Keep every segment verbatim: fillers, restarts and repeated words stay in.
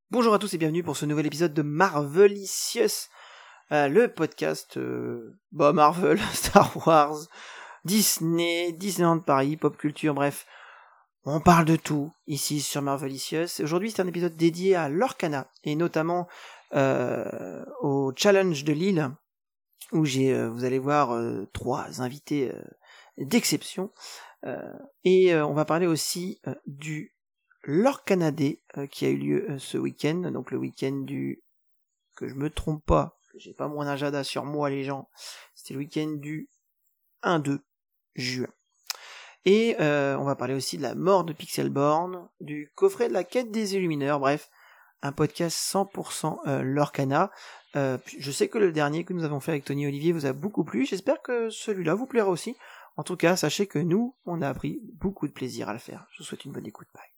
Bonjour à tous et bienvenue pour ce nouvel épisode de Marvelicious, euh, le podcast euh, bah Marvel, Star Wars, Disney, Disneyland Paris, pop culture, bref, on parle de tout ici sur Marvelicious. Aujourd'hui c'est un épisode dédié à Lorcana et notamment euh, au challenge de Lille où j'ai, euh, vous allez voir, euh, trois invités euh, d'exception euh, et euh, on va parler aussi euh, du Lorcana Day euh, qui a eu lieu euh, ce week-end, donc le week-end du, que je me trompe pas, que j'ai pas mon agenda sur moi les gens, c'était le week-end du un deux juin. Et euh, on va parler aussi de la mort de Pixelborn, du coffret de la quête des Illumineurs, bref, un podcast cent pour cent euh, Lorcana. Euh, je sais que le dernier que nous avons fait avec Tony Olivier vous a beaucoup plu, j'espère que celui-là vous plaira aussi. En tout cas, sachez que nous, on a pris beaucoup de plaisir à le faire. Je vous souhaite une bonne écoute, bye.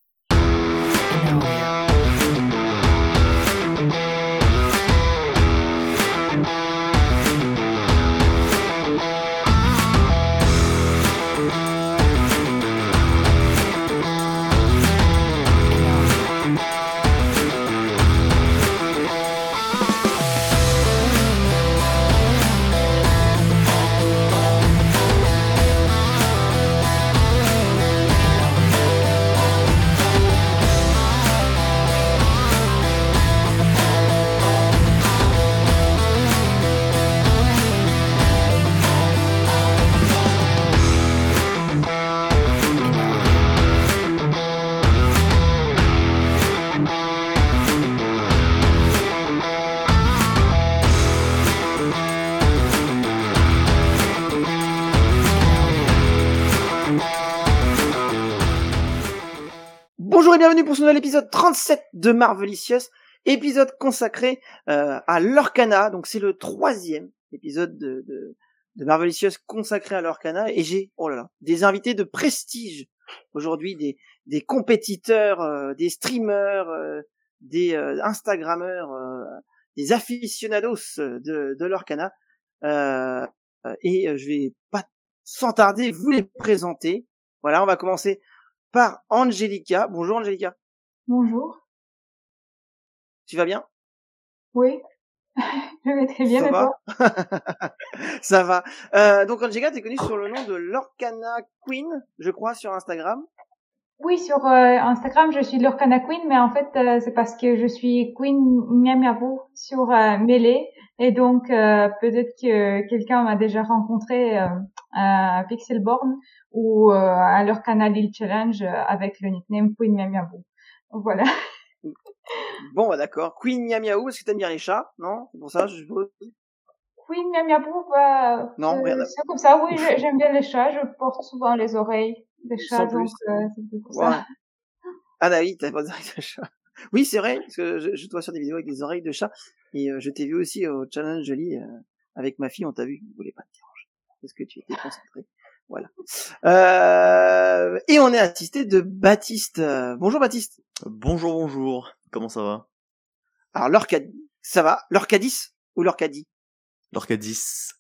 Bonjour et bienvenue pour ce nouvel épisode trente-sept de Marvelicious, épisode consacré euh, à Lorcana, donc c'est le troisième épisode de, de, de Marvelicious consacré à Lorcana, et j'ai, oh là là, des invités de prestige aujourd'hui, des, des compétiteurs, euh, des streamers, euh, des euh, Instagrammeurs, euh, des aficionados de, de Lorcana, euh, et je vais pas sans tarder vous les présenter. Voilà, on va commencer par Angelica. Bonjour Angelica. Bonjour. Tu vas bien? Oui, je vais très bien. Ça et va toi? Ça va. Euh, donc Angelica, t'es connue sur le nom de Lorcana Queen, je crois, sur Instagram. Oui, sur euh, Instagram, je suis Lorcana Queen, mais en fait, euh, c'est parce que je suis Queen Nyamiabu sur euh, Melee, et donc euh, peut-être que quelqu'un m'a déjà rencontré euh, à Pixelborn ou euh, à Lorcana Lille Challenge avec le nickname Queen Nyamiabu. Voilà. Bon, bah d'accord. Queen Nyamiaou, est-ce que t'aimes bien les chats? Non? C'est pour ça, je suppose. Queen Nyamiabu, bah, Non, rien c'est, à... c'est comme ça. Oui, je- j'aime bien les chats. Je porte souvent les oreilles des chats, Sans donc plus. euh, c'est pour Ouais. ça. Ah bah oui, t'as pas d'oreilles de chat. Oui, c'est vrai, parce que je, je te vois sur des vidéos avec des oreilles de chat, et euh, je t'ai vu aussi au challenge joli euh, avec ma fille, on t'a vu, je voulais pas te déranger, parce que tu étais concentré. Voilà. Euh, et on est assisté de Baptiste. Bonjour Baptiste. Bonjour, bonjour. Comment ça va? Alors l'Orcadie, ça va? L'Orcadis ou l'Orcadie? L'Orcadis.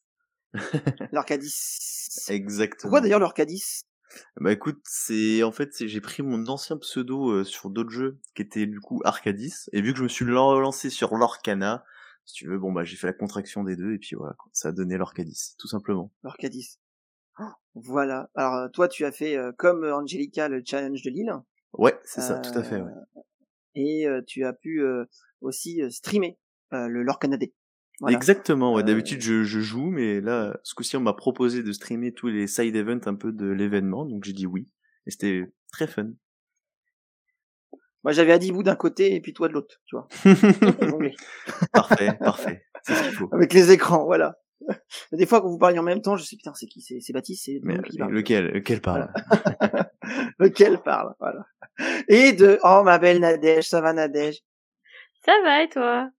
L'Orcadis. Exactement. Pourquoi d'ailleurs l'Orcadis? Bah écoute, c'est en fait c'est- j'ai pris mon ancien pseudo euh, sur d'autres jeux qui était du coup Arcadis, et vu que je me suis lan- lancé sur Lorcana, si tu veux, bon bah j'ai fait la contraction des deux et puis voilà, quoi. Ça a donné l'Orcadis, tout simplement. L'Orcadis. Oh, voilà. Alors toi tu as fait euh, comme Angelica le challenge de Lille. Ouais, c'est ça, Euh, tout à fait, ouais. Et euh, tu as pu euh, aussi euh, streamer euh, le Lorcana Day. Voilà. Exactement, ouais. Euh, D'habitude je, je joue, mais là, ce coup-ci on m'a proposé de streamer tous les side events un peu de l'événement, donc j'ai dit oui. Et c'était très fun. Moi j'avais Adibou d'un côté et puis toi de l'autre, tu vois. Jongler. Parfait, parfait. C'est ce qu'il faut. Avec les écrans, voilà. Des fois quand vous parliez en même temps, je sais putain c'est qui, c'est, c'est Baptiste, c'est Mais nous qui parle. lequel, lequel parle? Voilà. Lequel parle, voilà. Et de oh ma belle Nadège, ça va Nadège? Ça va et toi?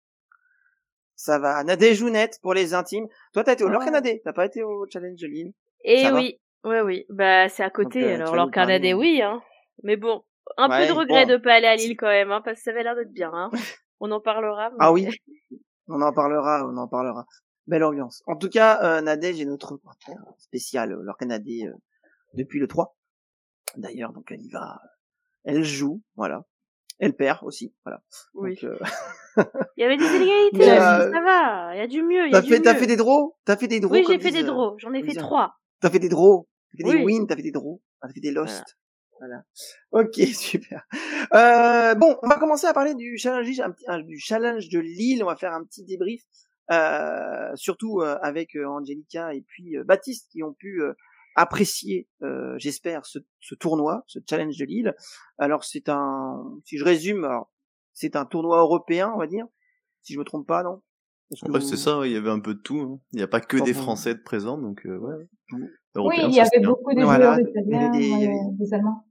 Ça va. Nadège ou Net pour les intimes. Toi t'as été au Ouais. Lorcana Day, t'as pas été au challenge de Lille? Eh Ça va oui, ouais oui, bah c'est à côté, Donc, euh, tu alors vas nous Lorcana parler, Day bon. oui, hein. Mais bon, un Ouais, peu de regret bon. de pas aller à Lille quand même, hein, parce que ça avait l'air d'être bien, hein. On en parlera. Mais... Ah oui, on en parlera, on en parlera. Belle ambiance. En tout cas, euh, Nadège est notre reporter spécial euh, Lorcana Day euh, depuis le trois. D'ailleurs, donc elle y va, elle joue, voilà. Elle perd aussi, voilà. Oui. Donc, euh... il y avait des inégalités, Mais, euh... euh... ça va, il y a du mieux, il y t'as a du fait, mieux. T'as fait des draws? T'as fait des draws? Oui, comme j'ai fait disent, des draws, j'en ai fait disent... trois. T'as fait des draws? T'as fait oui. des wins, t'as fait des draws, t'as fait des lost. Voilà. voilà. Ok, super. Euh, bon, on va commencer à parler du challenge, un petit, un, du challenge de Lille. On va faire un petit débrief, euh, surtout euh, avec euh, Angelica et puis euh, Baptiste qui ont pu euh, apprécier, euh, j'espère, ce, ce tournoi, ce challenge de Lille. Alors c'est un, si je résume, alors, c'est un tournoi européen, on va dire, si je me trompe pas, non? Ouais, vous... c'est ça, ouais, il y avait un peu de tout. Hein. Il n'y a pas que oh, des Français de présents, donc euh, ouais. Oui, il y avait beaucoup de voilà, joueurs italiens, des, ouais, avait... des Allemands.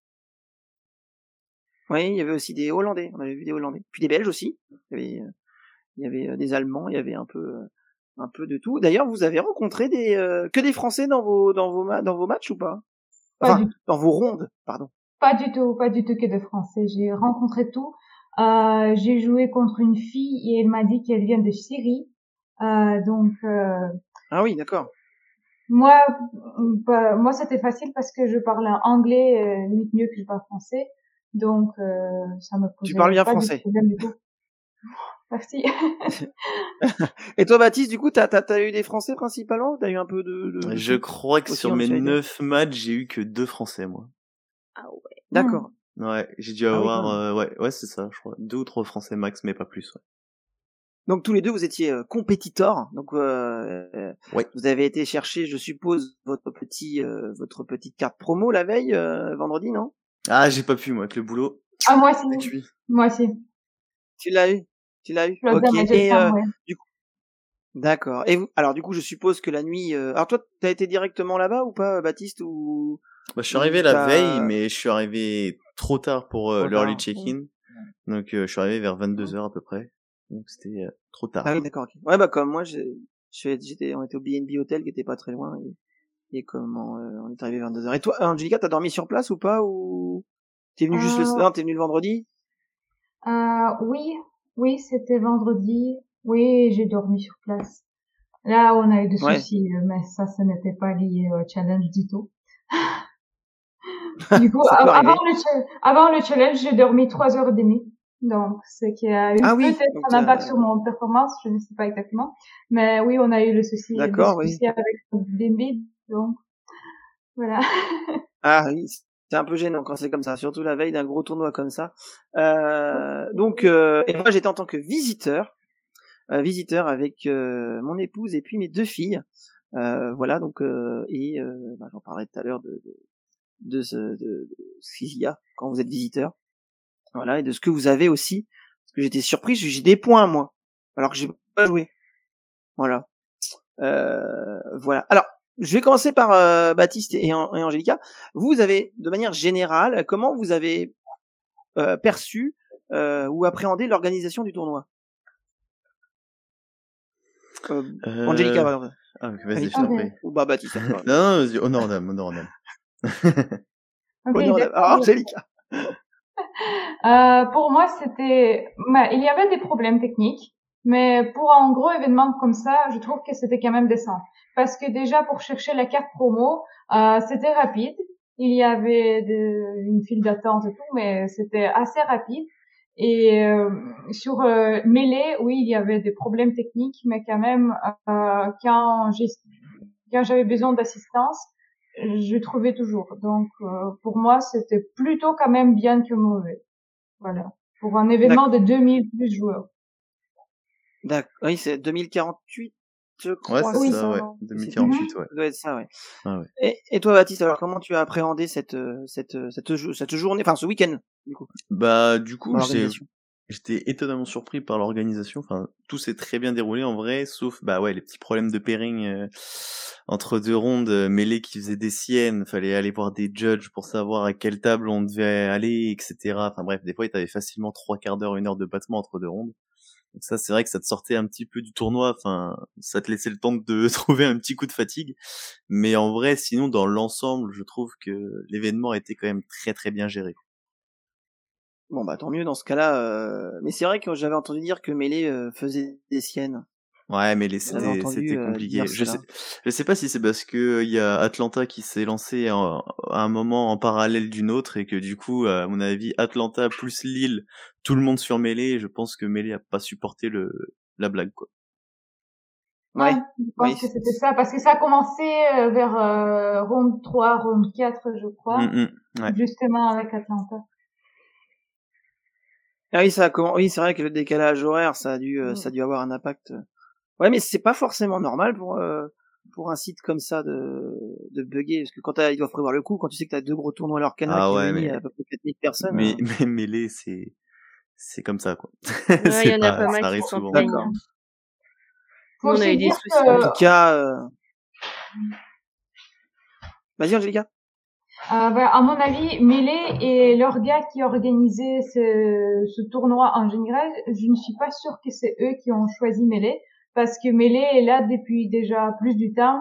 Oui, il y avait aussi des Hollandais. On avait vu des Hollandais, puis des Belges aussi. Il y avait, il y avait des Allemands. Il y avait un peu, un peu de tout. D'ailleurs, vous avez rencontré des euh, que des Français dans vos dans vos dans vos matchs ou pas? Enfin, pas du dans vos rondes, pardon. Pas du tout, pas du tout que de Français. J'ai rencontré tout. Euh, j'ai joué contre une fille et elle m'a dit qu'elle vient de Syrie. Euh, donc. Euh... Ah oui, d'accord. Moi, bah, moi c'était facile parce que je parle anglais euh, limite mieux que je parle français, donc euh, ça me posait tu parles bien pas français. de problème du tout. Merci. Et toi, Baptiste, du coup, t'as t'as t'as eu des Français principalement, t'as eu un peu de. de, de je crois que sur mes neuf matchs, j'ai eu que deux Français, moi. Ah ouais. D'accord. Ouais, j'ai dû avoir, ah oui, euh, ouais, ouais, c'est ça, je crois, deux ou trois Français max, mais pas plus. Ouais. Donc tous les deux, vous étiez euh, compétiteurs. Donc euh, ouais. vous avez été chercher, je suppose, votre petit, euh, votre petite carte promo la veille, euh, vendredi, non? Ah, j'ai pas pu moi avec le boulot. Ah moi aussi. Moi aussi. Tu l'as eu, tu l'as eu. Je ok. Et temps, euh, ouais. du coup, d'accord. Et vous, alors du coup, je suppose que la nuit. Euh... Alors toi, t'as été directement là-bas ou pas, Baptiste, ou? Bah, je suis arrivé la veille, mais je suis arrivé trop tard pour euh, l'early check-in. Mmh. Donc euh, je suis arrivé vers vingt-deux heures à peu près. Donc c'était euh, trop tard. Ah oui, d'accord. Okay. Ouais, bah comme moi, j'ai, j'étais, on était au B and B Hotel qui était pas très loin et, et comment euh, on est arrivé vers vingt-deux heures. Et toi, Angelica, t'as dormi sur place ou pas, ou t'es venu euh... juste le, non, t'es venu le vendredi? Euh, oui, oui, c'était vendredi. Oui, j'ai dormi sur place. Là, on a eu des ouais. soucis, mais ça, ce n'était pas lié au challenge du tout. Du coup, avant le, avant le challenge, j'ai dormi trois heures et demie. Donc, ce qui a eu ah oui, peut-être un impact euh... sur mon performance, je ne sais pas exactement. Mais oui, on a eu le souci, des soucis oui. avec le B and B, donc voilà. Ah oui, c'est un peu gênant quand c'est comme ça, surtout la veille d'un gros tournoi comme ça. Euh, donc, euh, et moi j'étais en tant que visiteur, euh, visiteur avec euh, mon épouse et puis mes deux filles. Euh, voilà, donc euh, et euh, bah, j'en parlais tout à l'heure de de, de ce de, de ce qu'il y a quand vous êtes visiteur. Voilà, et de ce que vous avez aussi, parce que j'étais surpris, j'ai des points moi, alors que j'ai pas joué. Voilà, euh, voilà. Alors, je vais commencer par euh, Baptiste et, et Angelica. Vous avez, de manière générale, comment vous avez euh, perçu euh, ou appréhendé l'organisation du tournoi? euh, euh... Angelica, pardon. Ah, vas-y, je t'en prie. Ou bah Baptiste. non, non, vas-y, honneur d'âme, honneur d'âme. Okay, alors, Angelica. Euh, pour moi, c'était, bah, il y avait des problèmes techniques, mais pour un gros événement comme ça, je trouve que c'était quand même décent. Parce que déjà, pour chercher la carte promo, euh, c'était rapide. Il y avait de, une file d'attente et tout, mais c'était assez rapide. Et euh, sur euh, Melee, oui, il y avait des problèmes techniques, mais quand même, euh, quand j'ai, quand j'avais besoin d'assistance, je trouvais toujours. Donc, euh, pour moi, c'était plutôt quand même bien que mauvais. Voilà. Pour un événement de deux mille plus joueurs. D'accord. Oui, c'est deux mille quarante-huit, je crois. Ouais, c'est oui, ça, ça, ouais. deux mille quarante-huit, ouais. Ça doit être ça, ouais. Ah, ouais. Et, et toi, Baptiste, alors comment tu as appréhendé cette, cette, cette, cette, cette journée, enfin, ce week-end, du coup? Bah, du coup, j'ai, j'étais étonnamment surpris par l'organisation. Enfin, tout s'est très bien déroulé en vrai, sauf bah ouais les petits problèmes de pairing euh, entre deux rondes, euh, Melee qui faisait des siennes, fallait aller voir des judges pour savoir à quelle table on devait aller, et cetera. Enfin bref, des fois t'avais facilement trois quarts d'heure, une heure de battement entre deux rondes. Donc ça, c'est vrai que ça te sortait un petit peu du tournoi. Enfin, ça te laissait le temps de trouver un petit coup de fatigue. Mais en vrai, sinon dans l'ensemble, je trouve que l'événement a été quand même très très bien géré. Bon bah tant mieux dans ce cas-là. Euh... Mais c'est vrai que j'avais entendu dire que Melee euh, faisait des siennes. Ouais, mais les J'avais c'était entendu c'était euh, compliqué. dire Je sais, cela. je sais pas si c'est parce que il y a Atlanta qui s'est lancé en- à un moment en parallèle d'une autre et que du coup, à mon avis, Atlanta plus Lille, tout le monde sur Melee. Et je pense que Melee a pas supporté le la blague, quoi. Ouais, Ouais, je oui, pense que c'était ça, parce que ça a commencé euh, vers euh, round trois, round quatre, je crois, Mm, mm, ouais. justement avec Atlanta. ah oui, ça a comment oui, c'est vrai que le décalage horaire, ça a dû, euh, ça a dû avoir un impact. Ouais, mais c'est pas forcément normal pour euh, pour un site comme ça de de bugger, parce que quand t'as, ils doivent prévoir le coup, quand tu sais que t'as deux gros tournois Lorcana Ah qui ouais, réunissent mais à peu près quatre mille personnes. mais euh, mais Melee, c'est c'est comme ça, quoi. Ouais, il y C'est en a pas, pas mal ça qui arrive s'en souvent. plaignent. D'accord. Nous, Faut on a aussi eu des dire soucis. En que tout cas, euh... vas-y Angelica. Euh, ben, à mon avis, Melee et leur gars qui organisaient ce, ce tournoi en général, je ne suis pas sûre que c'est eux qui ont choisi Melee, parce que Melee est là depuis déjà plus du temps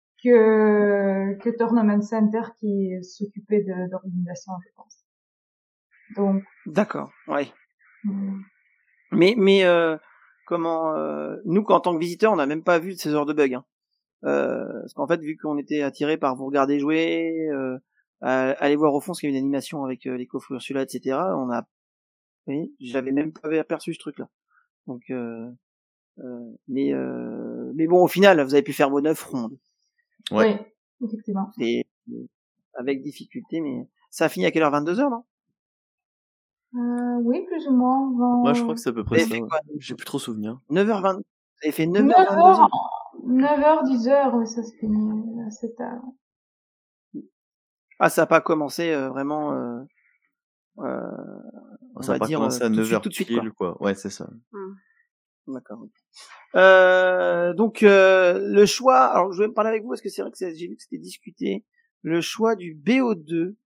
que, que Tournament Center qui s'occupait de l'organisation, je pense. Donc. D'accord, ouais. Hmm. Mais, mais, euh, comment, euh, nous, en tant que visiteurs, on n'a même pas vu de ces heures de bugs, hein. Euh, parce qu'en fait, vu qu'on était attirés par vous regarder jouer, euh, à, aller voir au fond, parce qu'il y a une animation avec euh, les coffres Ursula, et cetera, on a, oui, j'avais même pas aperçu ce truc-là. Donc, euh, euh, mais, euh, mais bon, au final, vous avez pu faire vos neuf rondes. Ouais. Oui, effectivement. C'est, avec difficulté, mais ça a fini à quelle heure? vingt-deux heures, non? Euh, oui, plus ou moins. Moi, je crois que c'est à peu Vous près avez ça. fait Ouais. quoi? J'ai plus trop souvenir. neuf heures vingt. Vous avez fait neuf heures neuf vingt-deux heures. heures, dix heures, oui, ça se finit assez tard. Ah, ça n'a pas commencé euh, vraiment, euh, euh, on Ça a va pas dire euh, commencé à tout de neuf suite, heures tout de suite, quoi. pile, quoi. Ouais, c'est ça. Hmm. D'accord. Euh, donc euh, le choix, alors je vais me parler avec vous parce que c'est vrai que c'est- j'ai vu que c'était discuté. Le choix du B O deux,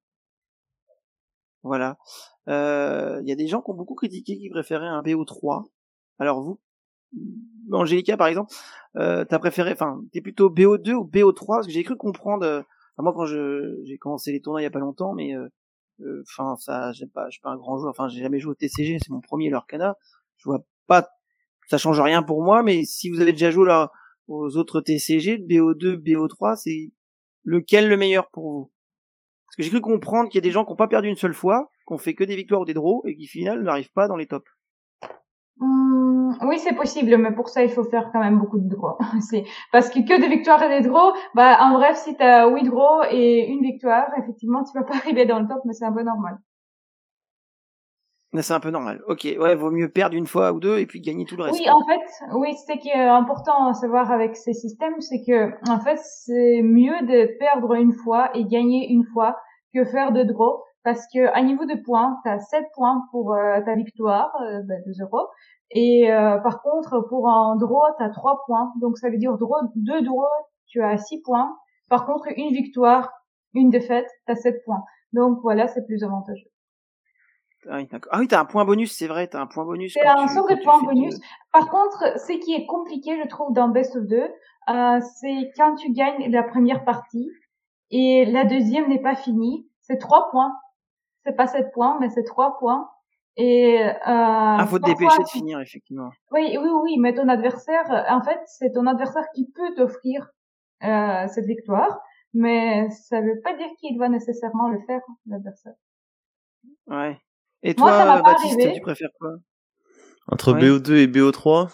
voilà. Euh, Il y a des gens qui ont beaucoup critiqué, qui préféraient un B O trois. Alors vous, Angélica par exemple, euh, t'as préféré, enfin, t'es plutôt B O deux ou B O trois? Parce que j'ai cru comprendre. Euh, enfin, moi quand je j'ai commencé les tournois il y a pas longtemps, mais euh, enfin euh, ça, j'aime pas, je suis pas un grand joueur. Enfin, j'ai jamais joué au T C G, c'est mon premier Lorcana. Je vois pas. Ça change rien pour moi, mais si vous avez déjà joué là aux autres T C G, B O deux, B O trois, c'est lequel le meilleur pour vous? Parce que j'ai cru comprendre qu'il y a des gens qui n'ont pas perdu une seule fois, qui ont fait que des victoires ou des draws, et qui finalement n'arrivent pas dans les tops. Hum, oui, c'est possible, mais pour ça, il faut faire quand même beaucoup de draws. C'est parce que que des victoires et des draws, bah en bref, si t'as huit draws et une victoire, effectivement, tu vas pas arriver dans le top, mais c'est un peu normal. Mais c'est un peu normal. Ok, ouais, vaut mieux perdre une fois ou deux et puis gagner tout le reste. Oui, quoi. en fait, oui, ce qui est important à savoir avec ces systèmes, c'est que, en fait, c'est mieux de perdre une fois et gagner une fois que faire de draws, parce que à niveau de points, t'as sept points pour euh, ta victoire, euh, ben, de zéro, et euh, par contre, pour un draw, t'as trois points, donc ça veut dire draw, deux draws, tu as six points. Par contre, une victoire, une défaite, t'as sept points. Donc voilà, c'est plus avantageux. Ah oui, d'accord. Ah oui, t'as un point bonus, c'est vrai, t'as un point bonus C'est quand un tu, sort quand de tu point fais bonus. deux. Par contre, ce qui est compliqué, je trouve, dans Best of deux, euh, c'est quand tu gagnes la première partie et la deuxième n'est pas finie, c'est trois points. C'est pas sept points, mais c'est trois points. Et euh, Ah, faut te parfois, dépêcher de finir, effectivement. oui, oui, oui, mais ton adversaire, en fait, c'est ton adversaire qui peut t'offrir euh, cette victoire, mais ça veut pas dire qu'il va nécessairement le faire, l'adversaire. Ouais. Et Moi, ça m'a toi, pas Baptiste, arrivé. tu préfères quoi? Entre Ouais. B O deux et B O trois,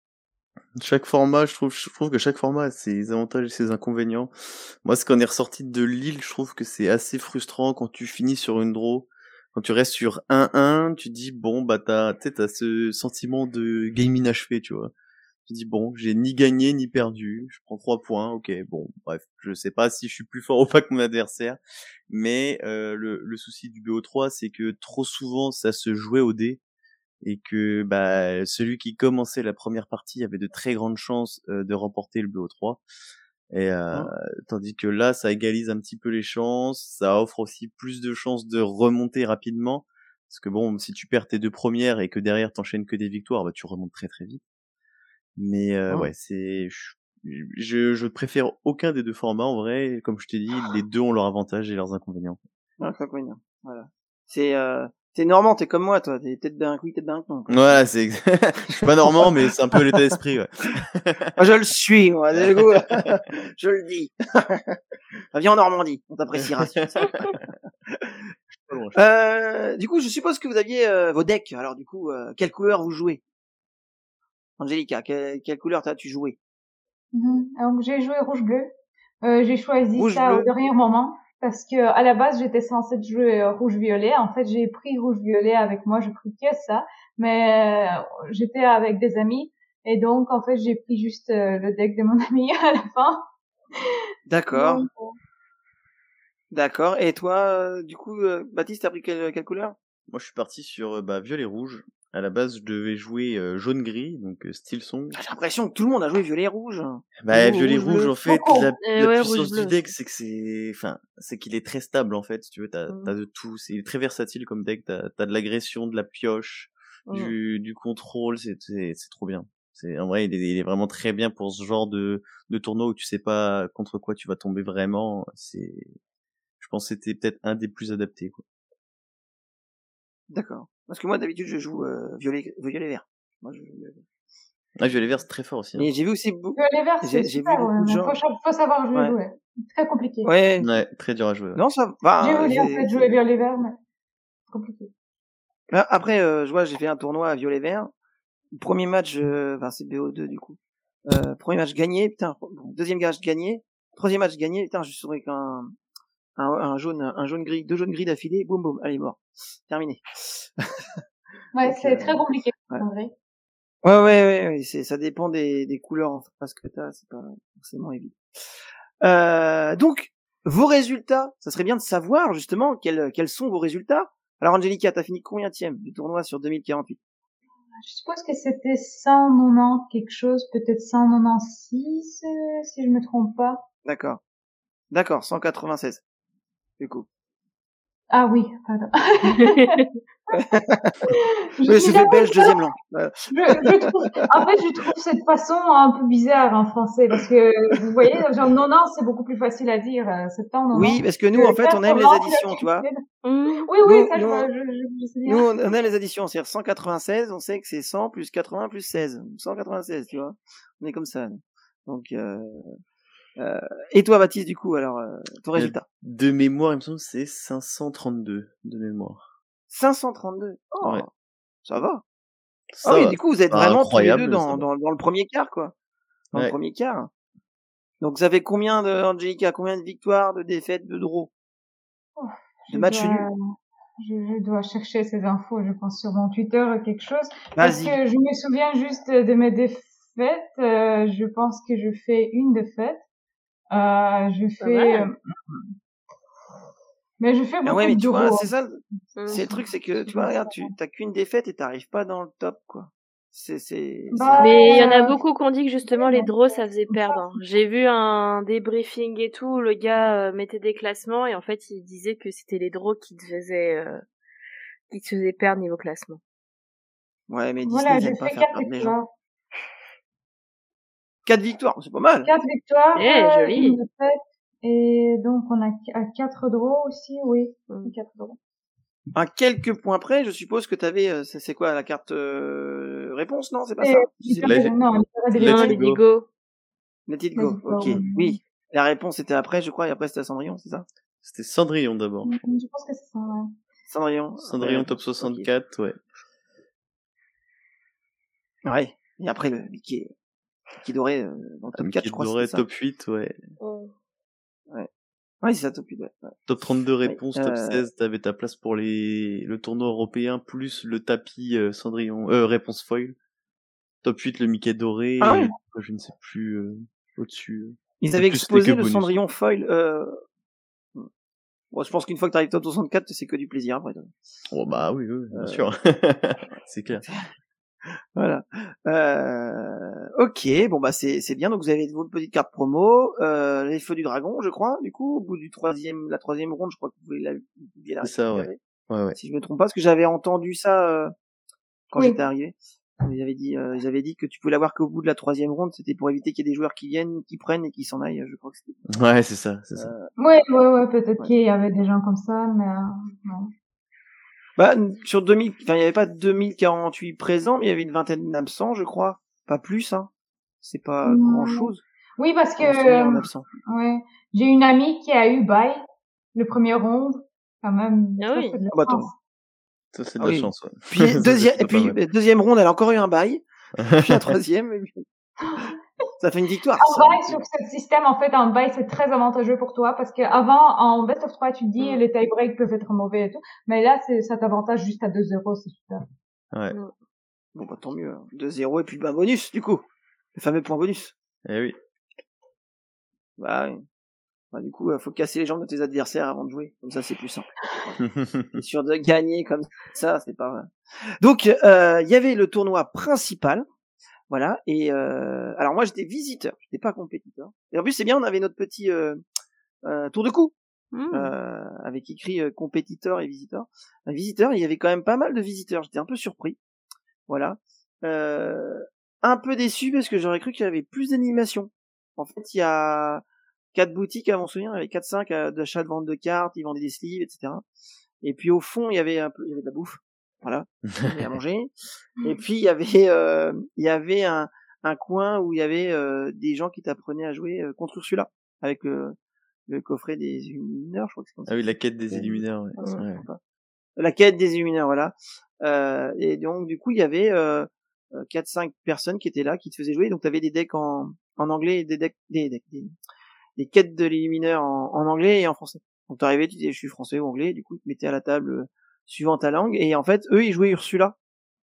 chaque format, je trouve, je trouve que chaque format a ses avantages et ses inconvénients. Moi, ce qu'on est ressorti de Lille, je trouve que c'est assez frustrant quand tu finis sur une draw. Quand tu restes sur un un, tu dis, bon, bah, t'as, tu sais, t'as ce sentiment de game inachevé, tu vois. Tu dis, bon, j'ai ni gagné ni perdu, je prends trois points, ok, bon, bref, je sais pas si je suis plus fort ou pas que mon adversaire, mais euh, le, le souci du B O trois, c'est que trop souvent, ça se jouait au dé, et que bah celui qui commençait la première partie avait de très grandes chances euh, de remporter le B O trois, et euh, Hein tandis que là, ça égalise un petit peu les chances, ça offre aussi plus de chances de remonter rapidement, parce que bon, si tu perds tes deux premières et que derrière t'enchaînes que des victoires, bah tu remontes très très vite. Mais euh, Hein ouais, c'est je, je je préfère aucun des deux formats en vrai. Comme je t'ai dit, les deux ont leurs avantages et leurs inconvénients. Ah, inconvénient. Voilà. C'est, euh, T'es normand, t'es comme moi, toi. T'es tête d'un oui, tête d'un con. Ouais, c'est, je suis pas normand, mais c'est un peu l'état d'esprit, ouais. Moi, je le suis, moi, du coup, je le dis. Viens en Normandie, on t'appréciera. euh, du coup, je suppose que vous aviez euh, vos decks. Alors, du coup, euh, quelle couleur vous jouez? Angelica, quelle, quelle couleur t'as-tu joué? Mm-hmm. Donc, j'ai joué rouge-bleu. Euh, j'ai choisi Rouge ça bleu. au dernier moment parce que à la base j'étais censée jouer euh, rouge-violet. En fait, j'ai pris rouge-violet avec moi, j'ai pris que ça, mais euh, j'étais avec des amis et donc en fait j'ai pris juste euh, le deck de mon ami à la fin. D'accord. Donc, D'accord. Et toi, euh, du coup, euh, Baptiste, t'as pris quelle, quelle couleur? Moi, je suis parti sur euh, bah, violet-rouge. À la base, je devais jouer euh, jaune-gris, donc euh, style son. J'ai l'impression que tout le monde a joué violet-rouge. Bah, Nous, violet-rouge, rouge-bleu. en fait, Oh, la, euh, la ouais, puissance rouge-bleu du deck, aussi. c'est que c'est, enfin, c'est qu'il est très stable, en fait. Si tu veux, t'as, Mm. t'as de tout. C'est très versatile comme deck. T'as, t'as de l'agression, de la pioche, Mm. du, du contrôle. C'est, c'est, c'est trop bien. C'est, en vrai, il est, il est vraiment très bien pour ce genre de, de tournoi où tu sais pas contre quoi tu vas tomber vraiment. C'est, je pense que c'était peut-être un des plus adaptés, quoi. D'accord. Parce que moi, d'habitude, je joue euh, violet, violet vert. Moi, je... Ah, violet vert, c'est très fort aussi. Hein. Mais j'ai vu aussi beaucoup. violet vert c'est J'ai, j'ai super, vu beaucoup ouais, de mais gens. faut, faut savoir jouer, Ouais. jouer. Très compliqué. Ouais. Ouais, très dur à jouer. Ouais. Non, ça va. J'ai voulu en j'ai- fait jouer violet vert, mais c'est compliqué. Après, euh, je vois, j'ai fait un tournoi à violet vert. Premier match, euh, enfin, c'est B O deux du coup. Euh, premier match gagné, putain. Deuxième match gagné. Troisième match gagné, putain, je suis avec un, un, un jaune, un jaune gris, deux jaunes gris d'affilée, boum boum, allez mort, terminé. Ouais, Donc, c'est euh, très compliqué, ouais. en vrai. Ouais, ouais, ouais, ouais, c'est, ça dépend des, des couleurs en face que t'as, c'est pas forcément évident. Euh, donc, vos résultats, ça serait bien de savoir justement quels, quels sont vos résultats. Alors, Angelica, t'as fini combienième du tournoi sur deux mille quarante-huit? Je suppose que c'était cent quatre-vingt-dix quelque chose, peut-être cent quatre-vingt-seize, euh, si je me trompe pas. D'accord. D'accord, cent quatre-vingt-seize. Du coup. Ah oui, pardon. je oui, je fais belge deuxième langue. Voilà. Je, je trouve, en fait, je trouve cette façon un peu bizarre en français parce que, vous voyez, genre quatre-vingt-dix, c'est beaucoup plus facile à dire, septembre, oui, parce que nous, en fait, on aime les additions, tu vois. Mmh. Oui, oui, nous, ça, nous, je, je, je sais bien. Nous, on aime les additions. C'est-à-dire cent quatre-vingt-seize, on sait que c'est cent plus quatre-vingts plus seize. cent quatre-vingt-seize, tu vois. On est comme ça. Nous. Donc, euh, euh, et toi, Baptiste, du coup, alors, euh, ton résultat? De mémoire, il me semble que c'est cinq cent trente-deux, de mémoire. cinq cent trente-deux. Oh, ouais. Ça va. Ça ah oui, va. du coup, vous êtes Pas vraiment tous les deux incroyable, dans, ça dans, dans le premier quart, quoi. Dans Ouais. le premier quart. Donc, ça fait combien de, Angelica, combien de victoires, de défaites, de draws? Oh, de matchs dois, nuls? je, je dois chercher ces infos, je pense, sur mon Twitter ou quelque chose. Parce Vas-y. que je me souviens juste de mes défaites. Euh, je pense que je fais une défaite. Euh, je fais... Mais je fais beaucoup ah ouais, mais de tu vois, draws. c'est ça, Mmh. c'est le truc, c'est que, tu vois, regarde, tu t'as qu'une défaite et t'arrives pas dans le top, quoi. C'est, c'est, Bah, Mais il y en a euh, beaucoup qui ont dit que justement les draws ça faisait perdre. Hein. J'ai vu un débriefing et tout, le gars euh, mettait des classements et en fait il disait que c'était les draws qui te faisaient euh, qui te faisaient perdre niveau classement. Ouais, mais voilà, Disney j'ai n'aime pas fait faire quatre perdre les gens. victoires. Quatre victoires, c'est pas mal. Quatre victoires, Eh, euh, joli. une défaite. Et donc, on a qu- à quatre draws aussi, oui. Mm. Quatre draws. À quelques points près, je suppose que t'avais, euh, c'est, c'est quoi, la carte, euh, réponse, non? C'est pas Et ça? Je sais Let- pas. Let- non, Let Non, it les go. Digo. Let it Let go. it go, Ok. oui. Oui. La réponse était après, je crois, et après c'était à Cendrillon, c'est ça? C'était Cendrillon d'abord. Mm, Je pense que c'est ça, ouais. Cendrillon. Cendrillon Ouais, top ok. soixante-quatre, ouais. Ouais. Et après, le Mickey, Mickey doré, euh, dans le top quatre, je crois, Doré, c'était ça. top huit, ouais. Mm. Ouais, c'est ça, top huit, ouais. ouais. Top trente-deux réponses, Ouais, top euh, seize, t'avais ta place pour les, le tournoi européen, plus le tapis, euh, Cendrillon, euh, réponse foil. Top huit, le Mickey doré, Ah ouais. et je ne sais plus, euh, au-dessus. Ils Au-dessus, avaient c'était exposé que le bonus. Cendrillon foil, euh, bon, je pense qu'une fois que t'arrives top soixante-quatre, c'est que du plaisir, après. Oh, bah oui, oui, bien Euh, sûr. C'est clair. Voilà. Euh, ok, bon bah c'est c'est bien. Donc vous avez votre petite carte promo, euh, les feux du dragon, je crois. Du coup, au bout du troisième, la troisième ronde, je crois que vous pouvez la, vous pouviez la C'est ça, ouais. récupérer. Ouais, ouais. Si je me trompe pas, parce que j'avais entendu ça euh, quand Oui. j'étais arrivé. Ils avaient dit, euh, ils avaient dit que tu pouvais l'avoir qu'au bout de la troisième ronde. C'était pour éviter qu'il y ait des joueurs qui viennent, qui prennent et qui s'en aillent. Je crois que c'était. Ouais, c'est ça, c'est ça. Euh, Ouais, ouais, ouais, peut-être Ouais. qu'il y avait des gens comme ça, mais euh, non. Bah, sur deux mille, enfin, il n'y avait pas deux mille quarante-huit présents, mais il y avait une vingtaine d'absents, je crois. Pas plus, hein. C'est pas Mmh. grand chose. Oui, parce que, On se met en euh, absent. ouais, j'ai une amie qui a eu bail, le premier round, quand même, Ah ça oui. c'est de la Ah bah, chance. attends. Ça, c'est de Ah la oui. chance, ouais. Puis, Ça, deuxième, c'est et pas puis, mal. deuxième ronde, elle a encore eu un bail. Puis un troisième. et puis- Ça fait une victoire, En ça. bail, sur ce système, en fait, en bail, c'est très avantageux pour toi parce que avant, en best of trois, tu te dis, Mm. les tie-breaks peuvent être mauvais et tout. Mais là, c'est, ça t'avantage juste à deux zéro, c'est super. Ouais. Mm. Bon, bah, tant mieux. hein. deux zéro et puis, bah, bonus, du coup. Le fameux point bonus. Eh oui. Bah, oui. Bah, du coup, il faut casser les jambes de tes adversaires avant de jouer. Comme ça, c'est plus simple. T'es sûr de gagner comme ça, c'est pas vrai. Donc, euh, il y avait le tournoi principal. Voilà. Et, euh, alors moi, j'étais visiteur. J'étais pas compétiteur. Et en plus, c'est bien, on avait notre petit, euh, euh, tour de cou. Mm. Euh, avec écrit euh, compétiteur et visiteur. Un visiteur, il y avait quand même pas mal de visiteurs. J'étais un peu surpris. Voilà. Euh, un peu déçu parce que j'aurais cru qu'il y avait plus d'animation. En fait, il y a quatre boutiques à mon souvenir, il y avait quatre cinq d'achats de vente de cartes, ils vendaient des sleeves, et cetera. Et puis au fond, il y avait un peu, il y avait de la bouffe. Voilà. Il y avait à manger. Et puis il y avait, euh, il y avait un, un coin où il y avait euh, des gens qui t'apprenaient à jouer euh, contre Ursula avec euh, le coffret des illumineurs, je crois que c'est comme ça. Ah oui, la quête des illuminaires, ouais. Ouais, c'est je vrai. crois pas. La quête des illumineurs, voilà. Euh, et donc du coup, il y avait euh, quatre cinq personnes qui étaient là, qui te faisaient jouer. Donc tu avais des decks en, en anglais et des decks, des decks, des, des quêtes de l'illumineur en, en anglais et en français. Donc t'arrivais, tu disais je suis français ou anglais, du coup ils te mettaient à la table euh, suivant ta langue, et en fait eux ils jouaient Ursula.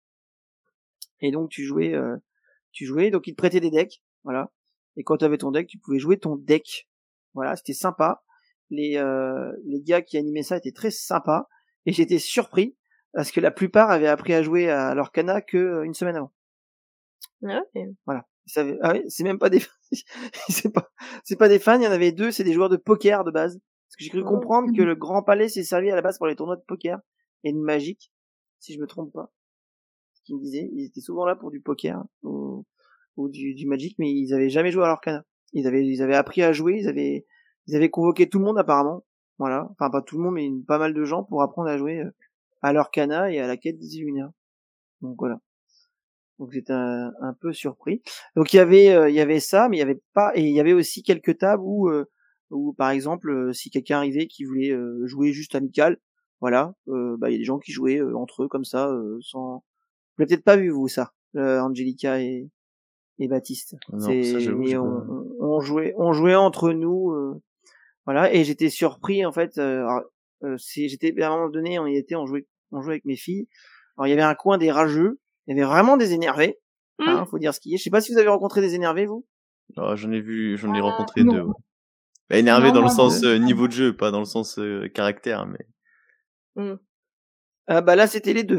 Et donc tu jouais, euh, tu jouais, donc ils te prêtaient des decks, voilà. Et quand tu avais ton deck, tu pouvais jouer ton deck. Voilà, c'était sympa. Les euh, les gars qui animaient ça étaient très sympas, et j'étais surpris parce que la plupart avaient appris à jouer à l'Orcana que euh, une semaine avant. Ah ouais. Voilà. Ils savaient- ah oui, c'est même pas des, c'est pas, c'est pas des fans. Il y en avait deux, c'est des joueurs de poker de base. Parce que j'ai cru Oh. comprendre que le Grand Palais s'est servi à la base pour les tournois de poker et de Magic, si je me trompe pas. Ce qu'ils me disaient, ils étaient souvent là pour du poker ou, ou du, du Magic, mais ils avaient jamais joué à l'Orcana. Ils avaient, ils avaient appris à jouer, ils avaient, ils avaient convoqué tout le monde apparemment. Voilà. Enfin, pas tout le monde, mais une- pas mal de gens pour apprendre à jouer euh, à l'Orcana et à la quête des Illuminats. Donc voilà. Donc j'étais un, un peu surpris. Donc il y avait euh, il y avait ça, mais il y avait pas, et il y avait aussi quelques tables où euh, où par exemple euh, si quelqu'un arrivait qui voulait euh, jouer juste amical, voilà, euh, bah il y a des gens qui jouaient euh, entre eux comme ça euh, sans. Vous l'avez peut-être pas vu vous ça, euh, Angelica et et Baptiste. Non, ça, C'est j'avoue, mais j'ai on, pas- on, on jouait on jouait entre nous, euh, voilà, et j'étais surpris en fait. Euh, alors, euh, c'est j'étais à un moment donné on y était on jouait on jouait avec mes filles. Alors il y avait un coin des rageux, il y avait vraiment des énervés. Hein, faut dire ce qu'il y a. Je sais pas si vous avez rencontré des énervés, vous. Ah, j'en ai vu, j'en ai Euh, rencontré non. deux. Ouais. Bah, énervé Non, dans le moi, sens non. euh, niveau de jeu, pas dans le sens euh, caractère, mais. Mm. Ah bah là, c'était les deux.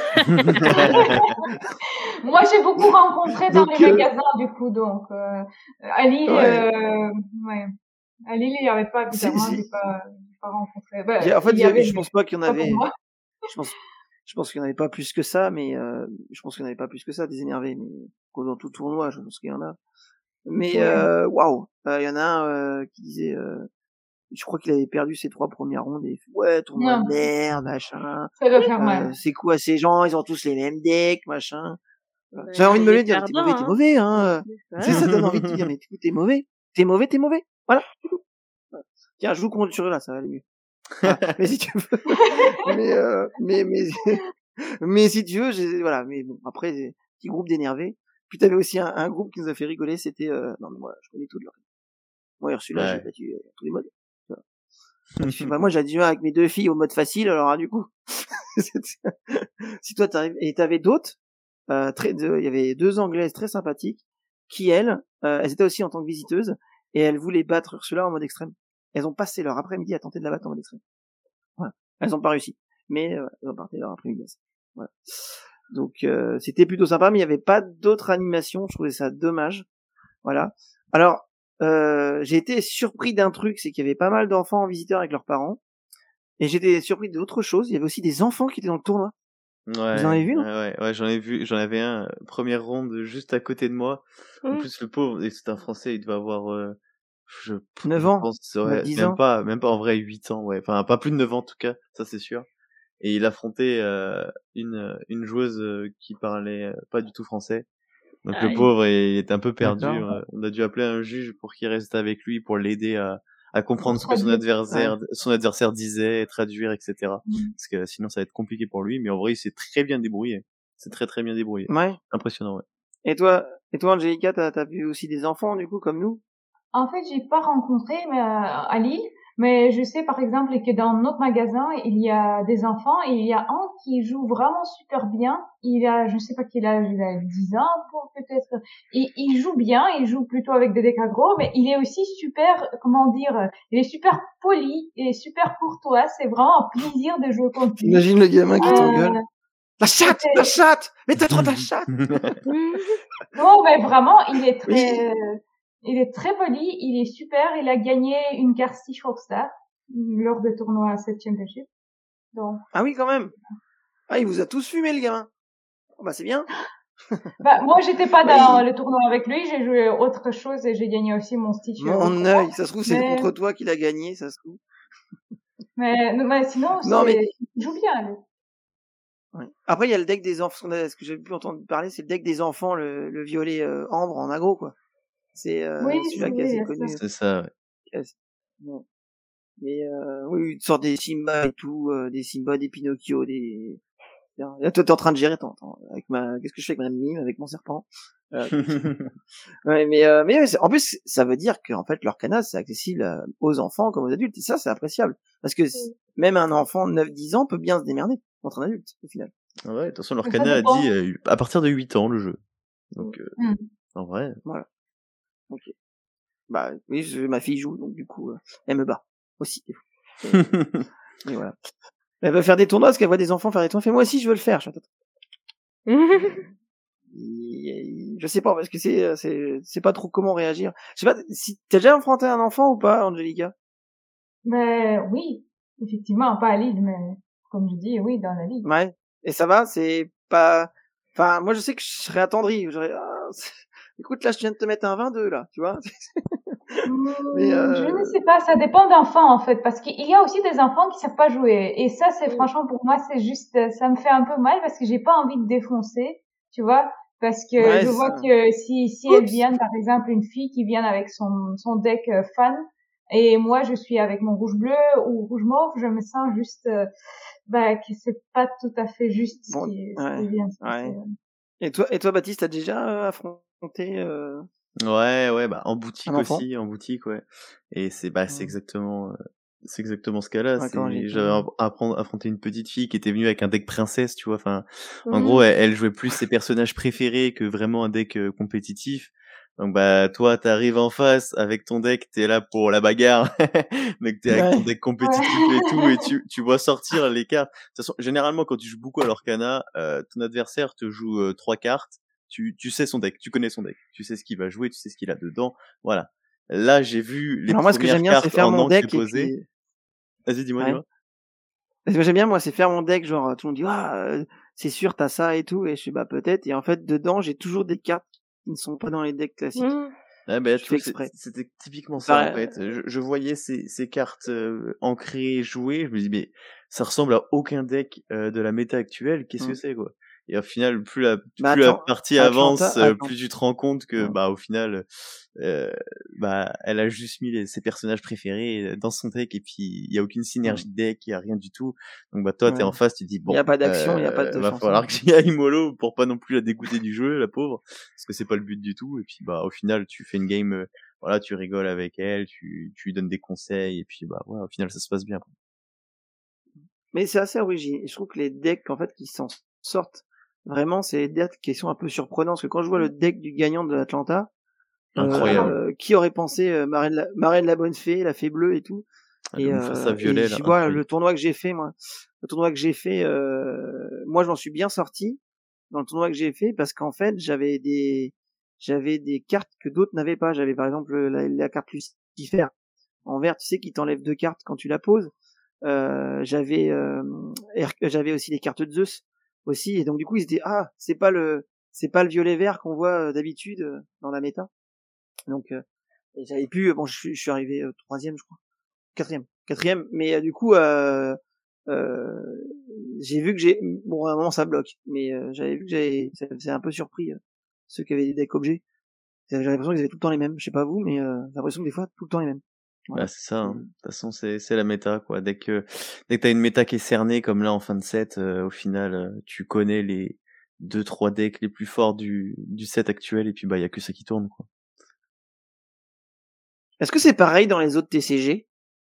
Moi, j'ai beaucoup rencontré dans Donc, les euh, magasins, du coup, donc, euh, à Lille, Ouais. euh, ouais. À Lille, il y avait pas, C'est- bizarrement, c'est- j'ai pas, j'ai pas rencontré. Bah, j'ai- en fait, il y avait, je mais pense pas qu'il y en pas pour avait. moi. Je pense, je pense qu'il y en avait pas plus que ça, mais euh, je pense qu'il y en avait pas plus que ça des énervés. Mais comme dans tout tournoi, je pense qu'il y en a. Mais Ouais. euh, waouh, Euh, il y en a un euh, qui disait, euh, je crois qu'il avait perdu ses trois premières rondes et il fait, ouais, tournoi Non. de merde, machin. Ça doit faire Euh, mal. c'est quoi ces gens? Ils ont tous les mêmes decks, machin. Bah, J'avais envie de me les le dire, t'es perdants, mauvais, t'es hein. mauvais, hein. Voilà. Tu sais, ça donne envie de te dire, mais écoute, t'es mauvais, t'es mauvais, t'es mauvais. Voilà. Voilà. Tiens, je vous compte sur eux là, ça va aller mieux. Voilà. Mais si tu veux, mais, euh, mais, mais, mais si tu veux, j'ai, voilà. Mais bon, après, des petits groupes d'énervés. Puis t'avais aussi un, un groupe qui nous a fait rigoler, c'était, euh, non mais moi, je connais tout de leur. Moi, celui-là, Ouais. j'ai battu euh, tous les modes. Voilà. Tu fais, bah, moi, j'ai joué avec mes deux filles au mode facile, alors, ah, du coup, si toi t'arrives, et t'avais d'autres, euh, très, de, il y avait deux Anglaises très sympathiques, qui elles, euh, elles étaient aussi en tant que visiteuses, et elles voulaient battre Ursula en mode extrême. Elles ont passé leur après-midi à tenter de la battre en mode extrême. Voilà. Elles ont pas réussi. Mais, euh, elles ont passé leur après-midi à ça. Voilà. Donc, euh, c'était plutôt sympa, mais il y avait pas d'autres animations, je trouvais ça dommage. Voilà. Alors, euh, j'ai été surpris d'un truc, c'est qu'il y avait pas mal d'enfants en visiteurs avec leurs parents, et j'étais surpris d'autre chose, il y avait aussi des enfants qui étaient dans le tournoi. Ouais, Vous en avez vu, non? ouais, ouais, ouais, j'en ai vu, j'en avais un, euh, première ronde juste à côté de moi. En Mm. plus, le pauvre, et c'est un Français, il devait avoir, euh, je, neuf je ans, pense, neuf, ouais, dix même ans. pas, même pas en vrai huit ans, ouais. Enfin, pas plus de neuf ans en tout cas, ça c'est sûr. et il affrontait euh, une une joueuse euh, qui parlait euh, pas du tout français. Donc le Aïe. pauvre il était un peu perdu. D'accord. euh, On a dû appeler un juge pour qu'il reste avec lui pour l'aider à à comprendre Pour ce que son traduire. adversaire son adversaire disait, traduire, et cetera. Mm. Parce que sinon ça va être compliqué pour lui. Mais en vrai il s'est très bien débrouillé. C'est très très bien débrouillé. Ouais. Impressionnant, ouais. Et toi, et toi, Angelica, t'as, t'as vu aussi des enfants, du coup, comme nous? En fait, j'ai pas rencontré mais, euh, à Lille, mais je sais par exemple que dans notre magasin, il y a des enfants et il y a un qui joue vraiment super bien. Il a, je sais pas quel âge, il a dix ans pour peut-être. Et il joue bien, il joue plutôt avec des decks aggro, mais il est aussi super, comment dire, il est super poli et super courtois. C'est vraiment un plaisir de jouer contre lui. Imagine le gamin qui Euh, t'engueule. La chatte! c'était- La chatte! Mais t'as trop de la chatte! Non, mais vraiment, il est Oui. très, il est très poli, il est super, il a gagné une carte Six Rockstar lors des tournois à cette championship. Donc, Ah oui, quand même. Ah, il vous a tous fumé, le gamin. Oh, bah, c'est bien. bah, moi, j'étais pas dans Oui. le tournoi avec lui, j'ai joué autre chose et j'ai gagné aussi mon Stitch. euh, Mon autrement. œil. Ça se trouve, c'est Mais- contre toi qu'il a gagné, ça se trouve. Mais, mais sinon, Non, c'est, mais- il joue bien, lui. Ouais. Après, il y a le deck des enfants. Ce que j'ai pu entendre parler, c'est le deck des enfants, le, le violet euh, ambre en aggro, quoi. C'est euh, Oui, celui-là c'est qui est vrai, assez ça. connu. C'est ça, ouais. Qui est assez- Ouais. Mais euh, oui, une sorte des Simba et tout, euh, des Simba, des Pinocchio, des... Là, toi, t'es en train de gérer, attends, attends, avec ma, qu'est-ce que je fais avec ma mime, avec mon serpent? Euh, ouais, mais, euh, mais c'est- en plus, ça veut dire qu'en fait, l'Orcana, c'est accessible euh, aux enfants comme aux adultes, et ça, c'est appréciable. Parce que si- même un enfant de neuf dix ans peut bien se démerder contre un adulte, au final. Ouais, de toute façon, Ça l'Orcana a dépend. dit euh, à partir de huit ans le jeu. Donc, euh, Hmm. en vrai. Ok. Bah, oui, je- ma fille joue, donc du coup, euh, elle me bat. Aussi, des fois. Et, et voilà. Elle veut faire des tournois parce qu'elle voit des enfants faire des tournois. Fait, moi aussi, je veux le faire. Je, fais, Il- je sais pas, parce que c'est, c'est, c'est pas trop comment réagir. Je sais pas, si, t'as déjà affronté un enfant ou pas, Angelica? Mais oui, effectivement, pas à Lille, mais comme je dis, oui, dans la ligue. Ouais. Et ça va, c'est pas, enfin, moi, je sais que je serais attendri. J'aurais, ah, c'est- écoute, là, je viens de te mettre un vingt-deux, là, tu vois. Mais, Hmm, je euh, ne sais pas, ça dépend d'enfants en fait, parce qu'il y a aussi des enfants qui savent pas jouer. Et ça, c'est Oui. franchement pour moi, c'est juste, ça me fait un peu mal parce que j'ai pas envie de défoncer, tu vois, parce que Ouais, je c'est vois ça. que si si elle Oups. vient, par exemple, une fille qui vient avec son son deck euh, fan, et moi je suis avec mon rouge bleu ou rouge mauve, je me sens juste, euh, bah, que c'est pas tout à fait juste ce Bon, qui, ce ouais, qui vient de se passer. ouais. Et toi, et toi, Baptiste, t'as déjà euh, affronté euh, Ouais, ouais, bah en boutique un enfant? aussi, en boutique, ouais. Et c'est bah c'est Ouais. exactement, euh, c'est exactement ce cas-là. Ouais, quand C'est j'étais- j'avais app- apprendre affronté une petite fille qui était venue avec un deck princesse, tu vois. Enfin, en Mhm. gros, elle, elle jouait plus ses personnages préférés que vraiment un deck euh, compétitif. Donc bah toi, t'arrives en face avec ton deck, t'es là pour la bagarre, mais que t'es avec ton Ouais. deck compétitif et tout, et tu tu vois sortir les cartes. De toute façon, généralement quand tu joues beaucoup à l'Orcana, euh, ton adversaire te joue euh, trois cartes. Tu, tu sais son deck, tu connais son deck, tu sais ce qu'il va jouer, tu sais ce qu'il a dedans, voilà. Là, j'ai vu les Alors moi, ce que j'aime premières bien, c'est cartes faire en mon encre deck et posée. puis. Vas-y, dis-moi, Ouais. dis-moi. Ce que j'aime bien, moi, c'est faire mon deck, genre, tout le monde dit, ah, euh, c'est sûr, t'as ça et tout, et je suis, bah, peut-être, et en fait, dedans, j'ai toujours des cartes qui ne sont pas dans les decks classiques. Mhm. Ah bah, Je tu fais vois, c'est- exprès. c'était typiquement ça, en Bah, fait. Je, je voyais ces, ces cartes euh, ancrées, jouées, je me dis, mais ça ressemble à aucun deck euh, de la méta actuelle, qu'est-ce que mm. c'est, quoi? Et au final, plus la, bah, plus la Atlan- partie Atlanta, avance, euh, Atlanta. plus tu te rends compte que, Mm. bah, au final, euh, bah, elle a juste mis les- ses personnages préférés dans son deck, et puis il y a aucune synergie de deck, il y a rien du tout. Donc, bah, toi, t'es Ouais. en face, tu te dis, Il bon, n'y a pas d'action, il n'y a pas euh, de va chance. falloir que j'y aille mollo pour pas non plus la dégoûter du jeu, la pauvre, parce que c'est pas le but du tout. Et puis, bah, au final, tu fais une game, euh, voilà, tu rigoles avec elle, tu, tu lui donnes des conseils, et puis, bah, ouais, au final, ça se passe bien. Mais c'est assez original. Je trouve que les decks, en fait, qui s'en sortent, vraiment, c'est les decks qui sont un peu surprenants. Parce que quand je vois le deck du gagnant de l'Atlanta, Incroyable. euh, qui aurait pensé euh, Marraine, de la, Marraine de la Bonne Fée, la Fée Bleue et tout. Le Et, Mufasa euh, violet, et là, je vois incroyable. le tournoi que j'ai fait, moi. Le tournoi que j'ai fait, euh, moi, je m'en suis bien sorti dans le tournoi que j'ai fait parce qu'en fait, j'avais des, j'avais des cartes que d'autres n'avaient pas. J'avais par exemple la, la carte Lucifer en vert, tu sais, qui t'enlève deux cartes quand tu la poses. Euh, j'avais, euh, j'avais aussi les cartes de Zeus aussi. Et donc du coup, ils se disaient ah, c'est pas le, c'est pas le violet vert qu'on voit euh, d'habitude euh, dans la méta. Donc euh, et j'avais pu, bon, je suis, je suis arrivé euh, troisième, je crois, quatrième, quatrième. Mais euh, du coup, euh, euh, j'ai vu que j'ai, bon, à un moment ça bloque, mais euh, j'avais vu que j'avais, ça faisait un peu surpris, euh, ceux qui avaient des decks objets. J'avais l'impression qu'ils avaient tout le temps les mêmes. Je sais pas vous, mais euh, j'ai l'impression que des fois, tout le temps les mêmes. Voilà. Bah, c'est ça, hein. De toute façon, c'est, c'est la méta, quoi. Dès que, dès que t'as une méta qui est cernée, comme là, en fin de set, euh, au final, euh, tu connais les deux, trois decks les plus forts du, du set actuel, et puis, bah, y a que ça qui tourne, quoi. Est-ce que c'est pareil dans les autres T C G?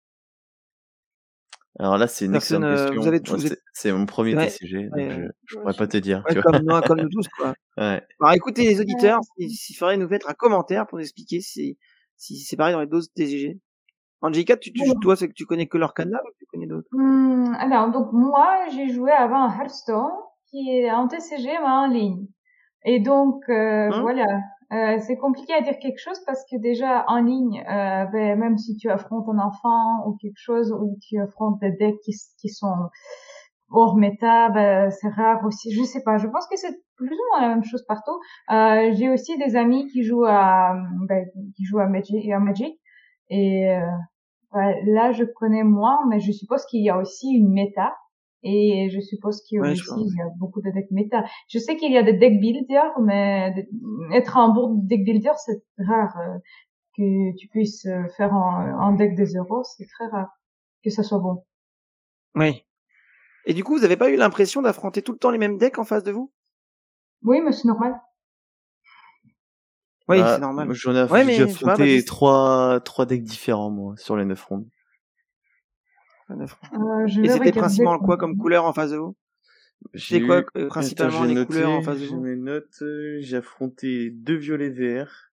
Alors là, c'est une Personne, excellente euh, question. vous avez Moi, tout, c'est, c'est mon premier ouais, T C G, ouais, donc je, ouais. je Moi pourrais pas aussi. te dire, Ouais, tu vois. comme, non, comme nous tous, quoi. Ouais. Alors écoutez les auditeurs, il, il faudrait nous mettre un commentaire pour nous expliquer si, si c'est pareil dans les autres T C G. Angelica, tu, tu, Bon. toi, c'est que tu connais que l'Orcana ou tu connais d'autres? Hum, alors, donc moi, j'ai joué avant à Hearthstone, qui est en T C G, mais en ligne. Et donc, euh, Hein? voilà, euh, c'est compliqué à dire quelque chose parce que déjà, en ligne, euh, ben, même si tu affrontes un enfant ou quelque chose, ou tu affrontes des decks qui, qui sont hors méta, ben, c'est rare aussi. Je sais pas, je pense que c'est plus ou moins la même chose partout. Euh, j'ai aussi des amis qui jouent à, ben, qui jouent à Magic, à Magic. Et euh, ouais, là, je connais moins, mais je suppose qu'il y a aussi une méta. Et je suppose qu'il y a Ouais, je aussi crois. il y a beaucoup de decks méta. Je sais qu'il y a des deck builders, mais de- être en board deck builder, c'est rare. euh, que tu puisses euh, faire un, un deck de zéro, c'est très rare que ça soit bon. Oui. Et du coup, vous avez pas eu l'impression d'affronter tout le temps les mêmes decks en face de vous? Oui, mais c'est normal. Oui, Bah, c'est normal. moi, j'en ai, Ouais, j'ai dû mais je sais pas, affronter Baptiste. trois, trois decks différents, moi, sur les neuf rondes. Euh, je Et vais c'était regarder. principalement quoi comme couleur en face de vous? J'ai C'est quoi eu, euh, attends, principalement j'ai les couleurs en noté, face de j'ai vous? mes notes, euh, j'ai affronté deux violets verts,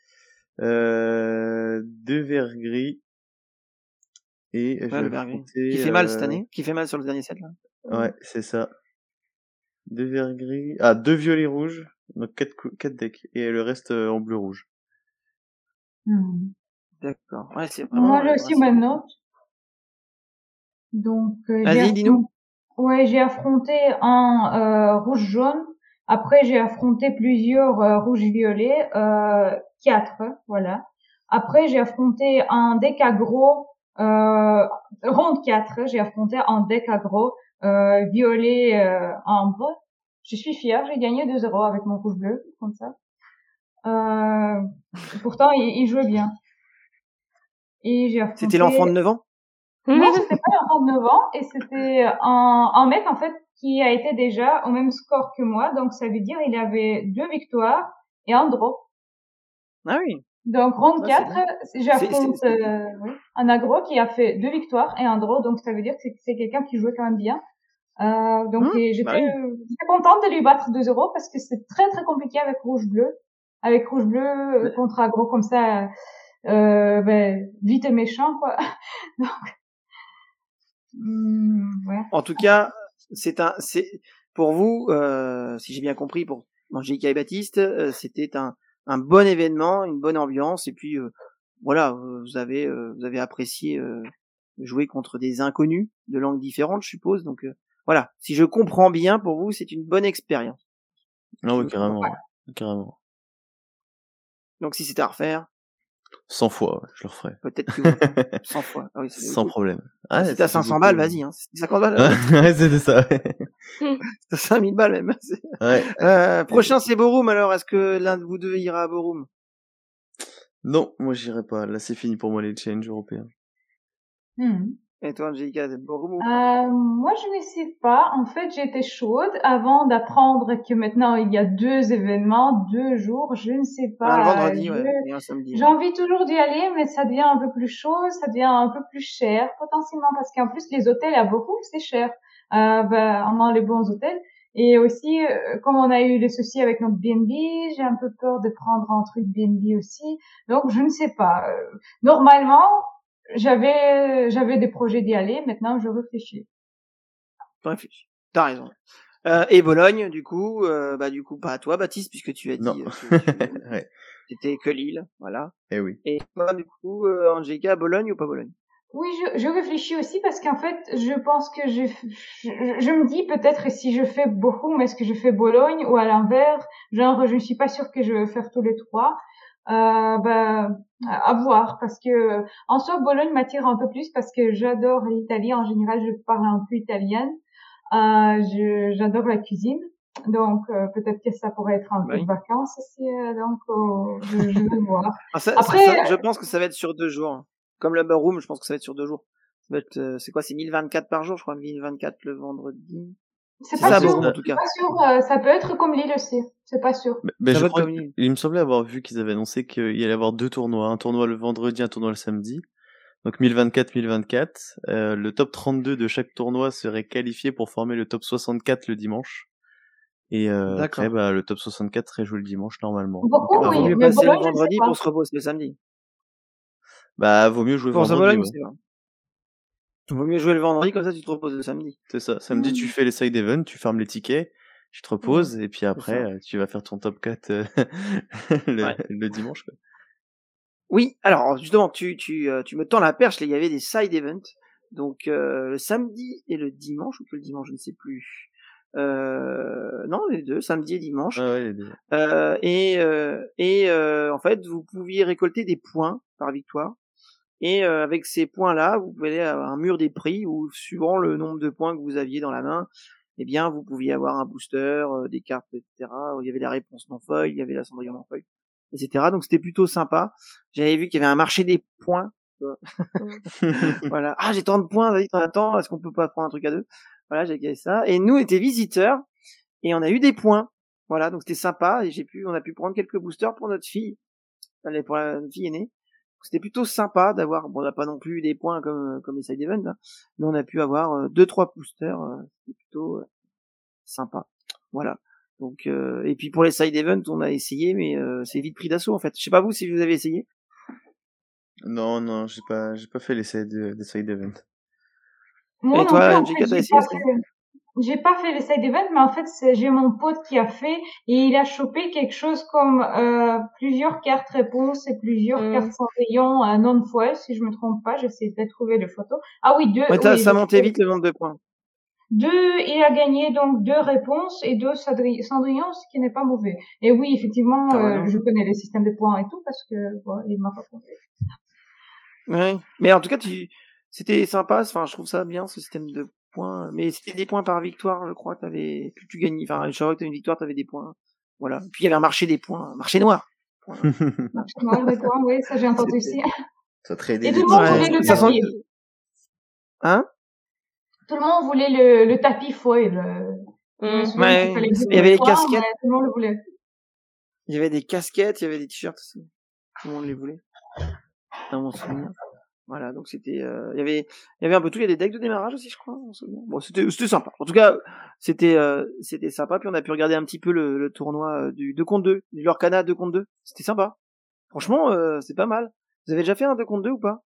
euh, deux verts gris, et Ouais, j'ai le vert gris. Qui affronté, fait mal cette euh, année? Qui fait mal sur le dernier set, là? ouais, c'est ça. Deux verts gris, ah, deux violets rouges, donc quatre, cou- quatre decks, et le reste euh, en bleu rouge. Hmm. D'accord. Ouais, c'est vraiment. Moi, j'ai euh, aussi ouais, ma c'est- note. Donc, euh, j'ai Vas-y, dis-nous. ouais, j'ai affronté un euh, rouge-jaune. Après, j'ai affronté plusieurs euh, rouge-violet, euh, quatre, voilà. Après, j'ai affronté un deck aggro, euh, ronde quatre, j'ai affronté un deck aggro, euh, violet, euh, ambre. Je suis fière, j'ai gagné deux zéro avec mon rouge-bleu, comme ça. Euh, pourtant, il, il jouait bien. Et j'ai affronté... C'était l'enfant de neuf ans? Non, c'était pas l'enfant de neuf ans, et c'était un, un mec, en fait, qui a été déjà au même score que moi, donc ça veut dire il avait deux victoires et un draw. Ah oui. Donc, ronde Ouais, c'est quatre, bien. j'affronte C'est- c'est- euh, oui, un aggro qui a fait deux victoires et un draw, donc ça veut dire que c'est, c'est quelqu'un qui jouait quand même bien. Euh, donc Hum, et j'étais, bah oui. euh, j'étais contente de lui battre deux zéro parce que c'est très très compliqué avec rouge-bleu. Avec rouge-bleu euh, contre aggro comme ça, euh, ben, vite et méchant, quoi. Donc, hum, ouais. En tout cas, c'est un, c'est pour vous, euh, si j'ai bien compris, pour Angélica et Baptiste, euh, c'était un, un bon événement, une bonne ambiance, et puis euh, voilà, euh, vous avez, euh, vous avez apprécié euh, jouer contre des inconnus de langues différentes, je suppose. Donc euh, voilà, si je comprends bien, pour vous, c'est une bonne expérience. Ah ouais, Je- carrément, ouais. Carrément. Donc si c'était à refaire, cent fois, ouais, je le referais. peut-être que vous referez cent fois. Ah oui, c'est Sans problème. Ah, si ça t'as fait cinq cents beaucoup. balles, vas-y. Hein. Si t'as cinquante balles, vas-y. Ouais, c'était ça, ouais. Si t'as cinq mille balles même. C'est- Ouais. Euh, prochain, c'est Borum. Alors, est-ce que l'un de vous deux ira à Borum? Non, moi j'irai pas. Là, c'est fini pour moi les challenges européens. Hmm. Et toi, Angélica, c'est Borum ou... Euh, moi, je ne sais pas. En fait, j'étais chaude avant d'apprendre que maintenant il y a deux événements, deux jours. Je ne sais Ah, le pas. vendredi, Je- ouais, et un samedi. J'ai Ouais. envie toujours d'y aller, mais ça devient un peu plus chaud, ça devient un peu plus cher potentiellement parce qu'en plus les hôtels à beaucoup c'est cher. Euh, ben, on a les bons hôtels. Et aussi, euh, comme on a eu les soucis avec notre B and B, j'ai un peu peur de prendre un truc B and B aussi. Donc, je ne sais pas. Euh, Normalement, j'avais j'avais des projets d'y aller. Maintenant, je réfléchis. Réfléchis. T'as raison. Euh, et Bologne, du coup, euh, bah du coup pas à toi, Baptiste, puisque tu as Non. dit euh, que tu Ouais. c'était que Lille, voilà. Eh oui. Et toi, du coup, euh, Angélica, Bologne ou pas Bologne? Oui, je, je réfléchis aussi parce qu'en fait, je pense que je, je, je me dis peut-être si je fais Bochum, est-ce que je fais Bologne ou à l'inverse, genre je ne suis pas sûre que je vais faire tous les trois. Euh, ben, à voir parce que en soi Bologne m'attire un peu plus parce que j'adore l'Italie. En général, je parle un peu italienne. Euh, je, j'adore la cuisine. Donc euh, peut-être que ça pourrait être un Bah peu de oui. vacances aussi. euh, donc euh, je, je vais voir. Ah, ça, ça- Après, ça- je pense que ça va être sur deux jours. Comme le Room, je pense que ça va être sur deux jours. Ça va être, euh, c'est quoi, c'est mille vingt-quatre par jour, je crois, mille vingt-quatre le vendredi. c'est C'est pas ça, C'est sûr. Borum, en ça. tout C'est cas. pas sûr. euh, ça peut être comme Lille aussi. C'est pas sûr. Mais, mais Ça je va être crois comme Lille. qu'il me semblait avoir vu qu'ils avaient annoncé qu'il y allait avoir deux tournois, un tournoi le vendredi, un tournoi le samedi. Donc mille vingt-quatre mille vingt-quatre. Euh, le top trente-deux de chaque tournoi serait qualifié pour former le top soixante-quatre le dimanche. Et euh, après, D'accord. bah, le top soixante-quatre serait joué le dimanche normalement. Donc, Beaucoup, Bah, à vaut oui, voir. mieux mais passer le Bologne, je ne sais vendredi pas. pour se reposer le samedi. Bah, vaut mieux jouer Pour ça, vendredi, Bologne, ouais. c'est vrai. Vaut mieux jouer le vendredi, comme ça tu te reposes le samedi. C'est ça. Samedi, tu Hmm. fais les side events, tu fermes les tickets, tu te reposes, et puis après, ça. euh, tu vas faire ton top quatre euh, le, Ouais. le dimanche, quoi. Oui, alors justement, tu, tu, euh, tu me tends la perche, là, il y avait des side events. Donc euh, le samedi et le dimanche, ou que le dimanche, je ne sais plus. Euh, non, les deux, samedi et dimanche. Ah ouais, les deux. Euh, et euh, et euh, en fait, vous pouviez récolter des points par victoire. Et euh, avec ces points-là, vous pouvez aller à un mur des prix où, suivant le nombre de points que vous aviez dans la main, eh bien, vous pouviez avoir un booster, euh, des cartes, et cetera. Il y avait la réponse non feuille, il y avait la cendrillon non feuille, et cetera. Donc c'était plutôt sympa. J'avais vu qu'il y avait un marché des points. Voilà. Ah, j'ai tant de points, vas-y, attends, est-ce qu'on peut pas prendre un truc à deux? Voilà, j'ai gagné ça. Et nous, on était visiteurs, et on a eu des points. Voilà, donc c'était sympa, et j'ai pu, on a pu prendre quelques boosters pour notre fille, allez, pour la fille aînée. C'était plutôt sympa d'avoir, bon, on n'a pas non plus des points comme, comme les side events, hein, mais on a pu avoir euh, deux, trois boosters, euh, c'était plutôt euh, sympa. Voilà. Donc, euh, et puis pour les side events, on a essayé, mais euh, c'est vite pris d'assaut, en fait. Je sais pas vous si vous avez essayé. Non, non, j'ai pas, j'ai pas fait les side, des side events. Moi Et non plus, toi, en fait, Jessica, t'as j'ai essayé pas aussi? fait. J'ai pas fait les side events, mais en fait, c'est- j'ai mon pote qui a fait et il a chopé quelque chose comme euh, plusieurs cartes réponses et plusieurs Mm. cartes cendrillon euh, non foil, si je me trompe pas. J'essaie de trouver les photos. Ah oui, deux. Ouais, t'as- Oui, ça deux, montait vite le nombre de points. deux. Il a gagné donc deux réponses et deux cendri- cendrillons, ce qui n'est pas mauvais. Et oui, effectivement, Ah, euh, voilà. je connais les systèmes de points et tout parce que bon, il m'a pas compté. Ouais. Mais en tout cas, tu, c'était sympa. Enfin, je trouve ça bien ce système de points. Mais c'était des points par victoire, je crois. T'avais, plus tu gagnais. Enfin, chaque fois que t'avais une victoire, t'avais des points. Voilà. Puis il y avait un marché des points, un marché noir. Points. Marché noir des points, oui, ça j'ai entendu aussi. Ça tradait Et des tout le monde petits voulait points. le ça sent. tapis. Hein? Tout le monde voulait le, le tapis foil. euh, Je me Mm. souviens Ouais. qu'il fallait Il y deux avait les points, casquettes. mais tout le monde le voulait. Il y avait des casquettes, il y avait des t-shirts aussi. Tout le monde les voulait. Dans mon souvenir. Voilà, donc c'était, euh, il y avait, il y avait un peu tout. Il y a des decks de démarrage aussi, je crois. Mon souvenir. Bon, c'était, c'était sympa. En tout cas, c'était, euh, c'était sympa. Puis on a pu regarder un petit peu le, le tournoi euh, du deux contre deux, du Lorcana deux contre deux. C'était sympa. Franchement, euh, c'est pas mal. Vous avez déjà fait un deux contre deux ou pas?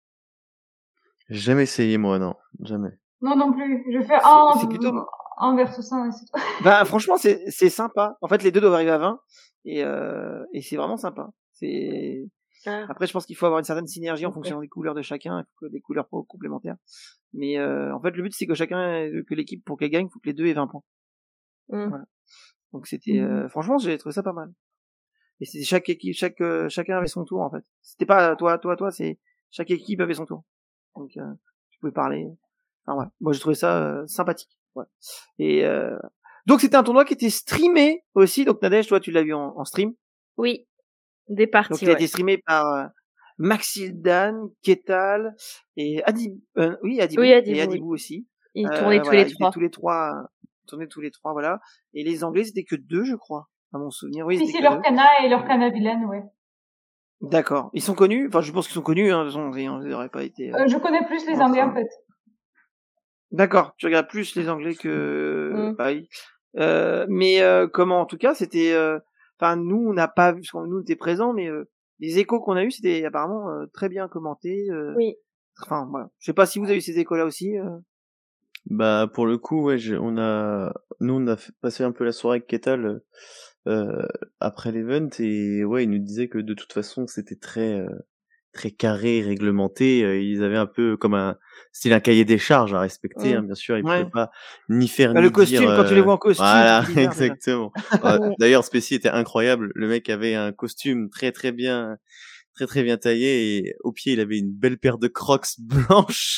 J'ai jamais essayé, moi, non. Jamais. Non, non plus. Je fais C'est, un, c'est plutôt. un versus un et c'est tout. Bah, franchement, c'est, c'est sympa. En fait, les deux doivent arriver à vingt et, euh, et c'est vraiment sympa. C'est. Ah. Après, je pense qu'il faut avoir une certaine synergie en Ok. fonction des couleurs de chacun, il faut que des couleurs pro- complémentaires. Mais euh, en fait, le but c'est que chacun, que l'équipe pour qu'elle gagne, il faut que les deux aient vingt points. Mm. Voilà. Donc c'était, euh, franchement, j'ai trouvé ça pas mal. Et c'était chaque équipe, chaque euh, chacun avait son tour en fait. C'était pas toi, toi, toi, c'est chaque équipe avait son tour. Donc euh, tu pouvais parler. Enfin ouais, moi j'ai trouvé ça euh, sympathique. Ouais. Et euh, donc c'était un tournoi qui était streamé aussi. Donc Nadège, toi tu l'as vu en, en stream. Oui, des Donc parties, il a ouais. été streamé par euh, Maxildan, Ketal et Adib, euh, oui Adibou, Oui, Adibou, et oui. Adibou aussi. Ils Euh, tournaient tous voilà, les ils étaient trois. tous les trois, ils tournaient tous les trois, voilà. Et les Anglais c'était que deux, je crois, à mon souvenir. Oui, Si, c'était si, que deux. Lorcana et Lorcana Vilaine, ouais. D'accord. Ils sont connus. Enfin, je pense qu'ils sont connus. Hein. De toute façon, ils n'auraient pas été. Euh... Euh, je connais plus les Enfin. Anglais, en fait. D'accord. Tu regardes plus les Anglais que. Mm. Pareil. Euh, mais euh, comment, en tout cas, c'était. euh, Enfin, nous, on n'a pas vu, parce que nous, on était présents, mais euh, les échos qu'on a eu, c'était apparemment euh, très bien commenté. Euh... Oui. Enfin, voilà. Je sais pas si vous avez eu ces échos-là aussi. Euh... Bah, pour le coup, ouais, j'ai- on a, nous, on a fait- passé un peu la soirée avec Ketal euh, après l'event et ouais, il nous disait que de toute façon, c'était très, euh, très carré, réglementé. Euh, ils avaient un peu comme un style un cahier des charges à respecter. Mmh. Hein, bien sûr, ils Ouais. pouvaient pas ni faire Bah, ni le costume, dire. quand tu les euh, vois en costume, Voilà, c'est bizarre, déjà. exactement. Euh, D'ailleurs, Spécie était incroyable. Le mec avait un costume très très bien, très très bien taillé et au pied il avait une belle paire de Crocs blanches.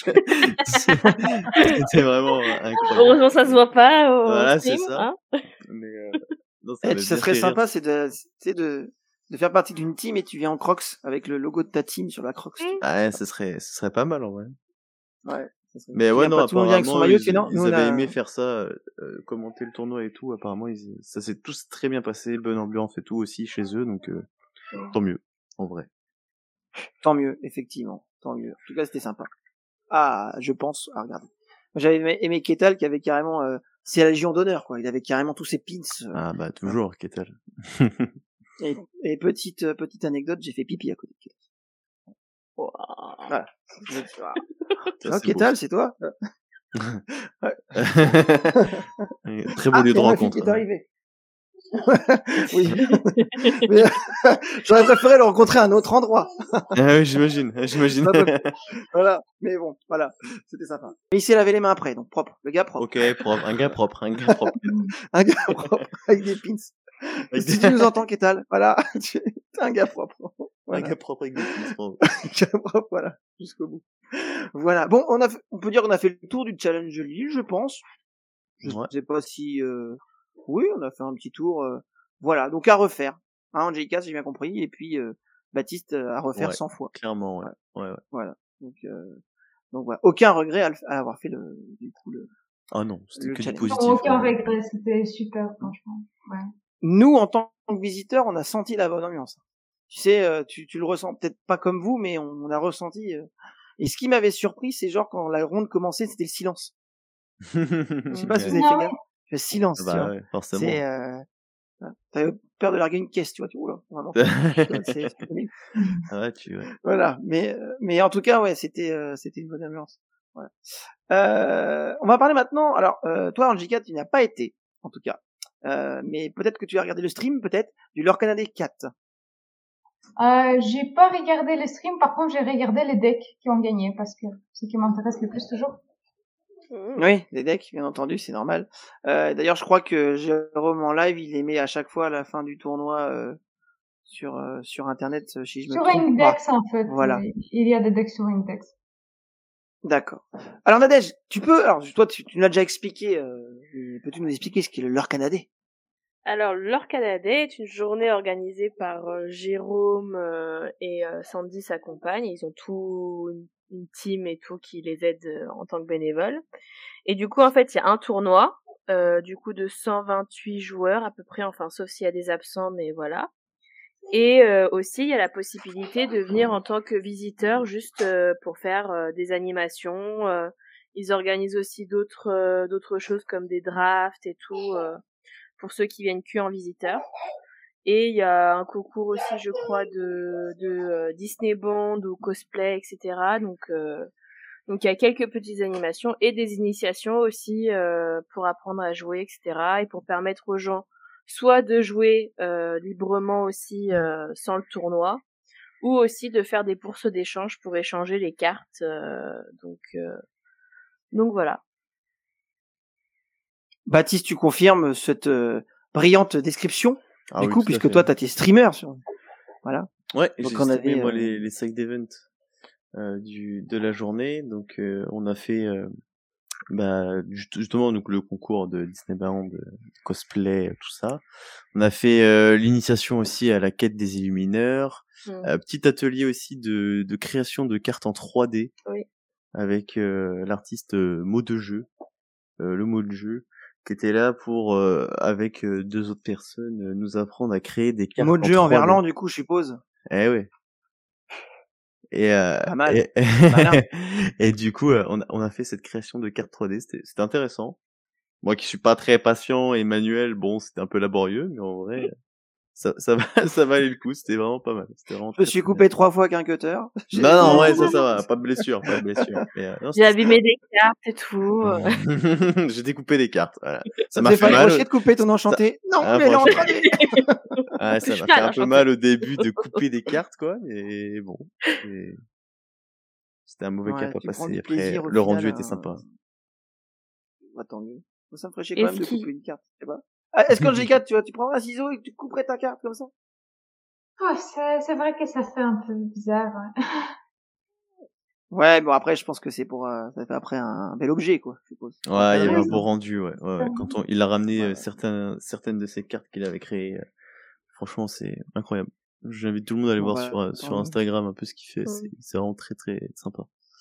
C'était vraiment incroyable. Heureusement, ça se voit pas au Voilà, stream, c'est ça. hein. Mais euh, non, ça Eh, m'avait ça bien serait fait rire. sympa, c'est de, c'est de, de faire partie d'une team et tu viens en Crocs avec le logo de ta team sur la Crocs. Mm. Ah ouais, ce serait, ce serait pas mal en vrai. Ouais. ça serait- Mais Tu ouais, viens non, pas tout le monde vient avec son apparemment, maillot, ils, tu sais, non, ils nous, on avaient a- aimé faire ça, euh, euh, commenter le tournoi et tout. Apparemment, ils, ça s'est tous très bien passé, bonne ambiance et tout aussi chez eux, donc euh, tant mieux, en vrai. Tant mieux, effectivement. Tant mieux. En tout cas, c'était sympa. Ah, je pense, à regarder. Moi, j'avais aimé, aimé Ketal qui avait carrément, euh, c'est la Légion d'honneur, quoi. Il avait carrément tous ses pins. euh, Ah bah toujours, Ketal. et, et petite, euh, petite anecdote, j'ai fait pipi à côté de Ketal. Wow. Voilà. Tu Ça, vois, c'est Ketal, beau, c'est toi? ça. Très beau Ah, lieu il de y a ma fille rencontre. qui est arrivée. Oui. Mais, j'aurais préféré le rencontrer à un autre endroit. Ah oui, j'imagine, j'imagine. Ça peut- Voilà. Mais bon, voilà. C'était sympa. Mais il s'est lavé les mains après, donc propre. Le gars propre. Ok, propre, un gars propre, un gars propre. Un gars propre, avec des pins. Avec Si des- tu nous entends, Ketal, voilà. Tu es un gars propre. Un Voilà. gars propre avec des pins, bravo. Un gars propre, voilà. Jusqu'au bout. Voilà. Bon, on a, fait- on peut dire qu'on a fait le tour du challenge de Lille, je pense. Je Ouais. sais pas si, euh... oui, on a fait un petit tour, euh... voilà. Donc à refaire. Hein, Angelica, si j'ai bien compris. Et puis, euh, Baptiste, euh, à refaire Ouais. cent fois. Clairement, ouais. Ouais, ouais. Voilà. Donc, euh... donc voilà. Aucun regret à, le- à avoir fait le, du coup, le, Ah non, c'était Le que du challenge. positif. Non, aucun hein. regret, c'était super, franchement. Ouais. Nous, en tant que visiteurs, on a senti la bonne ambiance. Tu sais, euh, tu, tu le ressens peut-être pas comme vous, mais on, on a ressenti. euh, Et ce qui m'avait surpris, c'est genre quand la ronde commençait, c'était le silence. Je sais pas si vous avez Ah fait ouais. gaffe. Le silence, tu Bah vois. ouais, forcément. C'est, euh... t'avais peur de larguer une caisse, tu vois. Tu... Oula, vraiment. C'est- c'est comique. Ah ouais, tu ouais. Voilà. Mais, euh, mais en tout cas, ouais, c'était, euh, c'était une bonne ambiance. Voilà. Euh, on va parler maintenant. Alors, euh, toi, Angelica, tu n'as pas été, en tout cas. Euh, mais peut-être que tu as regardé le stream, peut-être, du Lorcanade quatre. Euh, j'ai pas regardé le stream, par contre, j'ai regardé les decks qui ont gagné, parce que c'est ce qui m'intéresse le plus toujours. Oui, les decks, bien entendu, c'est normal. Euh, d'ailleurs, je crois que Jérôme en live, il les met à chaque fois à la fin du tournoi euh, sur euh, sur internet, si je me Sur trompe pas. Index, en fait. Voilà. euh, Il y a des decks sur Index. D'accord. Alors Nadège, tu peux, alors toi, tu, tu nous l'as déjà expliqué. Euh, peux-tu nous expliquer ce qu'est le Lorcanade? Alors, l'Orcanade est une journée organisée par euh, Jérôme euh, et euh, Sandy, sa compagne. Ils ont tout une, une team et tout qui les aide euh, en tant que bénévoles. Et du coup, en fait, il y a un tournoi, euh, du coup de cent vingt-huit joueurs à peu près, enfin sauf s'il y a des absents, mais voilà. Et euh, aussi, il y a la possibilité de venir en tant que visiteur juste euh, pour faire euh, des animations. Euh, ils organisent aussi d'autres euh, d'autres choses comme des drafts et tout. Euh, pour ceux qui viennent que en visiteur. Et il y a un concours aussi, je crois, de, de euh, Disney Bond ou cosplay, et cetera. Donc, euh, donc il y a quelques petites animations et des initiations aussi euh, pour apprendre à jouer, et cetera. Et pour permettre aux gens soit de jouer euh, librement aussi euh, sans le tournoi, ou aussi de faire des bourses d'échange pour échanger les cartes. Euh, donc, euh, donc voilà. Baptiste, tu confirmes cette euh, brillante description, Ah du oui, coup, tout à puisque fait. toi, t'as tes streamers sur... Voilà. Ouais, Donc, j'ai on streamé, avait, moi, euh, les, les side events euh, du, de la journée. Donc, euh, on a fait, euh, bah, just- justement, donc, le concours de Disney Band, euh, cosplay, euh, tout ça. On a fait euh, l'initiation aussi à la quête des Illumineurs. Mm. Euh, petit atelier aussi de, de création de cartes en trois D. Oui. Avec euh, l'artiste euh, Mot de Jeu, euh, le mot de jeu, qui était là pour, euh, avec euh, deux autres personnes, euh, nous apprendre à créer des cartes Mot de en jeu en trois D. verlan, du coup, je suppose. Eh ouais. Et, euh, Pas mal. et, Malin. et du coup, euh, on, a, on a fait cette création de cartes trois D. C'était, c'était intéressant. Moi qui suis pas très patient et manuel, bon, c'était un peu laborieux, mais en vrai, ça, ça, va, ça valait le coup. C'était vraiment pas mal. C'était vraiment Je me très, suis très coupé trois fois qu'un cutter. J'ai- bien. Non, non, ouais, ça, ça va. Pas de blessure, pas de blessure. Mais, euh, non, J'ai c'était abîmé des cartes et tout. euh. J'ai découpé des cartes, voilà. Ça Ça m'a te fait fait pas mal. chier de couper ton enchanté? Non, Ah, mais elle est en franchement. train de... Ah, ça touche m'a pas, fait un là, peu j'en mal peux au début de couper des cartes, quoi, mais bon, c'est- c'était un mauvais cap Ouais, à tu prends passer. du Après, plaisir au le final. rendu était hein. sympa. Bah, tant mieux. Moi, ça me ferait chier Et quand même ce de qui- couper une carte. Je sais pas. Ah, est-ce que le G quatre, tu vois, tu prends un ciseau et que tu couperais ta carte comme ça? Oh, c'est, c'est vrai que ça fait un peu bizarre. Ouais. Ouais, bon après, je pense que c'est pour, euh, ça fait après un, un bel objet, quoi. Je suppose. Pour Ouais, il y encadrer, avait un ça. beau rendu, ouais. ouais, ouais. Quand on, il a ramené Ouais, euh, ouais. certains, certaines de ces cartes qu'il avait créées, euh, franchement, c'est incroyable. J'invite tout le monde à aller Bon, voir bah, sur, euh, tant sur mieux. Instagram un peu ce qu'il fait. Mm. C'est, c'est vraiment très, très sympa.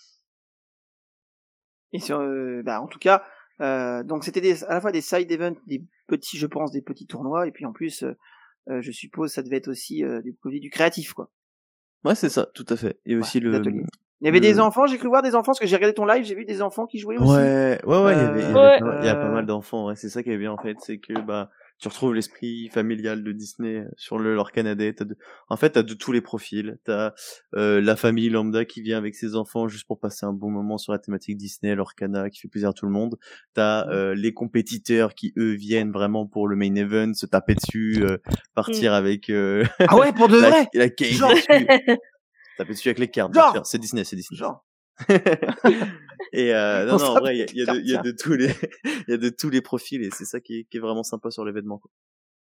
Et sur, euh, bah, en tout cas, euh, donc c'était des, à la fois des side events, des petits, je pense, des petits tournois, et puis en plus, euh, euh, je suppose, ça devait être aussi euh, du côté du créatif, quoi. Ouais, c'est ça, tout à fait. Et Ouais, aussi des le, ateliers. Il y avait le- des enfants, j'ai cru voir des enfants, parce que j'ai regardé ton live, j'ai vu des enfants qui jouaient aussi. Ouais, ouais, ouais, il y avait, il y Euh, avait Ouais. pas mal, il y a pas euh, mal d'enfants, ouais. C'est ça qui est bien, en fait. C'est que, bah, tu retrouves l'esprit familial de Disney sur le l'Orcanadé. T'as de, en fait, t'as de tous les profils. T'as, euh, la famille lambda qui vient avec ses enfants juste pour passer un bon moment sur la thématique Disney, l'Orcana, qui fait plaisir à tout le monde. T'as, euh, les compétiteurs qui, eux, viennent vraiment pour le main event, se taper dessus, euh, partir avec, euh, Ah ouais, pour de la, vrai? la cage Genre. dessus. Taper dessus avec les cartes, bien Genre. sûr. C'est Disney, c'est Disney. Genre. Et euh, non, On non, en tape vrai, il y a, avec il y a les de, il y a cartes, de tous les, il y a de tous les profils et c'est ça qui est, qui est vraiment sympa sur l'événement, quoi.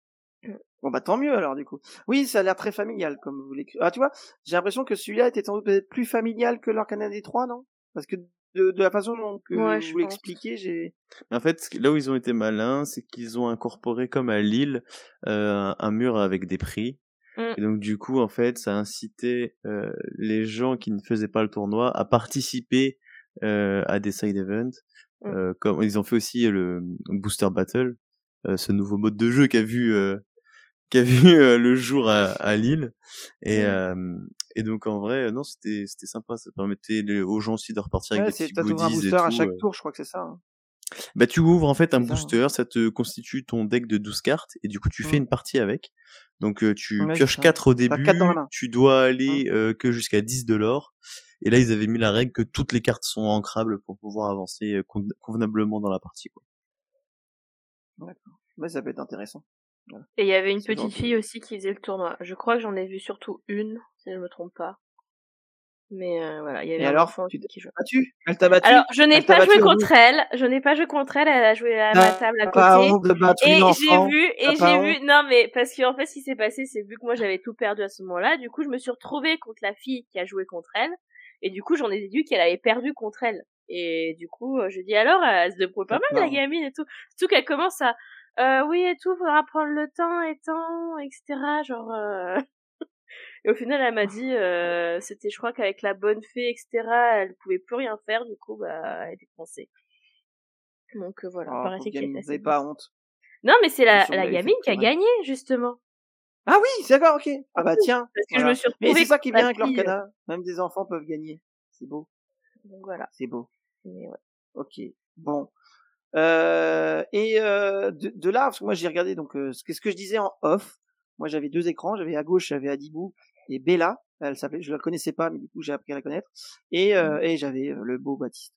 Bon bah tant mieux alors du coup. Oui, ça a l'air très familial comme vous l'écrivez. Ah tu vois, j'ai l'impression que celui-là était sans doute peut-être plus familial que l'Orcana des trois, non? Parce que de, de la façon dont que Ouais, je vous pense. l'expliquez, j'ai. En fait, ce qui- là où ils ont été malins, c'est qu'ils ont incorporé comme à Lille euh, un mur avec des prix. Mm. Et donc du coup, en fait, ça a incité euh, les gens qui ne faisaient pas le tournoi à participer euh, à des side events. Mm. Euh, comme ils ont fait aussi le Booster Battle, euh, ce nouveau mode de jeu qui a vu euh, qui a vu euh, le jour à, à Lille. Et Mm. euh, et donc en vrai, non, c'était c'était sympa. Ça permettait les- aux gens aussi de repartir avec Ouais, des c'est petits t'as trouvé un goodies et booster à tout. chaque euh. tour, je crois que c'est ça. Hein. Bah tu ouvres en fait un C'est ça, hein. booster, ça te constitue ton deck de douze cartes et du coup tu fais Mm. une partie avec. Donc euh, tu Ouais, pioches c'est ça. quatre au T'as début, quatre dans la main. tu dois aller euh, que jusqu'à dix de l'or. Et là ils avaient mis la règle que toutes les cartes sont ancrables pour pouvoir avancer euh, con- convenablement dans la partie, quoi. D'accord. Ouais, ça peut être intéressant. Voilà. Et il y avait une Ce genre petite de- fille aussi qui faisait le tournoi. Je crois que j'en ai vu surtout une, si je me trompe pas. Mais euh, voilà, il y avait Et un alors, enfant tu aussi t'es qui jouait. battu? Elle t'a battu? Alors, je n'ai Elle t'a pas battu joué au contre elle. Je n'ai pas joué contre elle. Elle a joué à ma table à T'as pas côté. honte de battre Et une j'ai enfant? vu, T'as et pas j'ai honte? vu, non mais, parce qu'en fait, ce qui s'est passé, c'est vu que moi j'avais tout perdu à ce moment-là, du coup, je me suis retrouvée contre la fille qui a joué contre elle, et du coup, j'en ai déduit qu'elle avait perdu contre elle. Et du coup, euh, je dis alors, elle se débrouille pas mal, la gamine et tout. Surtout qu'elle commence à, euh, oui et tout, faudra prendre le temps et temps, et cetera. Genre, euh... et au final, elle m'a dit, euh, c'était, je crois qu'avec la bonne fée, et cetera, elle pouvait plus rien faire, du coup, bah, elle était coincée. Donc euh, voilà, Oh, paraît-il pauvre qu'elle gamine, était vous assez avez pas honte. Non, mais c'est la, Sûr, vous la l'avez gamine fait qui a pour elle. gagné, justement. Ah oui, c'est d'accord, ok. Ah bah tiens. Parce que je voilà. me suis Mais retrouvée c'est ça qui est contre bien la avec fille. l'Orcana. Même des enfants peuvent gagner. C'est beau. Donc voilà. C'est beau. Mais ouais. Ok. Bon. Euh, et euh, de, de là, parce que moi j'ai regardé donc euh, ce que ce que je disais en off. Moi j'avais deux écrans. J'avais à gauche, j'avais Adibou et Bella. Elle s'appelait. Je la connaissais pas, mais du coup j'ai appris à la connaître. Et euh, et j'avais euh, le beau Baptiste.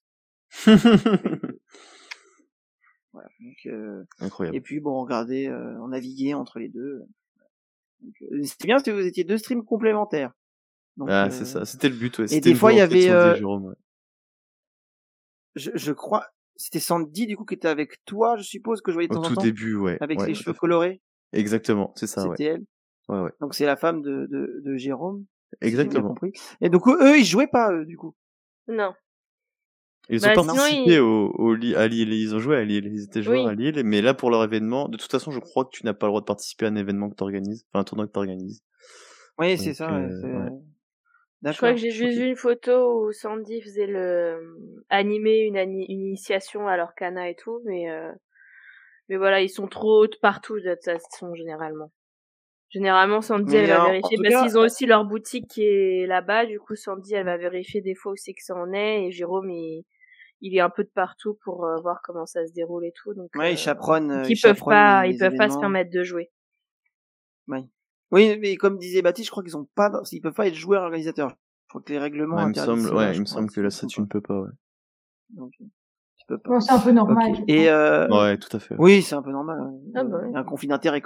Voilà. Donc euh, Incroyable. et puis bon, on regardait, euh, on naviguait entre les deux. Donc, euh, c'était bien parce que vous étiez deux streams complémentaires. Donc, Ah, euh, c'est ça. C'était le but, ouais. Et C'était des une fois il y volonté de avait, Sandy et euh, Jérôme, ouais. je, je crois, c'était Sandy du coup qui était avec toi, je suppose que je voyais de Au temps en tout temps, début, ouais. avec ouais, les tout à cheveux fait. colorés. Exactement, c'est ça, ouais. C'était elle. Ouais, ouais. Donc c'est la femme de de, de Jérôme. Si j'ai bien Exactement. compris. Et donc eux ils jouaient pas eux, du coup. Non. Ils Bah, ont sinon, participé ils- au, au Li- à Lille, ils ont joué à Lille, ils étaient joueurs Oui. à Lille, mais là pour leur événement, de toute façon, je crois que tu n'as pas le droit de participer à un événement que t'organises, enfin un tournoi que t'organises. Oui, c'est Donc, ça. Ouais, euh, c'est- ouais. Je crois D'accord. que j'ai juste Ok. vu une photo où Sandy faisait le animer une, ani- une initiation à l'Orcana et tout, mais euh... mais voilà, ils sont trop hautes partout de toute façon généralement. Généralement, Sandy, Mais elle va en, en vérifier tout parce cas, qu'ils ont aussi leur boutique qui est là-bas. Du coup, Sandy, elle va vérifier des fois où c'est que ça en est. Et Jérôme, il, il est un peu de partout pour euh, voir comment ça se déroule et tout. Donc, ouais, euh, ils chaperonnent, donc euh, ils ils peuvent chaperonnent pas, les, ils les peuvent pas se événements. permettre de jouer. Oui. Oui, mais comme disait Baptiste, je crois qu'ils ont pas, ils peuvent pas être joueurs organisateurs. Je crois que les règlements Ouais, il me interdisent semble, cela, ouais, je il me crois, semble que si là, je ça me tu trompe ne peux pas, ouais. pas. Donc, tu peux pas. Bon, c'est un peu normal. Ok. je Et pense. euh, Ouais, tout à fait. Ouais. oui, c'est un peu normal. hein. Ah bah Il oui. y a un conflit d'intérêt quand même.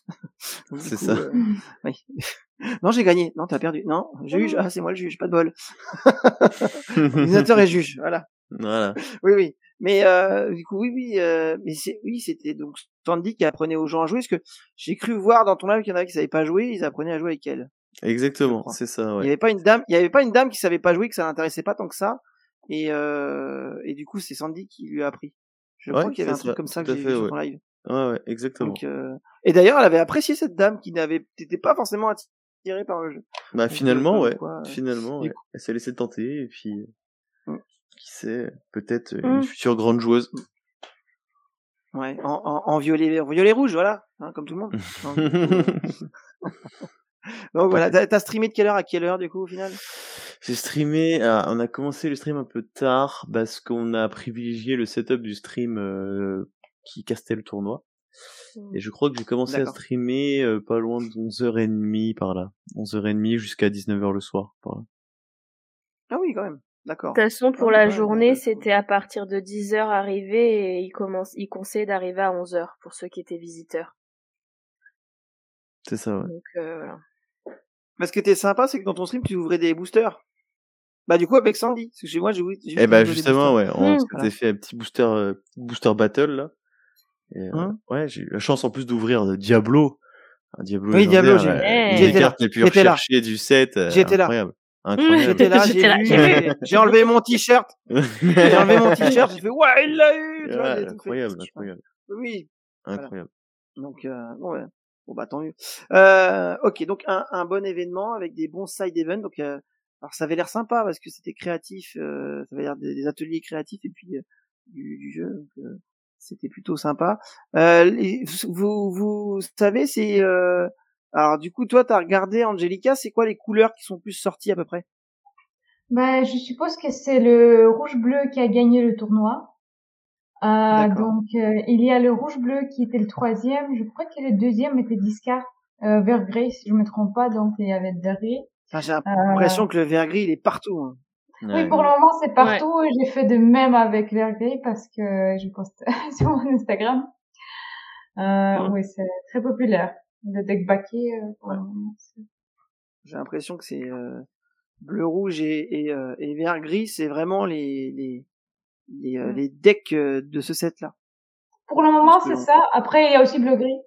Donc, du C'est coup, ça. euh, oui. Non, j'ai gagné. Non, t'as perdu. Non, juge. Ah, c'est moi le juge, pas de bol. Ordinateur et juge, voilà. Voilà. Oui, oui. Mais euh, du coup, oui, oui, euh, mais c'est, oui, c'était donc Sandy qui apprenait aux gens à jouer, parce que j'ai cru voir dans ton live qu'il y en avait qui savaient pas jouer, ils apprenaient à jouer avec elle. Je Exactement, crois. c'est ça, Il y ouais. avait pas une dame, il y avait pas une dame qui savait pas jouer, que ça l'intéressait pas tant que ça, et euh, et du coup, c'est Sandy qui lui a appris. Je crois Ouais, qu'il y avait c'est un truc ça, comme ça tout que à j'ai fait, vu sur ouais. ton live. Ouais, ouais, exactement. Donc, euh... et d'ailleurs, elle avait apprécié cette dame qui n'avait, t'étais pas forcément attiré par le jeu. Bah, Donc, euh, finalement, comme ouais. quoi, euh, Finalement, du ouais. coup. Elle s'est laissée tenter, et puis, Mm. qui sait, peut-être une Mm. future grande joueuse. Ouais, en, en, en violet, en violet rouge, voilà, hein, comme tout le monde. Donc, du coup, euh... Donc voilà, t'as, t'as streamé de quelle heure à quelle heure du coup au final? J'ai streamé, ah, on a commencé le stream un peu tard parce qu'on a privilégié le setup du stream euh, qui castait le tournoi. Mm. Et je crois que j'ai commencé D'accord. à streamer euh, pas loin de onze heures trente par là. onze heures trente jusqu'à dix-neuf heures le soir, par là. Ah oui, quand même. D'accord. De toute façon, pour Ah oui, la quand même, journée, donc, euh, c'était à partir de dix heures arrivé et il commence, il conseille d'arriver à onze heures pour ceux qui étaient visiteurs. C'est ça, ouais. Donc, euh, voilà. Mais ce qui était sympa, c'est que dans ton stream, tu ouvrais des boosters. Bah du coup avec Sandy, parce que chez moi j'ai j'ai Eh juste bah ouvert des justement, boosters. ouais, on Mmh. s'était Voilà. fait un petit booster, euh, booster battle là. Et, euh, Hum. ouais, j'ai eu la chance en plus d'ouvrir de Diablo, un Diablo Oui, Diablo, légendaire, j'ai, euh, une Hey. des j'étais là, cartes les plus j'étais là, recherchées du set, euh, j'étais là, incroyable, incroyable. j'étais là, j'ai J'étais là, vu, j'ai vu. j'ai, j'ai enlevé mon t-shirt, j'ai enlevé mon t-shirt, j'ai fait ouais il l'a eu, tu vois, Ouais, j'ai tout fait. incroyable, incroyable, Oui, voilà. incroyable. Donc euh, bon, ouais. Bon bah tant mieux. Euh, ok, donc un, un bon événement avec des bons side events. Donc euh, alors ça avait l'air sympa parce que c'était créatif, euh, ça avait l'air des, des ateliers créatifs et puis euh, du, du jeu. Donc, euh, c'était plutôt sympa. Euh, les- vous vous savez c'est euh, alors du coup toi t'as regardé Angelica, c'est quoi les couleurs qui sont plus sorties à peu près? Ben, je suppose que c'est le rouge-bleu qui a gagné le tournoi. Euh, D'accord. donc, euh, il y a le rouge-bleu qui était le troisième. Je crois que le deuxième était Discard, euh, vert gris, si je me trompe pas. Donc, il y avait vert gris. Enfin, j'ai Euh, l'impression que le vert gris il est partout. Hein. oui, Ouais. pour le moment, c'est partout. J'ai fait de même avec vert gris parce que je poste sur mon Instagram. Euh, Mhm. oui, c'est très populaire. Le deck baquet, euh, pour Ouais. le moment, c'est- J'ai l'impression que c'est euh, bleu, rouge et, et, euh, et vert gris, c'est vraiment les les les, euh, Mm. les decks euh, de ce set-là. Pour le moment, que c'est l'on- ça. Après, il y a aussi bleu gris.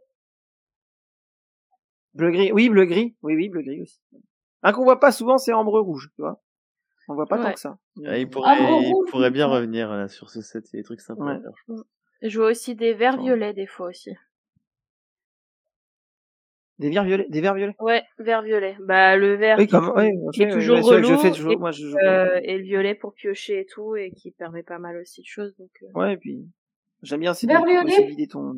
Bleu gris, oui, bleu gris, oui, oui, bleu gris aussi. Un qu'on voit pas souvent, c'est ambre rouge, tu vois. On voit pas tant Ouais. que ça. Ah, il Euh, pourrait, Un gros il rouge, pourrait bien ouais. revenir là, sur ce set, il y a des trucs sympas Ouais. à faire, je pense. Je vois aussi des verts Attends. violets des fois aussi. Des verts violets, des verts violets. Ouais, vert violet. Bah le vert Oui, qui, comme, ouais, qui est ouais, toujours ouais, c'est vrai que je relou fais toujours, et, moi, je joue. euh, et le violet pour piocher et tout et qui permet pas mal aussi de choses. Donc euh, Ouais, et puis j'aime bien, c'est Vert des trucs violet. aussi vider ton.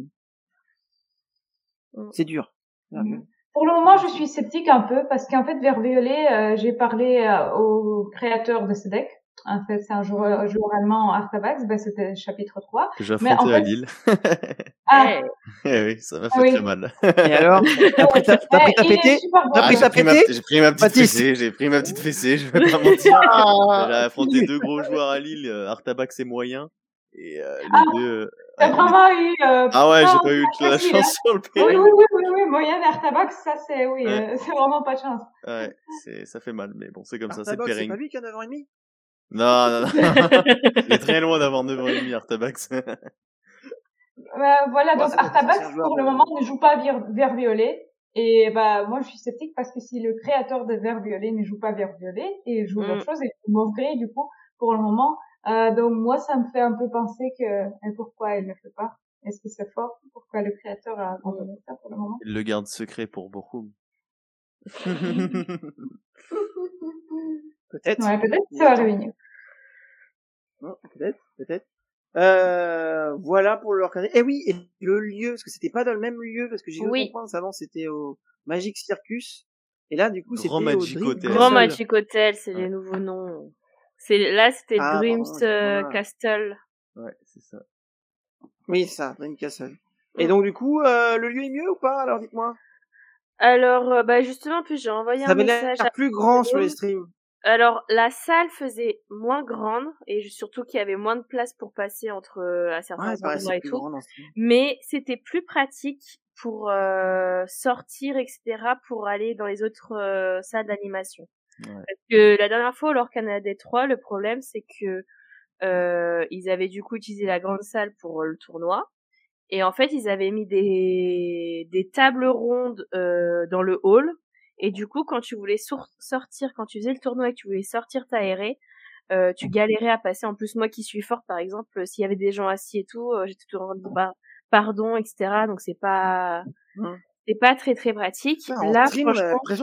Mm. C'est dur. Vert Mm. violet. Pour le moment, je suis sceptique un peu parce qu'en fait, vert violet, euh, j'ai parlé euh, au créateur de ce deck. En fait, c'est un joueur, un joueur allemand, Artabax. Ben, c'était chapitre trois. Que j'ai Mais en affronté à fait, Lille. ah, hey. Eh oui, ça m'a ah fait oui. très mal. Et alors, t'as pris ta, t'as pris ta Eh, il est pété? super bon. T'as Ah, pris j'ai ta pris ma, pété? j'ai pris ma petite Baptiste. fessée, j'ai pris ma petite fessée, je vais pas mentir. Ah, J'ai affronté deux gros joueurs à Lille, euh, Artabax et Moyen. Et euh, les Ah, deux... euh, t'as ouais, les- vraiment eu euh, Ah ouais, pas, j'ai pas eu de pas la facile, hein. chance sur le Oui, P M. oui, oui, oui, oui, moyen Artabax, ça c'est, oui, Ouais. euh, c'est vraiment pas de chance. Ouais, c'est, ça fait mal, mais bon, c'est comme ça, c'est le Artabox, c'est pairing. pas lui qui a neuf ans et demi? Non, non, non. Il est très loin d'avoir neuf ans et demi, Artabax. Euh, voilà, Bon, donc c'est bon, Artabax, c'est un joueur pour le de- moment, ne joue pas vert, vert violet. Et bah moi, je suis sceptique parce que si le créateur de vert violet ne joue pas vert violet et joue Mm. autre chose, et mauve gris, du coup, pour le moment, euh, donc moi, ça me fait un peu penser que et pourquoi il ne le fait pas. Est-ce que c'est fort? Pourquoi le créateur a abandonné ça pour le moment? Il le garde secret pour Bochum. Peut-être. Ouais, peut-être que Il ça va attend. revenir. Non, peut-être, peut-être. Euh, voilà pour leur carnet. Eh oui, et le lieu, parce que c'était pas dans le même lieu, parce que j'ai cru Oui. comprendre, avant c'était au Magic Circus, et là du coup Grand c'était au Magic Dream Hotel. Grand Castle. Magic Hotel, c'est Ouais. les nouveaux noms. C'est là, c'était Ah, Dreams pardon, euh, voilà. Castle. Ouais, c'est ça. Oui, c'est ça, Dream Castle. Et Mm. donc du coup, euh, le lieu est mieux ou pas? Alors dites-moi. Alors, euh, bah justement, puis j'ai envoyé Ça un avait message. l'air À... plus grand sur les streams. Alors, la salle faisait moins grande et surtout qu'il y avait moins de place pour passer entre euh, à certains Ouais, il endroits paraissait et plus tout. grand dans ce stream. Mais c'était plus pratique pour euh, sortir, et cetera, pour aller dans les autres euh, salles d'animation. Ouais. Parce que la dernière fois, au Lorcana D trois, le problème, c'est que euh, ils avaient du coup utilisé la grande salle pour le tournoi. Et en fait, ils avaient mis des, des tables rondes euh, dans le hall. Et du coup, quand tu voulais sour- sortir, quand tu faisais le tournoi et que tu voulais sortir t'aérer, euh, tu galérais à passer. En plus, moi qui suis forte, par exemple, s'il y avait des gens assis et tout, euh, j'étais tout en train de dire bah, pardon, et cetera. Donc c'est pas, Mmh. c'est pas très très pratique. Putain, en Là, stream, franchement, euh, l'impression-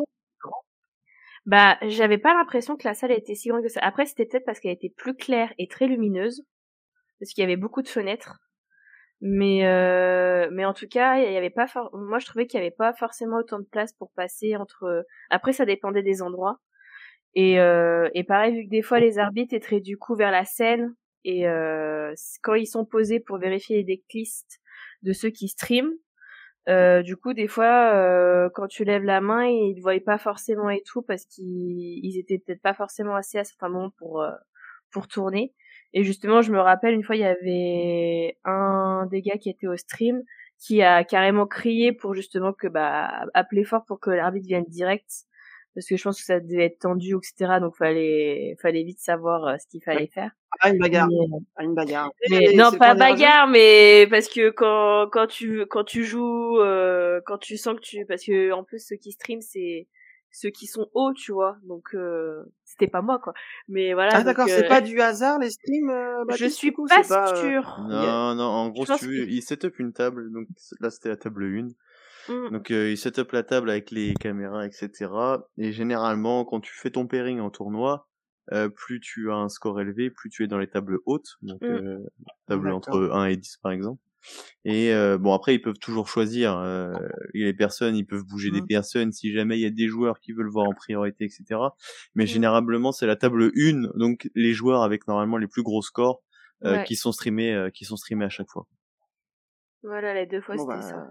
bah, j'avais pas l'impression que la salle était si grande que ça. Après, c'était peut-être parce qu'elle était plus claire et très lumineuse, parce qu'il y avait beaucoup de fenêtres. Mais euh, mais en tout cas, il y avait pas for- moi je trouvais qu'il y avait pas forcément autant de place pour passer entre. Après, ça dépendait des endroits. Et euh, et pareil, vu que des fois les arbitres étaient du coup vers la scène et euh, quand ils sont posés pour vérifier les decklists de ceux qui streament, euh, du coup des fois euh, quand tu lèves la main, ils te voyaient pas forcément et tout parce qu'ils ils étaient peut-être pas forcément assez à certains moments pour euh, pour tourner. Et justement, je me rappelle une fois, il y avait un des gars qui était au stream qui a carrément crié pour justement que bah appeler fort pour que l'arbitre vienne direct parce que je pense que ça devait être tendu, et cetera. Donc fallait fallait vite savoir euh, ce qu'il fallait faire. Ah, une bagarre. Mais, Ah, une bagarre. mais- Et non, c'est pas le point des rageux bagarre, mais parce que quand quand tu quand tu joues, euh, quand tu sens que tu parce que en plus ceux qui stream c'est ceux qui sont hauts, tu vois. Donc euh, c'était pas moi quoi. Mais voilà. Ah, donc, d'accord, euh, c'est pas du hasard, les streams, euh, je Baptiste, suis du coup, pas c'est pas, euh, sûre. il y a- Non, non, en Je gros, si pense tu veux, que- il set up une table, donc là c'était la table un. Mm. Donc euh, il set up la table avec les caméras, et cetera. Et généralement, quand tu fais ton pairing en tournoi, euh, plus tu as un score élevé, plus tu es dans les tables hautes, donc Mm. euh, table D'accord. entre un et dix par exemple. Et euh, bon, après ils peuvent toujours choisir. Euh, les personnes, ils peuvent bouger des Mhm. personnes si jamais il y a des joueurs qui veulent voir en priorité, et cetera. Mais Mm. généralement, c'est la table un, donc les joueurs avec normalement les plus gros scores euh, Ouais. qui sont streamés, euh, qui sont streamés à chaque fois. Voilà, les deux fois Bon, c'était bah, ça.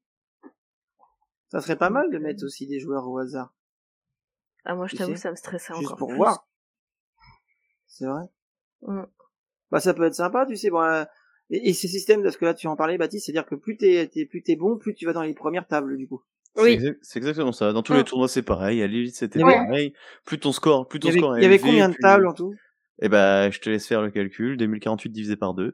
ça serait pas Donc, mal de euh, mettre aussi des joueurs au hasard, Ah moi je tu t'avoue sais, ça me stressait juste encore pour plus. voir. C'est vrai. Mm. Bah, ça peut être sympa, tu sais. Bon, euh, et, et ces systèmes, parce que là, tu en parlais, Baptiste, c'est-à-dire que plus t'es, t'es, plus t'es bon, plus tu vas dans les premières tables, du coup. C'est Oui. exact- c'est exactement ça. Dans tous Mm. les tournois, c'est pareil. À l'élite, c'était Il y avait- pareil. Plus ton score, plus Il ton y avait, score est il y avait élevé, combien de plus... tables en tout? Eh ben, je te laisse faire le calcul. deux mille quarante-huit divisé par deux.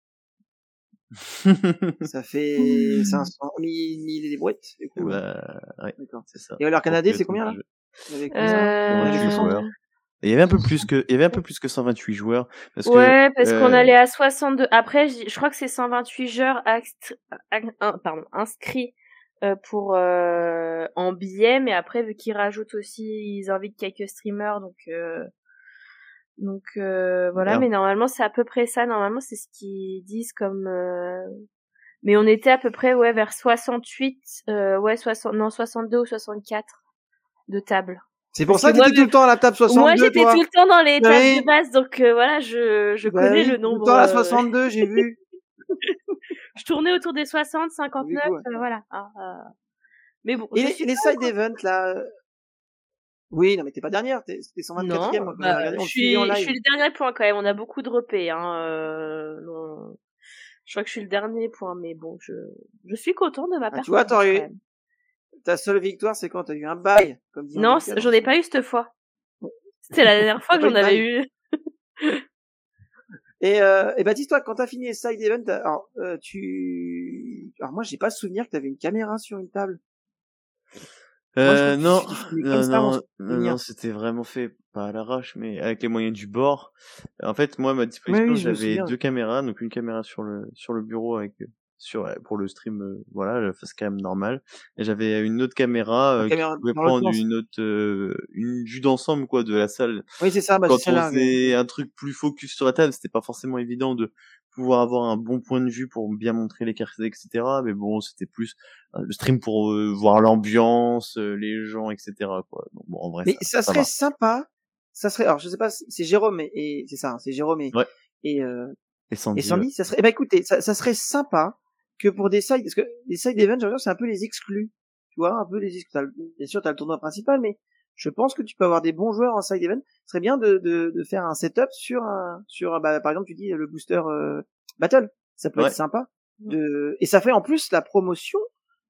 Ça fait cinq cents, mille, mille et des brouettes, du coup. ouais. Bah, ouais, D'accord. c'est ça. Et alors, Pour Canadien, que c'est tout combien, là? le jeu. Il y avait combien, là? Euh... Il y avait cent vingt-huit soixante? joueurs. Et il y avait un peu plus que, il y avait un peu plus que cent vingt-huit joueurs. Parce Ouais, que, parce qu'on euh, allait à soixante-deux. Après, je je crois que c'est cent vingt-huit joueurs axt- ag- un- pardon, inscrits euh, pour euh, en billets, mais après vu qu'ils rajoutent aussi, ils invitent quelques streamers, donc euh, donc euh, voilà. Alors. Mais normalement, c'est à peu près ça. Normalement, c'est ce qu'ils disent comme. euh, Mais on était à peu près ouais vers soixante-huit, euh, ouais soixante, non soixante-deux ou soixante-quatre de tables. C'est pour Parce ça que que moi, t'étais tout vu- le temps à la table Moi, soixante-deux, j'étais toi. tout le temps dans les Bah tables oui. de base, donc euh, voilà, je je Bah connais oui, le tout nombre. le temps à la euh, soixante-deux, j'ai vu. Je tournais autour des soixante, Du cinquante-neuf, coup, ouais. euh, voilà. Ah, euh, Mais bon, Et je les, suis les pas side events, là, euh, oui, non, mais t'es pas dernière, t'es, t'es cent vingt-quatrième, non, moi, quand bah j'ai regardé, je on te suivait en suis je suis live. le dernier point quand même. On a beaucoup de repés, hein. Euh, non. Je crois que je suis le dernier point, mais bon, je je suis content de ma Ah, tu vois, performance t'aurais quand eu, même. ta seule victoire, c'est quand t'as eu un bail, comme dit Non, Angelica c- dans j'en le ai son. pas eu cette fois. C'était la dernière fois T'as que pas eu j'en de avais bail. eu. Et, euh, et Baptiste, toi, quand t'as fini les side events, t'as- alors, euh, tu, alors moi, j'ai pas souvenir que t'avais une caméra sur une table. Moi, je Euh, trouve non, que tu, tu filmais non, comme ça, mon non, non, souvenir. non, c'était vraiment fait, pas à l'arrache, mais avec les moyens du bord. En fait, moi, à ma Oui, disposition, oui, je me j'avais souviens. deux caméras, donc une caméra sur le, sur le bureau avec, euh, sur, euh, pour le stream, euh, voilà, la face cam normale. Et j'avais une autre caméra, La euh, qui caméra pouvait dans l'autre prendre sens. une autre, euh, une vue d'ensemble, quoi, de la salle. Oui, c'est ça, bah, c'est Quand on celle-là. que- faisait un truc plus focus sur la table, c'était pas forcément évident de pouvoir avoir un bon point de vue pour bien montrer les cartes, et cetera. Mais bon, c'était plus euh, le stream pour euh, voir l'ambiance, euh, les gens, et cetera, quoi. Donc bon, en vrai, Mais ça, ça ça serait va. sympa. Ça serait, alors, je sais pas, c'est Jérôme et, et c'est ça, hein, c'est Jérôme et, Ouais. et, euh, Et Sandy, et Sandy, ça serait, eh ben, écoutez, ça, ça serait sympa que pour des sides, parce que les side events, j'ai l'impression que c'est un peu les exclus. Tu vois, un peu les exclus. T'as le- Bien sûr, t'as le tournoi principal, mais je pense que tu peux avoir des bons joueurs en side event. Ce serait bien de, de, de faire un setup sur un, sur, un- bah, par exemple, tu dis le booster, euh, battle. Ça peut Ouais. être sympa. De, et ça fait en plus la promotion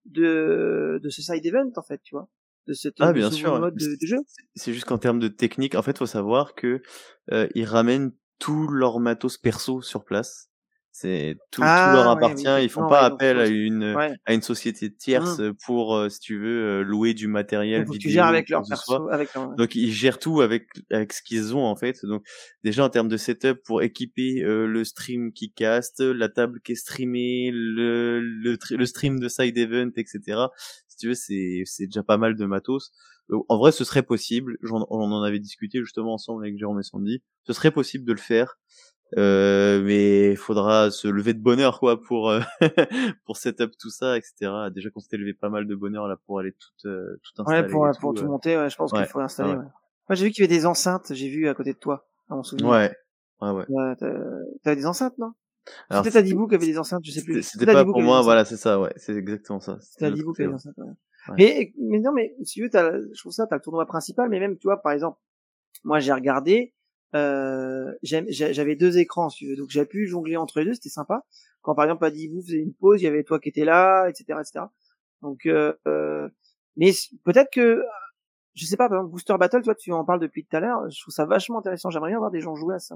de de ce side event en fait, tu vois, de cette Ah, de bien ce sûr. nouveau mode de, de jeu. C'est, c'est juste qu'en termes de technique, en fait, faut savoir que euh, ils ramènent tout leur matos perso sur place. C'est tout, tout leur Ah ouais, appartient. oui, Ils font effectivement, pas ouais, donc appel faut, à une ouais. à une société Mmh. tierce pour, euh, si tu veux, euh, louer du matériel Donc faut que tu gères vidéo ou avec quoi leur que ce soit. perso, avec leur. Donc ils gèrent tout avec avec ce qu'ils ont en fait. Donc déjà en termes de setup pour équiper euh, le stream qui caste, la table qui est streamée, le le, tr- le stream de side event, et cetera. Si tu veux, c'est c'est déjà pas mal de matos. Euh, En vrai, ce serait possible. J'en- on en avait discuté justement ensemble avec Jérôme et Sandy. Ce serait possible de le faire. Euh, mais il faudra se lever de bonheur quoi pour euh, pour setup tout ça, et cetera. Déjà qu'on s'était levé pas mal de bonheur là pour aller tout euh, tout Ouais, installer pour et pour tout. tout euh. monter, ouais, je pense qu'il Ouais, faut ah l'installer. ouais, Ouais. Moi j'ai vu qu'il y avait des enceintes, j'ai vu à côté de toi, à mon souvenir. ouais, ouais, ouais. Ouais, t'as- t'avais des enceintes, non? Alors C'était c'était Adibou qui avait des enceintes, je sais c'était plus. c'était C'était pas Adibou qui pour avait des moi, enceintes. voilà, c'est ça, ouais, c'est exactement ça. C'était C'était de l'autre Adibou qui côté, avait des ouais. enceintes. Ouais. Ouais. Mais mais non, mais si tu veux, t'as, je trouve ça, t'as le tournoi principal, mais même tu vois, par exemple, moi j'ai regardé, euh, j'aime- j'ai- j'avais deux écrans, si tu veux, donc j'avais pu jongler entre les deux, c'était sympa. Quand par exemple Adibou faisait une pause, il y avait toi qui étais là, et cetera, et cetera. Donc euh, euh, mais c- peut-être que je sais pas, par exemple, Booster Battle, toi, tu en parles depuis tout à l'heure, je trouve ça vachement intéressant. J'aimerais bien voir des gens jouer à ça.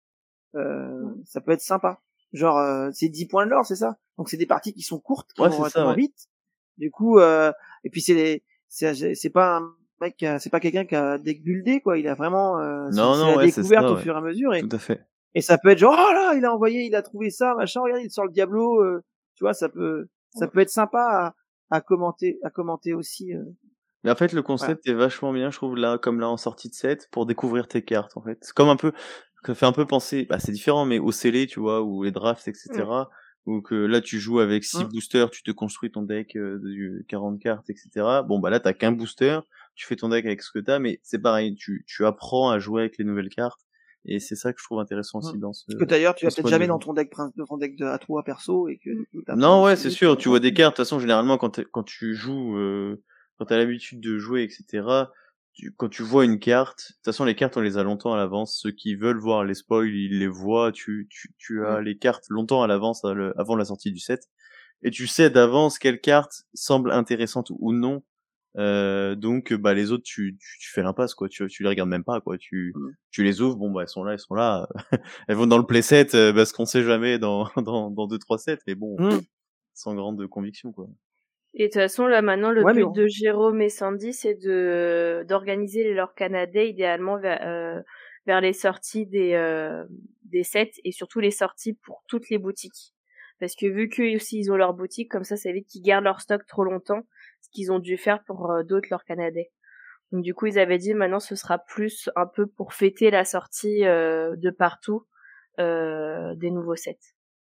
Euh, ça peut être sympa. Genre, euh, c'est dix points de l'or, c'est ça? Donc c'est des parties qui sont courtes, qui Ouais, vont c'est ça, relativement ouais. vite. Du coup, euh, et puis c'est les, c'est, c'est pas un mec, qui a- c'est pas quelqu'un qui a deck buildé, quoi. Il a vraiment, euh, c'est, Non, c'est non, la ouais, c'est découverte ça, au ouais. fur et à mesure. Et, Tout à fait. et ça peut être genre, oh là, il a envoyé, il a trouvé ça, machin, regarde, il sort le Diablo, euh, tu vois, ça peut, ça peut être sympa à, à commenter, à commenter aussi. Euh, Mais en fait, le voilà. concept est vachement bien, je trouve, là, comme là, en sortie de set, pour découvrir tes cartes, en fait. C'est comme un peu, ça fait un peu penser, bah, c'est différent, mais au scellé, tu vois, ou les drafts, et cetera. Ou que là, tu joues avec six Mm. boosters, tu te construis ton deck euh, de quarante cartes, et cetera. Bon, bah là, t'as qu'un booster, tu fais ton deck avec ce que t'as, mais c'est pareil, tu, tu apprends à jouer avec les nouvelles cartes. Et c'est ça que je trouve intéressant aussi Mm. dans ce, Parce que d'ailleurs, tu dans vas ce peut-être mode de jamais jeu. dans ton deck, prin- dans ton deck de à trois perso, et que du coup, t'apprends Non, ouais, aussi c'est vite, sûr. quoi. Tu vois des cartes. De toute façon, généralement, quand, t'es- quand tu joues, euh, quand t'as l'habitude de jouer, et cetera, tu, quand tu vois une carte, de toute façon, les cartes, on les a longtemps à l'avance. Ceux qui veulent voir les spoils, ils les voient. Tu, tu, tu as Mm. les cartes longtemps à l'avance, à le- avant la sortie du set. Et tu sais d'avance quelle carte semble intéressante ou non. Euh, donc, bah, les autres, tu, tu, tu fais l'impasse, quoi. Tu, tu les regardes même pas, quoi. Tu, Mm. tu les ouvres. Bon, bah, elles sont là, elles sont là. Elles vont dans le playset, euh, parce qu'on sait jamais dans, dans, dans deux, trois sets. Mais bon, Mm. sans grande conviction, quoi. Et de toute façon, là, maintenant, le Ouais, mais but bon. de Jérôme et Sandy, c'est de, d'organiser les leurs Canada idéalement vers, euh, vers les sorties des, euh, des sets et surtout les sorties pour toutes les boutiques. Parce que vu qu'eux aussi, ils ont leur boutique, comme ça, ça évite qu'ils gardent leur stock trop longtemps, ce qu'ils ont dû faire pour euh, d'autres leurs Canada. Donc, du coup, ils avaient dit, maintenant, ce sera plus un peu pour fêter la sortie euh, de partout euh, des nouveaux sets.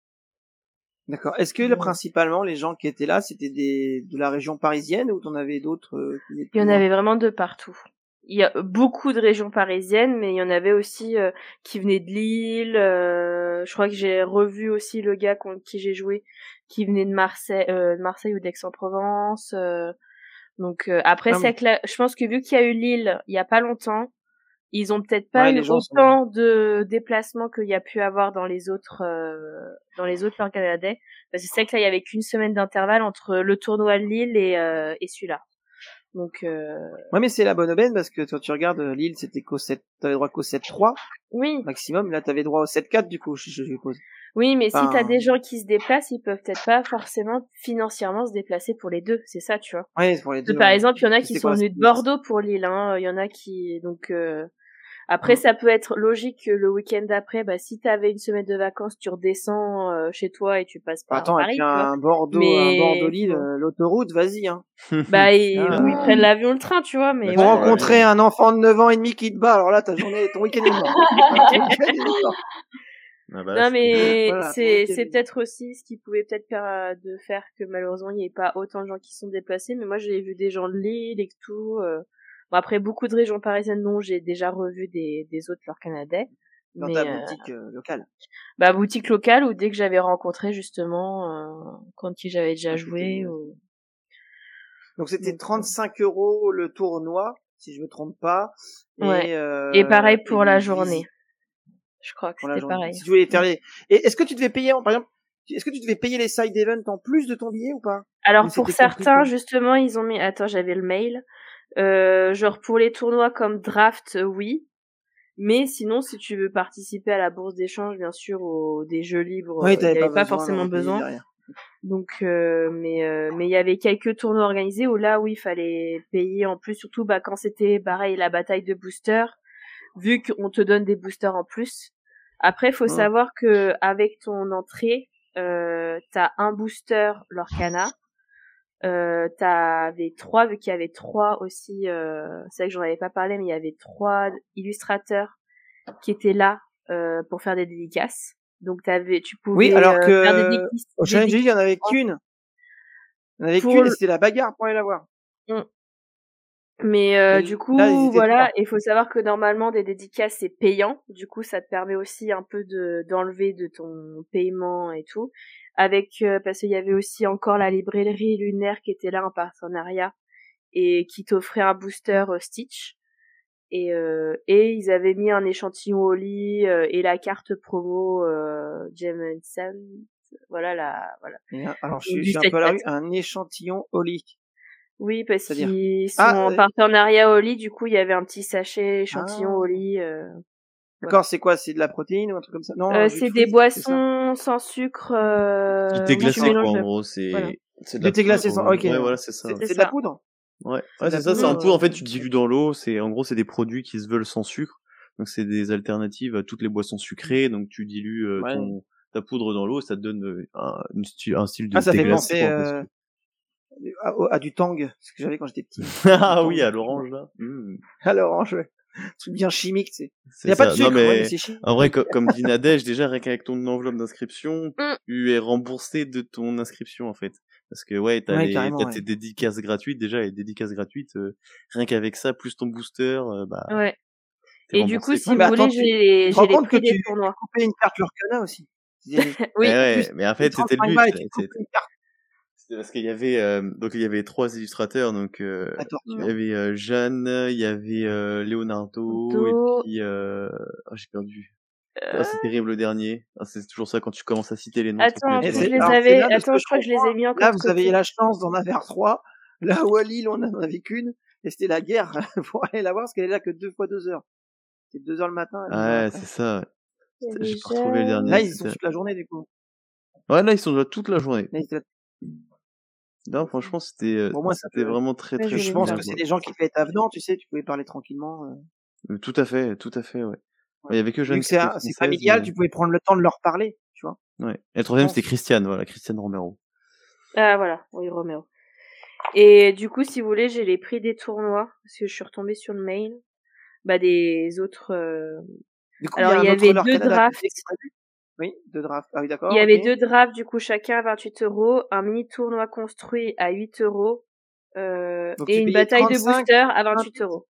D'accord. Est-ce que là, principalement les gens qui étaient là, c'était des de la région parisienne ou t'en avais d'autres euh, qui étaient Il y en plus loin? avait vraiment de partout. Il y a beaucoup de régions parisiennes, mais il y en avait aussi euh, qui venaient de Lille. Euh, je crois que j'ai revu aussi le gars contre qui j'ai joué, qui venait de Marseille, euh, de Marseille ou d'Aix-en-Provence. Euh, donc euh, après, Ah c'est oui. que là, je pense que vu qu'il y a eu Lille il y a pas longtemps, ils ont peut-être pas Ouais, eu les gens sont. autant de déplacements qu'il y a pu avoir dans les autres euh, dans les autres Leurs Canada. Parce que c'est que là, il y avait qu'une semaine d'intervalle entre le tournoi de Lille et, euh, et celui-là. Donc euh... Ouais, mais c'est la bonne aubaine parce que quand tu regardes euh, Lille, c'était qu'au sept, t'avais droit qu'au sept trois oui. maximum. Là, t'avais droit au sept quatre du coup, je, je suppose. Oui, mais Enfin, si t'as des gens qui se déplacent, ils peuvent peut-être pas forcément financièrement se déplacer pour les deux. C'est ça, tu vois. ouais, c'est pour les deux. Par Ouais. exemple, il y en a qui C'était sont quoi, venus de c'est- Bordeaux pour Lille. Hein. Il y en a qui donc. Euh... Après, Mm. ça peut être logique que le week-end d'après, bah si t'avais une semaine de vacances, tu redescends euh, chez toi et tu passes par Attends, et Paris, puis tu vois. un Bordeaux, un Mais Bordeaux-Lille, bon. euh, l'autoroute, vas-y, hein. Bah ils, Ah, ou ils prennent l'avion, le train, tu vois. Mais pour Bah, voilà. rencontrer un enfant de neuf ans et demi qui te bat, alors là, ta journée, ton week-end est mort. Ton week-end est mort. Ah bah là, Non c'est- mais Voilà, c'est ton c'est week-end. peut-être aussi ce qui pouvait peut-être faire euh, de faire que malheureusement il n'y ait pas autant de gens qui se sont déplacés, mais moi j'ai vu des gens de Lille et tout. Euh... Bon après beaucoup de régions parisiennes non, j'ai déjà revu des des autres Leurs Canada. Dans Mais ta euh... boutique euh, locale. bah boutique locale ou dès que j'avais rencontré justement euh, quand qui j'avais déjà Ah, joué. c'était- Ou... Donc c'était Donc, trente-cinq euros le tournoi, si je me trompe pas. Et, Ouais. euh, Et pareil pour et la les journée. visites Je crois que pour la c'était journée. pareil. Si tu voulais faire les... Et est-ce que tu devais payer, par exemple, est-ce que tu devais payer les side events en plus de ton billet ou pas? Alors Ou pour c'était compris certains, comme- justement, ils ont mis. Attends, j'avais le mail. Euh, genre pour les tournois comme draft, euh, oui. Mais sinon, si tu veux participer à la bourse d'échange, bien sûr, au des jeux libres, Oui, il t'avais n'y avait pas pas besoin forcément d'en payer besoin. derrière. Donc, euh, mais euh, mais il y avait quelques tournois organisés où là, oui, il fallait payer en plus, surtout bah quand c'était pareil la bataille de boosters, vu qu'on te donne des boosters en plus. Après, faut Mmh. savoir que avec ton entrée, euh, t'as un booster Lorcana. Euh, t'avais trois, vu qu'il y avait trois aussi, euh, c'est vrai que j'en avais pas parlé, mais il y avait trois illustrateurs qui étaient là euh, pour faire des dédicaces. Donc t'avais, tu pouvais Oui, alors euh, que faire des dédicaces. au Challenge League, il y en avait qu'une. Il y en avait Pour qu'une le- et c'était la bagarre pour aller la voir. Mais euh, Et du là, coup, ils étaient voilà, trois. il faut savoir que normalement des dédicaces c'est payant. Du coup, ça te permet aussi un peu de d'enlever de ton paiement et tout. Avec euh, parce qu'il y avait aussi encore la librairie lunaire qui était là en partenariat et qui t'offrait un booster euh, Stitch. Et euh, et ils avaient mis un échantillon au lit euh, et la carte promo euh, Gem and Sand. Voilà la voilà. Et, euh, alors, je Donc, suis, je du suis un peu à la set rue, un échantillon au lit. Oui, parce C'est-à-dire qu'ils sont Ah, en euh, partenariat au lit, du coup, il y avait un petit sachet échantillon Ah. au lit. Euh, D'accord, c'est quoi? C'est de la protéine ou un truc comme ça? Non, euh, un jus de c'est des fruits, c'est ça? boissons sans sucre euh, Du thé où tu glacé, mélanges. quoi, en gros, c'est, Voilà. c'est de Du la thé glacé poudre, sans- ok, ouais, ouais. voilà, c'est ça. C'est C'est c'est de la ça. poudre? Ouais, C'est ouais, de la c'est ça, c'est un poudre, pot, en fait, euh, tu dilues dans l'eau, c'est, en gros, c'est des produits qui se veulent sans sucre. Donc, c'est des alternatives à toutes les boissons sucrées, donc tu dilues euh, Ouais. ton, ta poudre dans l'eau, ça te donne euh, un, une sti- un style de Ah, ça thé fait glacé, penser quoi, parce euh, que- à, au- à du tang, ce que j'avais quand j'étais petit. Ah Du oui, tang. à l'orange, là. Mmh. À l'orange, ouais. Un truc bien chimique, c'est. Il C'est y a pas de ça. sucre, Non, ouais, mais mais c'est chimique. en vrai, co- comme dit Nadège, déjà, rien qu'avec ton enveloppe d'inscription, Mm. tu es remboursé de ton inscription, en fait. Parce que, ouais, t'as Ouais, les, carrément, t'as ouais. tes dédicaces gratuites, déjà, les dédicaces gratuites, euh, rien qu'avec ça, plus ton booster, euh, bah, Ouais. t'es Et du coup, remboursé, si quoi. Ouais, mais vous attends, voulez, tu, j'ai tu les, te rends j'ai les compte que prix tu, des tu tournois. coupais une carte Lorcana aussi. C'est- Oui. Eh ouais, Juste mais en les fait, c'était le trente-cinq but. balles et tu C'est- coupes une carte. C'était parce qu'il y avait, euh, donc il y avait trois illustrateurs, donc, euh, La il torture. y avait euh, Jeanne, il y avait euh, Leonardo, et Do, puis, euh... oh, j'ai perdu. euh, Ah, c'est terrible le dernier. Ah, c'est toujours ça quand tu commences à citer les noms sans Attends, connaître Et faut que les je c'est, les alors, autres. c'est avais. là, de ce Attends, que je je crois que je les ai mis comprends, encore là, de vous avez côté. la chance d'en avoir trois. Là où à Lille, on n'en avait qu'une. Et c'était la guerre pour aller la voir, parce qu'elle est là que deux fois deux heures. C'est deux heures le matin et deux heures Ouais, l'après. c'est ça. Il y Putain, avait j'ai pas retrouvé le Jeanne. dernier. Là, ils sont C'était- toute la journée, du coup. Ouais, là, ils sont là toute la journée. Là, ils étaient là. Non, franchement, c'était, euh, Pour moi, ça c'était peut- vraiment très, Ouais, très, je vais Je les très pense bien, que c'est quoi. des gens qui peuvent être avenants, tu sais, tu pouvais parler tranquillement. euh. Euh, Tout à fait, tout à fait, ouais. Ouais, il y avait que Vu Jeanne que qui c'est, était un- c'est française, familial, mais... tu pouvais prendre le temps de leur parler, tu vois. Ouais. Et le troisième, pense. c'était Christiane, voilà, Christiane Romero. Ah voilà, oui, Roméo. Et du coup, si vous voulez, j'ai les prix des tournois parce que je suis retombée sur le mail. Bah des autres. euh, Du coup, Alors il y a il y un autre avait Lore deux Canada drafts. qui est prévu. Oui, deux drafts. Ah oui, Il d'accord, y avait ok. deux drafts, du coup chacun à vingt-huit euros, un mini tournoi construit à huit euros euh, Donc et tu une payais bataille de trente-cinq, booster à vingt-huit euros.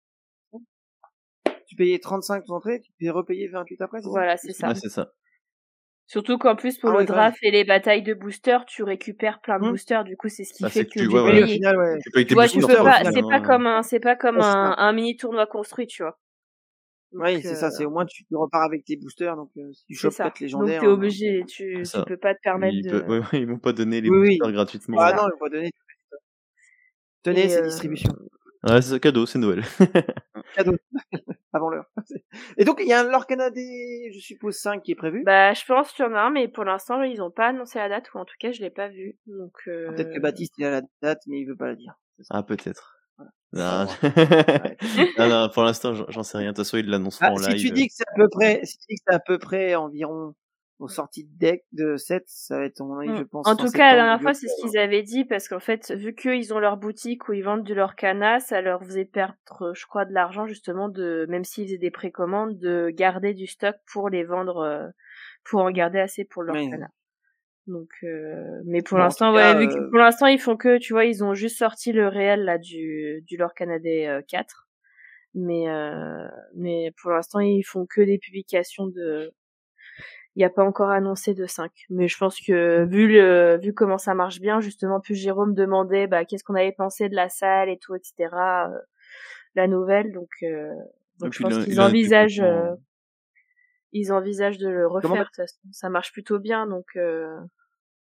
tu payais trente-cinq d'entrée, tu payais repayer vingt-huit après, c'est Voilà, ça? c'est ça. Ouais, c'est ça. Surtout qu'en plus pour Ah le ouais, quand même. draft et les batailles de booster, tu récupères plein de Hmm. boosters. Du coup, c'est ce qui Bah, fait c'est que que tu du vois, Oui, ouais. au prix. final, ouais. Tu payes Tu tes vois, tu boosters, peux quoi, pas. au C'est final, pas hein. comme un, c'est pas comme Ouais, c'est un, ça. un mini tournoi construit, tu vois. Donc, Oui, c'est ça, euh, c'est au moins tu tu repars avec tes boosters, donc euh, si tu c'est chopes ça. quatre Donc légendaires. t'es euh, obligé, tu, C'est tu ça. peux pas te permettre Ils, de. peuvent... ouais, ouais, ils vont pas donner les Oui, oui. boosters gratuitement. C'est Ah ça. non, il faut pas donner. Tenez, Et c'est euh, distribution. Ouais, c'est cadeau, c'est Noël. Cadeau. Avant l'heure. Et donc, il y a un Lore Canada, je suppose, cinq qui est prévu. bah, je pense qu'il y en a un, mais pour l'instant, ils ont pas annoncé la date, ou en tout cas, je l'ai pas vu. Donc, euh... Peut-être que Baptiste, il a la date, mais il veut pas la dire. C'est ça. Ah, peut-être. Voilà. Non. Ouais. non, non, pour l'instant, j'en j'en sais rien. De toute façon, ils l'annonceront Ah, en si live. tu dis que c'est à peu près, si tu dis que c'est à peu près environ aux sorties de deck de sept, ça va être, à mon avis, je pense. En fin tout cas, la septembre, dernière début fois, c'est ce octobre. qu'ils avaient dit, parce qu'en fait, vu qu'ils ont leur boutique où ils vendent du Lorcana, ça leur faisait perdre, je crois, de l'argent, justement, de, même s'ils faisaient des précommandes, de garder du stock pour les vendre, euh, pour en garder assez pour le Oui. Lorcana. Donc, euh, mais pour Bon, en l'instant, tout ouais, cas, vu que euh, pour l'instant, ils font que, tu vois, ils ont juste sorti le réel, là, du, du Lorcana des euh, quatre. Mais, euh, mais pour l'instant, ils font que des publications de, il n'y a pas encore annoncé de cinq. Mais je pense que, vu le, vu comment ça marche bien, justement, plus Jérôme demandait, bah, qu'est-ce qu'on avait pensé de la salle et tout, et cetera, euh, la nouvelle, donc, euh, donc Et je puis, pense il, qu'ils il en était envisagent, content. euh, ils envisagent de le Comment refaire, de toute façon. Ça marche plutôt bien, donc, euh,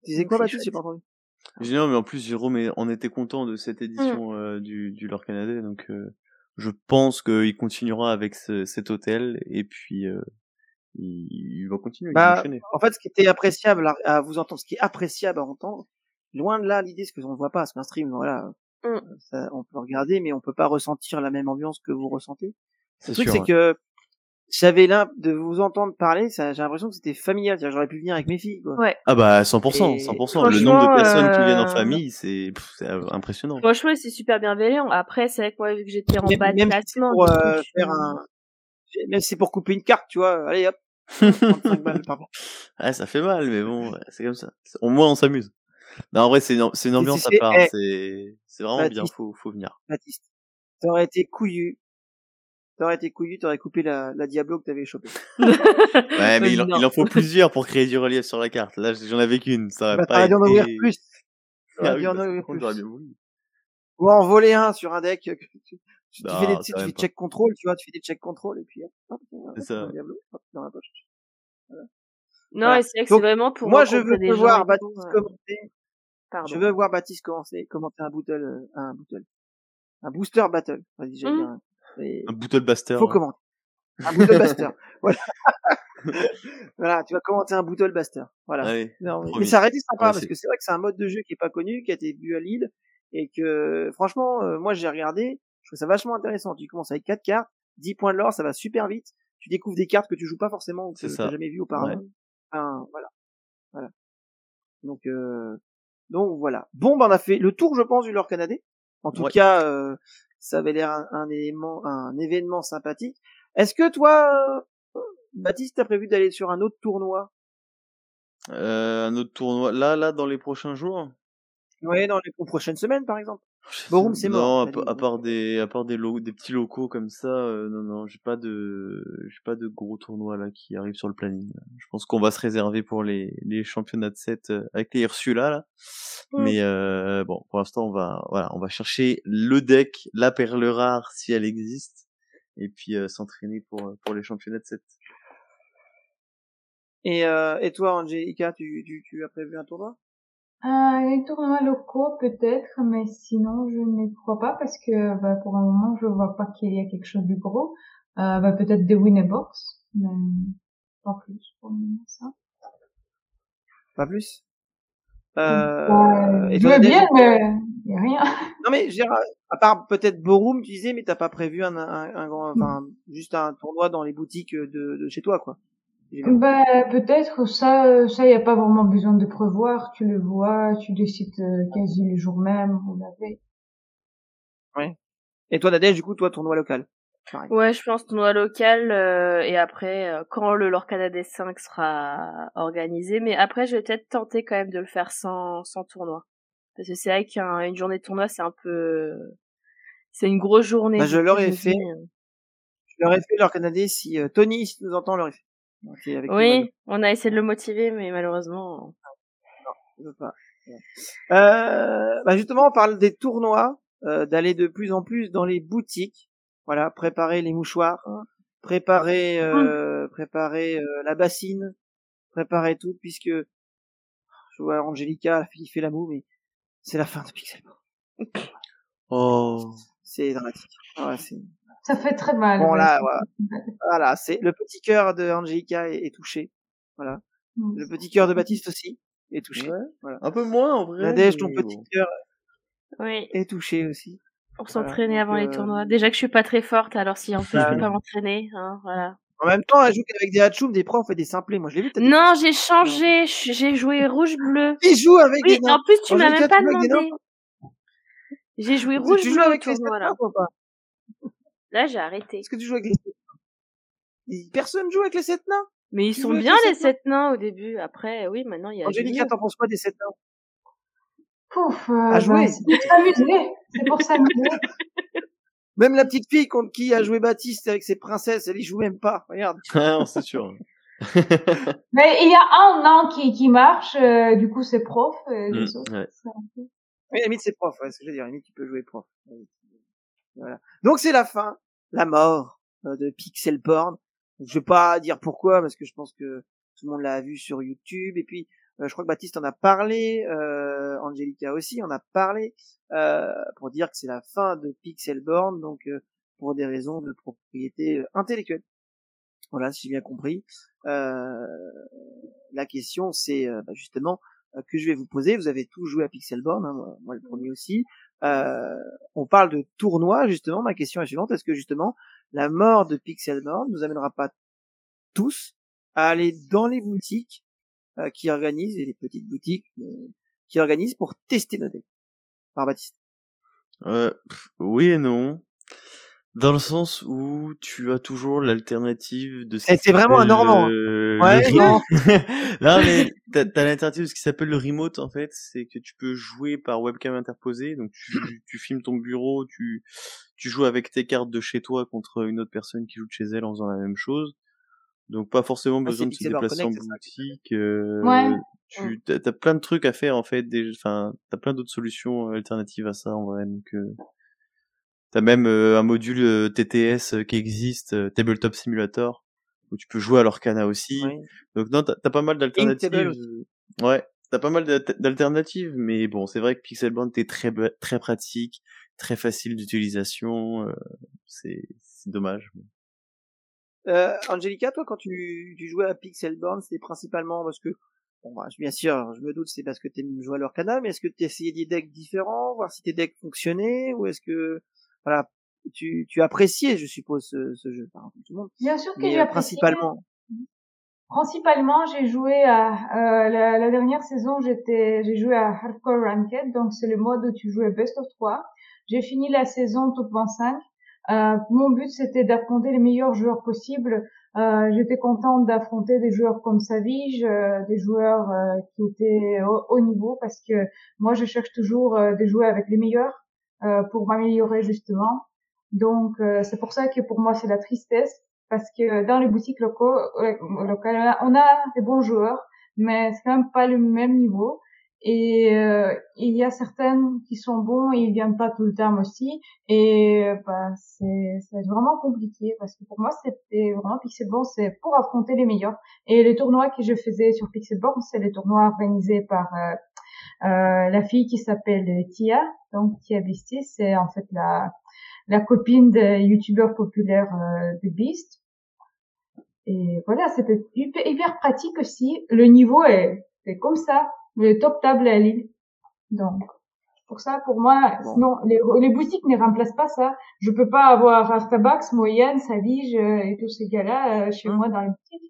Tu disais Donc, quoi, c'est Baptiste? J'ai chouette. pas entendu. Je dis non, mais en plus, Jérôme est- en était content de cette édition euh, du, du Lore Canadais, donc euh, je pense qu'il continuera avec ce- cet hôtel, et puis euh, il, il va continuer, il va Bah, enchaîner. en fait, ce qui était appréciable à, à vous entendre, ce qui est appréciable à entendre, loin de là l'idée, ce que on ne voit pas, c'est qu'un stream, voilà, Mm. ça, on peut regarder, mais on peut pas ressentir la même ambiance que vous ressentez. Le C'est truc, sûr. c'est ouais. que j'avais l'un de vous entendre parler, ça, j'ai l'impression que c'était familial, c'est-à-dire j'aurais pu venir avec mes filles, quoi. Ouais. Ah bah cent pour cent, Et cent pour cent. Le nombre Franchement, de personnes qui viennent en euh, famille, c'est pff, c'est euh, impressionnant. franchement, c'est super bienveillant. Après, c'est vrai que moi, vu que j'étais en même, bas de même si c'est classement, pour du coup, euh, je- faire un, même si c'est pour couper une carte, tu vois, allez hop, trente-cinq balles par rapport. Ouais, ça fait mal, mais bon, ouais, c'est comme ça. C'est- Au moins, on s'amuse. Non, en vrai, c'est une, c'est une C'est- ambiance c'est- à c'est- part. eh, C'est c'est vraiment bien, Baptiste, faut, faut venir. Baptiste, t'aurais été couillu, t'aurais été couillu, t'aurais coupé la, la Diablo que t'avais chopée. Ouais, mais il en, Non. il en faut plusieurs pour créer du relief sur la carte. Là, j'en avais qu'une, ça aurait Bah, pas t'aurais dû en ouvrir été... plus. T'aurais Ah dû oui, en bah, ouvrir par contre, plus. j'aurais bien voulu. Ou en voler un sur un deck. que Tu, tu, tu Non, fais des, tu, quand tu même fais pas. check contrôle, tu vois, tu fais des check contrôle et puis hop, hop, hop, C'est ça. hop, Diablo, hop, dans la poche. Non, Voilà. et c'est vrai que c'est Donc, vraiment pour moi, je rencontrer veux des te gens voir et tout. Baptiste euh, commenter. Je Pardon. veux voir Baptiste commencer, commenter un bootle, euh, un bootle. Un booster battle. Vas-y, j'allais Mm. dire. Mais Un Bootle Buster. faut commenter. Un bootle buster. Voilà. Voilà, tu vas commenter un bootle buster. Voilà. Allez, Non, mais, mais promis. ça aurait été On sympa va parce essayer. que c'est vrai que c'est un mode de jeu qui est pas connu, qui a été vu à Lille et que franchement, euh, moi j'ai regardé, je trouve ça vachement intéressant. Tu commences avec quatre cartes, dix points de l'or, ça va super vite. Tu découvres des cartes que tu joues pas forcément ou que C'est t'as ça. jamais vu auparavant. Ouais. Enfin, voilà, voilà. Donc, euh, donc voilà. Bon, ben on a fait le tour, je pense, du lore canadien. En tout Ouais. cas, euh, ça avait l'air un, un élément, un événement sympathique. Est-ce que toi, euh, Baptiste, t'as prévu d'aller sur un autre tournoi? Euh, un autre tournoi. Là, là, dans les prochains jours. Ouais, dans les aux prochaines semaines, par exemple. Je Borum, sais- c'est non, mort. à, t'as pa- dit. à part des, à part des, lo- des petits locaux comme ça, euh, non, non, j'ai pas de, j'ai pas de gros tournois là qui arrivent sur le planning. Je pense qu'on va se réserver pour les, les championnats de sept euh, avec les Ursula là. Mm. Mais euh, bon, pour l'instant, on va, voilà, on va chercher le deck, la perle rare si elle existe, et puis euh, s'entraîner pour euh, pour les championnats de sept. Et, euh, et toi, Angelica, tu, tu, tu as prévu un tournoi? Euh, les tournois locaux peut-être, mais sinon je ne crois pas parce que bah, pour le moment je vois pas qu'il y a quelque chose de gros. Euh, bah, peut-être des Winnerbox, mais pas plus pour le moment ça. Pas plus? Euh, Euh, et je toi, veux Nadège, bien, donc, mais il y a rien. non mais, je veux dire, à part peut-être Borum, tu disais, mais t'as pas prévu un, un, un grand, enfin, juste un tournoi dans les boutiques de, de chez toi, quoi. J'ai bien compris. Ben peut-être ça, ça y a pas vraiment besoin de prévoir. Tu le vois, tu décides euh, quasi le jour même ou la veille. Ouais. Et toi, Nadège, du coup, toi, tournoi local. Pareil. Ouais, je pense tournoi local euh, et après euh, quand le Lore Canada cinq sera organisé, mais après je vais peut-être tenter quand même de le faire sans sans tournoi parce que c'est vrai qu'une journée de tournoi c'est un peu c'est une grosse journée Bah, du je coup l'aurais je me fait, dis euh, je l'aurais fait leur Canadien si, euh, Tony, si tu nous entends, l'aurait fait. Donc, c'est avec le maillot. oui, on a essayé de le motiver mais malheureusement Je veux pas. Euh, bah justement, on parle des tournois, euh, d'aller de plus en plus dans les boutiques. Voilà, préparer les mouchoirs, préparer, euh, préparer euh, la bassine, préparer tout, puisque je vois Angelica, la fille qui fait la moue, mais c'est la fin de Pixelboard. Oh. C'est dramatique. Ouais, c'est... Ça fait très mal. Bon ouais. là, voilà, voilà, c'est le petit cœur de Angelica est, est touché. Voilà, Mm. le petit cœur de Baptiste aussi est touché. Ouais. Voilà. Un peu moins en vrai. Nadège, ton mais petit bon. cœur oui, est touché aussi. pour Voilà, s'entraîner donc, avant les euh, tournois. Déjà que je suis pas très forte alors si en plus je peux pas m'entraîner, hein, voilà. En même temps, elle joue qu'avec des hatchoum, des profs et des simplés. Moi, je l'ai vu, t'as des Non, fils. j'ai changé, je- j'ai joué rouge bleu. Qui joue avec Oui, des nains? en plus tu m'as Angelica, même tu pas joues avec des demandé. nains? J'ai joué Tu- rouge tu joues bleu au avec les sept tournoi là. nains ou pas? Là j'ai arrêté. Est-ce que tu joues avec les sept nains? Personne joue avec les sept nains? Mais ils Tu sont joues avec bien les les sept nains? sept nains au début. Après, oui, maintenant il y a du Angelica, mieux. t'en penses quoi des sept nains? Pouf, euh, À bah, jouer. c'est pour s'amuser. C'est pour s'amuser. Même la petite fille contre qui a joué Baptiste avec ses princesses, elle y joue même pas. Regarde. Ah non, c'est sûr. Mais il y a un nain qui, qui marche, euh, du coup c'est prof, et les Mm, autres, ouais. c'est un peu... Oui, limite, c'est prof, ouais, c'est ce que je veux dire. Limite, tu peux jouer prof. Voilà. Donc, c'est la fin, la mort euh, de Pixel Porn. Je vais pas dire pourquoi, parce que je pense que tout le monde l'a vu sur YouTube. Et puis, Euh, je crois que Baptiste en a parlé, euh, Angelica aussi en a parlé, euh, pour dire que c'est la fin de Pixelborn, donc euh, pour des raisons de propriété euh, intellectuelle. Voilà, si j'ai bien compris. Euh, la question, c'est euh, bah, justement euh, que je vais vous poser. Vous avez tous joué à Pixelborn, hein, moi, moi le premier aussi. Euh, on parle de tournoi, justement. Ma question est suivante. Est-ce que justement la mort de Pixelborn nous amènera pas tous à aller dans les boutiques euh, qui organisent, et les petites boutiques euh, qui organisent pour tester nos decks? Par Baptiste. Euh, pff, oui et non. Dans le sens où tu as toujours l'alternative de ce qui C'est vraiment un s'appelle Normand. euh, Ouais, le non. remote. Non, mais t'as, t'as l'alternative de ce qui s'appelle le remote, en fait. C'est que tu peux jouer par webcam interposée. Donc, tu, tu filmes ton bureau, tu, tu joues avec tes cartes de chez toi contre une autre personne qui joue de chez elle en faisant la même chose. Donc, pas forcément Ah, besoin c'est de se Pixelborn déplacer en Connect, c'est ça. boutique. Euh, Ouais. tu, t'as, t'as plein de trucs à faire, en fait. Des, enfin, t'as plein d'autres solutions alternatives à ça, en vrai. Donc, euh, t'as même euh, un module euh, T T S euh, qui existe, euh, Tabletop Simulator, où tu peux jouer à l'Orcana aussi. Oui. Donc non, t'as, t'as pas mal Inktober d'alternatives. aussi. Ouais, t'as pas mal d'al- d'alternatives, mais bon, c'est vrai que Pixelborn est très ba- très pratique, très facile d'utilisation. Euh, c'est, c'est dommage. Euh, Angelica, toi, quand tu, tu jouais à Pixelborn, c'était principalement parce que, bon, bah, bien sûr, je me doute, c'est parce que t'aimes jouer à l'Orcana, mais est-ce que tu essayais des decks différents, voir si tes decks fonctionnaient, ou est-ce que, voilà, tu, tu appréciais, je suppose, ce, ce jeu, par tout le monde, Bien sûr que mais j'ai euh, apprécié. principalement. Principalement, j'ai joué à euh, la, la dernière saison, j'étais, j'ai joué à Hardcore Ranked, donc c'est le mode où tu jouais Best of trois. J'ai fini la saison Top vingt-cinq. Euh, mon but, c'était d'affronter les meilleurs joueurs possibles. Euh, j'étais contente d'affronter des joueurs comme Savige, euh, des joueurs euh, qui étaient au haut niveau, parce que moi, je cherche toujours euh, de jouer avec les meilleurs euh, pour m'améliorer justement. Donc, euh, c'est pour ça que pour moi, c'est la tristesse. Parce que dans les boutiques locaux, euh, locales, on a des bons joueurs, mais c'est quand même pas le même niveau. Et euh, il y a certaines qui sont bons et ils viennent pas tout le temps aussi. Et euh, bah, c'est c'est vraiment compliqué parce que pour moi c'était vraiment Pixelborn, c'est pour affronter les meilleurs. Et les tournois que je faisais sur Pixelborn, c'est les tournois organisés par euh, euh, la fille qui s'appelle Tia, donc Tia Beastie, c'est en fait la la copine des youtubeurs populaires euh, de Beast. Et voilà, c'était hyper, hyper pratique aussi. Le niveau est, c'est comme ça. Le top table à Lille. Donc, pour ça, pour moi, Bon. sinon, les, les boutiques ne remplacent pas ça. Je peux pas avoir Artabax, Moyenne, Savige euh, et tous ces gars-là euh, chez Hum. moi dans les boutiques.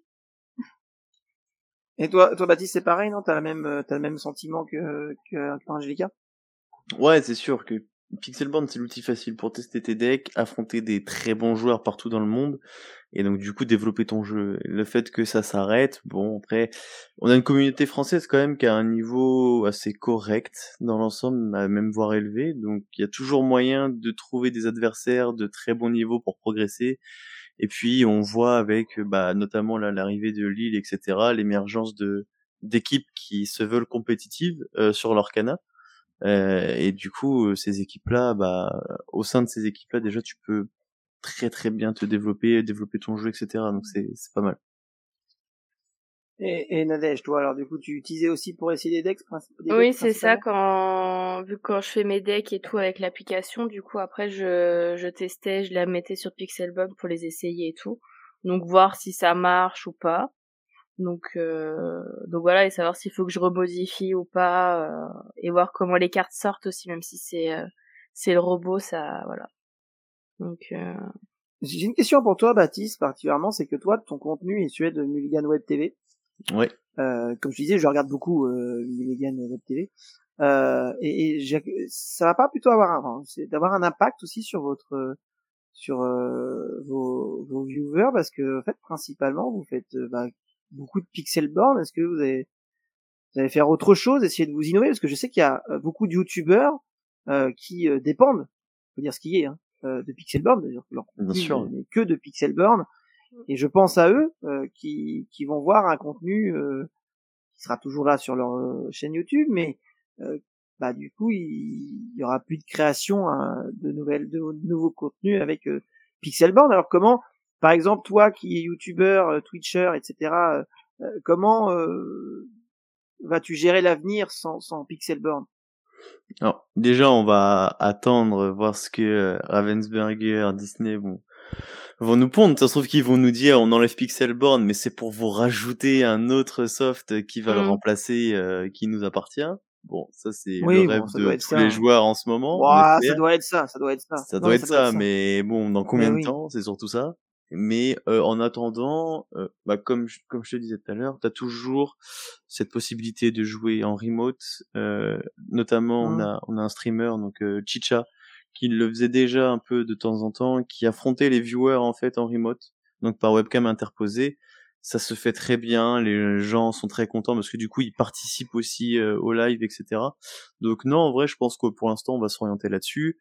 Et toi, toi, Baptiste, c'est pareil, non? T'as la même, euh, t'as le même sentiment que, que, que Angelica? Ouais, c'est sûr que Pixelborn, c'est l'outil facile pour tester tes decks, affronter des très bons joueurs partout dans le monde, et donc du coup développer ton jeu. Le fait que ça s'arrête, bon, après, on a une communauté française quand même qui a un niveau assez correct dans l'ensemble, même voire élevé, donc il y a toujours moyen de trouver des adversaires de très bon niveau pour progresser. Et puis on voit avec bah notamment là, l'arrivée de Lille, et cetera, l'émergence de d'équipes qui se veulent compétitives euh, sur l'Orcana. Euh, et du coup, euh, ces équipes-là, bah, au sein de ces équipes-là, déjà, tu peux très très bien te développer, développer ton jeu, et cetera. Donc c'est c'est pas mal. Et, et Nadège, toi, alors du coup, tu utilisais aussi pour essayer des decks, des Oui, decks c'est ça, principalement? quand, vu que quand je fais mes decks et tout avec l'application, du coup, après, je, je testais, je la mettais sur Pixelborn pour les essayer et tout. Donc, voir si ça marche ou pas. Donc, euh, donc voilà, et savoir s'il faut que je remodifie ou pas, euh, et voir comment les cartes sortent aussi, même si c'est, euh, c'est le robot, ça, voilà. Donc, euh... J'ai une question pour toi, Baptiste, particulièrement, c'est que toi, ton contenu est celui de Mulligan Web T V. Ouais. Euh, comme je disais, je regarde beaucoup euh, Mulligan Web T V. Euh, et, et j'ai, ça va pas plutôt avoir un, c'est d'avoir un impact aussi sur votre, sur euh, vos, vos viewers, parce que en fait, principalement, vous faites euh, bah, beaucoup de Pixelborn. Est-ce que vous allez, vous allez faire autre chose, essayer de vous innover, parce que je sais qu'il y a euh, beaucoup de youtubeurs euh, qui euh, dépendent, faut dire ce qu'il y est, hein, euh, de Pixelborn, d'ailleurs, leur Bien contenu sûr. n'est que de Pixelborn. Et je pense à eux euh, qui, qui vont voir un contenu euh, qui sera toujours là sur leur euh, chaîne YouTube, mais euh, bah du coup il, il y aura plus de création hein, de nouvelles, de, de nouveaux contenus avec euh, Pixelborn. Alors comment, par exemple toi qui es YouTuber, euh, Twitcher, et cetera, euh, comment euh, vas-tu gérer l'avenir sans, sans Pixelburn? Alors, déjà, on va attendre, voir ce que euh, Ravensburger, Disney vont, vont nous pondre. Ça se trouve qu'ils vont nous dire, on enlève Pixelborn, mais c'est pour vous rajouter un autre soft qui va mmh. le remplacer, euh, qui nous appartient. Bon, ça, c'est oui, le rêve bon, de tous ça, les hein. joueurs en ce moment. Ouah, ça doit être ça, ça doit être ça. Ça non, doit être ça, ça, doit être ça, mais bon, dans combien mais de oui. temps? C'est surtout ça. Mais euh, en attendant, euh, bah, comme je, comme je te disais tout à l'heure, t'as toujours cette possibilité de jouer en remote. Euh, notamment, mmh. on a on a un streamer, donc euh, Chicha, qui le faisait déjà un peu de temps en temps, qui affrontait les viewers en fait en remote, donc par webcam interposée. Ça se fait très bien, les gens sont très contents parce que du coup ils participent aussi euh, au live, et cetera. Donc non, en vrai, je pense que pour l'instant on va s'orienter là-dessus.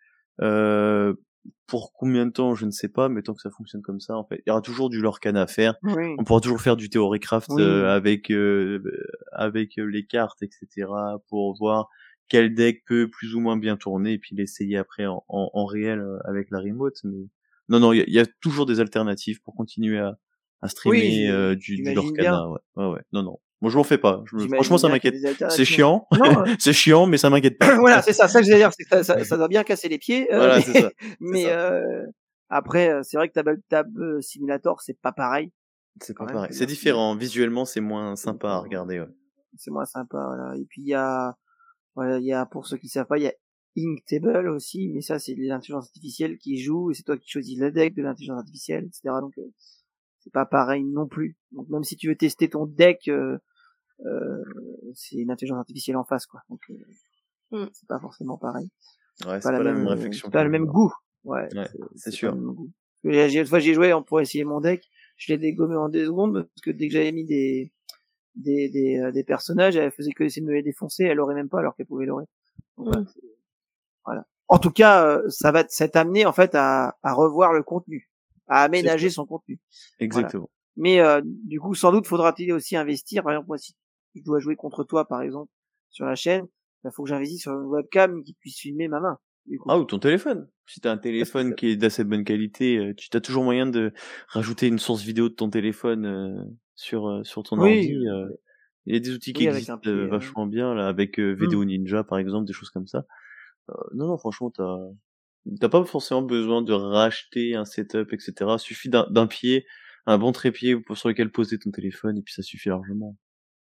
Euh, pour combien de temps, je ne sais pas, mais tant que ça fonctionne comme ça, en fait, il y aura toujours du Lorcan à faire. Oui. On pourra toujours faire du Theorycraft oui. euh, avec euh, avec les cartes, et cetera, pour voir quel deck peut plus ou moins bien tourner et puis l'essayer après en, en, en réel avec la remote. Mais non, non, il y, y a toujours des alternatives pour continuer à, à streamer oui, euh, du, du Lorcana. Ouais. ouais, ouais. Non, non. Moi, je m'en fais pas. Je me... Franchement, ça m'inquiète. C'est chiant. Non, c'est chiant, mais ça m'inquiète pas. Voilà, c'est ça. Ça que j'allais dire, c'est que ça, ça, ça doit bien casser les pieds. Euh, voilà, mais, c'est ça. Mais c'est ça. Euh, après, c'est vrai que Tab Tab Simulator, c'est pas pareil. C'est pas pareil. C'est différent. Visuellement, c'est moins sympa à regarder. Ouais. C'est moins sympa. Voilà. Et puis il y a, voilà, il y a pour ceux qui savent pas, il y a Inktable aussi, mais ça c'est de l'intelligence artificielle qui joue et c'est toi qui choisis le deck de l'intelligence artificielle, et cetera. Donc euh, c'est pas pareil non plus. Donc même si tu veux tester ton deck, euh, euh, c'est une intelligence artificielle en face, quoi. Donc euh, mm. c'est pas forcément pareil. Ouais, c'est pas, pas la la même, même réflexion. C'est pas le même goût. Ouais, ouais c'est, c'est, c'est c'est sûr. Pas le même goût. Une fois j'ai joué pour essayer mon deck, je l'ai dégommé en deux secondes parce que dès que j'avais mis des des des, euh, des personnages, elle faisait que essayer de me les défoncer, elle l'aurait même pas alors qu'elle pouvait l'aurait. Donc, mm. Voilà. En tout cas, euh, ça va s'être amené en fait à, à revoir le contenu, à aménager son contenu. Exactement. Voilà. Mais euh, du coup, sans doute faudra-t-il aussi investir. Par exemple, moi, si je dois jouer contre toi, par exemple, sur la chaîne, il faut que j'investisse sur une webcam qui puisse filmer ma main. Ah, ou ton téléphone. Si t'as un téléphone ça... qui est d'assez bonne qualité, tu as toujours moyen de rajouter une source vidéo de ton téléphone euh, sur euh, sur ton oui, ordi. Euh. oui. Il y a des outils qui oui, existent pied, euh, vachement bien là, avec euh, Vidéo mmh. Ninja par exemple, des choses comme ça. Euh, non, non, franchement, t'as t'as pas forcément besoin de racheter un setup, et cetera. Suffit d'un, d'un pied, un bon trépied sur lequel poser ton téléphone et puis ça suffit largement.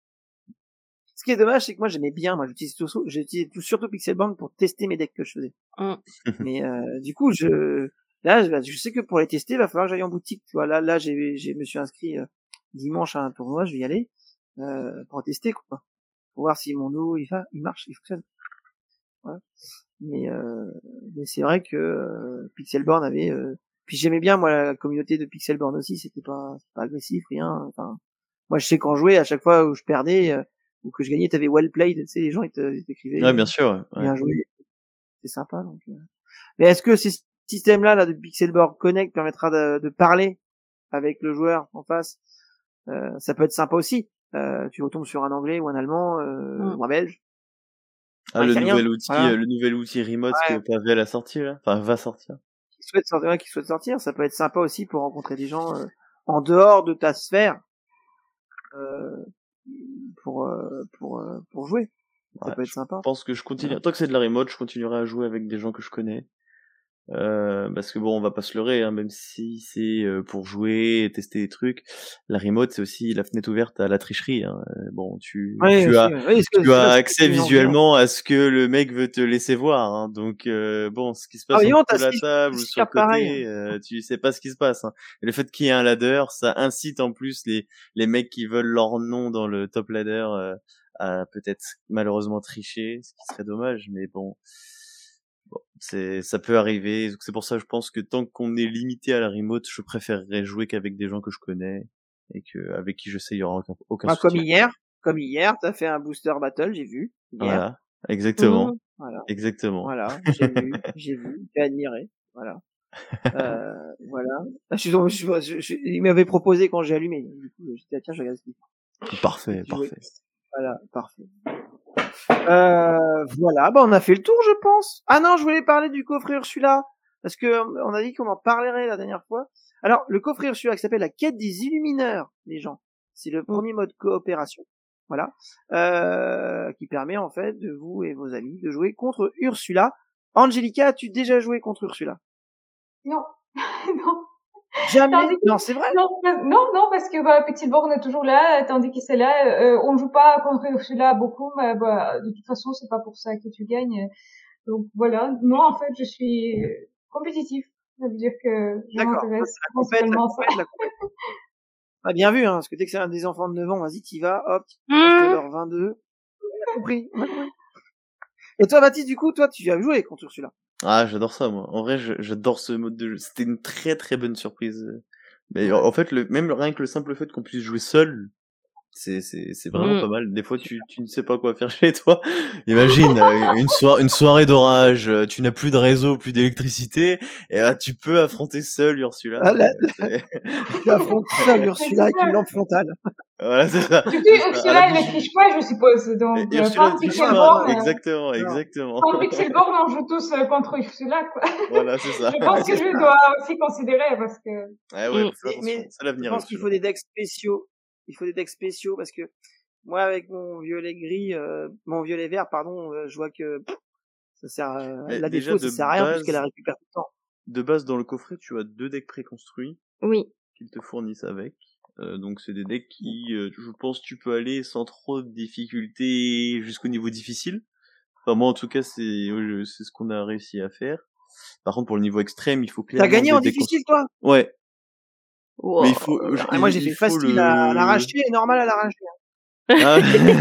Ce qui est dommage, c'est que moi j'aimais bien, moi j'utilise tout, j'utilise tout, surtout Pixelburn pour tester mes decks que je faisais. Mm. Mais euh, du coup, je là, je sais que pour les tester, il va falloir que j'aille en boutique. Tu vois, là, là, j'ai, j'ai me suis inscrit euh, dimanche à un tournoi, je vais y aller euh, pour tester quoi, pour voir si mon dos il va, il marche, il fonctionne. Voilà. Mais euh, mais c'est vrai que euh, Pixelburn avait, euh... puis j'aimais bien moi la communauté de Pixelburn aussi, c'était pas, c'était pas agressif, rien. Enfin, moi je sais qu'en jouer à chaque fois où je perdais. Euh, ou que je gagnais, t'avais well played, tu sais, les gens ils, te, ils t'écrivaient. Ouais, bien sûr. Ouais. Bien joué. C'est sympa, donc. Euh... Mais est-ce que ces systèmes-là, là, de Pixelburn Connect permettra de, de parler avec le joueur en face? Euh, ça peut être sympa aussi. Euh, tu retombes sur un anglais ou un allemand, euh, mm. ou un belge. Ah, le nouvel outil, voilà. le nouvel outil remote ouais. que Pavel a sorti, là. Enfin, va sortir. Qui souhaite sortir, qui souhaite sortir, ça peut être sympa aussi pour rencontrer des gens, euh, en dehors de ta sphère. Euh, pour euh, pour euh, pour jouer ça ouais, peut être sympa. Je pense que je continue ouais. tant que c'est de la remote, je continuerai à jouer avec des gens que je connais euh, parce que bon, on va pas se leurrer hein, même si c'est euh, pour jouer et tester des trucs, la remote c'est aussi la fenêtre ouverte à la tricherie hein. Bon, tu ouais, tu aussi, as ouais. tu que as accès visuellement à ce que le mec veut te laisser voir hein. Donc euh, bon, ce qui se passe ah, sur la table ou sur le côté euh, tu sais pas ce qui se passe hein. Et le fait qu'il y ait un ladder, ça incite en plus les les mecs qui veulent leur nom dans le top ladder euh, à peut-être malheureusement tricher, ce qui serait dommage, mais bon bon c'est ça peut arriver. Donc c'est pour ça que je pense que tant qu'on est limité à la remote, je préférerais jouer qu'avec des gens que je connais et que avec qui je sais il y aura aucun, aucun ah, souci. Comme hier, comme hier, t'as fait un booster battle, j'ai vu. Hier. Voilà, exactement, mmh. voilà, exactement. Voilà, j'ai vu, j'ai vu, j'ai admiré, voilà. euh, voilà. Je suis, je, je, je, il m'avait proposé quand j'ai allumé. Du coup, j'étais ah, tiens, je regarde ce qu'il fait. Parfait, parfait. Voilà, parfait. Euh, voilà, bah on a fait le tour, je pense. Ah non, je voulais parler du coffret Ursula parce que on a dit qu'on en parlerait la dernière fois. Alors, le coffret Ursula qui s'appelle la quête des Illumineurs, les gens. C'est le premier mode coopération. voilà, euh, qui permet en fait de vous et vos amis de jouer contre Ursula. Angelica, as-tu déjà joué contre Ursula? Non, non. Jamais. Tandis que- Non, c'est vrai. Non, parce- non, non, parce que bah, Pixelborn est toujours là, tandis que c'est là. Euh, on joue pas contre Ursula beaucoup, mais bah, de toute façon, c'est pas pour ça que tu gagnes. Donc voilà. Moi, en fait, je suis compétitif. Ça veut dire que je D'accord. m'intéresse La compète, la principalement à ça. compète, la compète. Ah, bien vu, hein, parce que dès que c'est un des enfants de neuf ans, vas-y, t'y vas, hop, Mmh. leur vingt-deux. On a compris, on a compris. Et toi, Baptiste, du coup, toi, tu as joué contre Ursula. Ah, j'adore ça, moi. En vrai, je- j'adore ce mode de jeu. C'était une très très bonne surprise. Mais en en fait, le, même rien que le simple fait qu'on puisse jouer seul, c'est c'est c'est vraiment Mm. pas mal. Des fois, tu tu ne sais pas quoi faire chez toi. Imagine euh, une soirée une soirée d'orage, euh, tu n'as plus de réseau, plus d'électricité, et là, tu peux affronter seul Ursula. Ah, là, euh, c'est- tu affrontes seul Ursula avec une lampe frontale. voilà, c'est ça. Du coup, C'est ça. À Ursula, la elle ne bougie. triche pas, je suppose. Donc, Et euh, Ursula quand ne triche Pixelborn, pas. euh, Exactement, Non. exactement. quand Pixelborn, on joue tous euh, contre Ursula, quoi. Voilà, c'est ça. Je pense que je dois aussi considérer parce que. Ouais, ouais, Mm. faut faire Mais, mais attention. C'est je l'avenir, pense qu'il Ursula. faut des decks spéciaux. Il faut des decks spéciaux parce que moi, avec mon violet gris, euh, mon violet vert, pardon, euh, je vois que pff, ça sert, euh, Mais la déjà, défaut, ça de sert à rien base, puisqu'elle la récupère tout le temps. de base, dans le coffret, tu as deux decks préconstruits Oui. qu'ils te fournissent avec. Euh, donc c'est des decks qui, euh, je pense, tu peux aller sans trop de difficultés jusqu'au niveau difficile. Enfin moi en tout cas c'est ouais, c'est ce qu'on a réussi à faire. Par contre pour le niveau extrême il faut T'as clairement gagné des en decks difficile, toi? constru- Ouais. Wow. Mais il faut, Ah, moi, j'ai il fait faut facile à, à le. l'arracher et normal à l'arracher. Ah.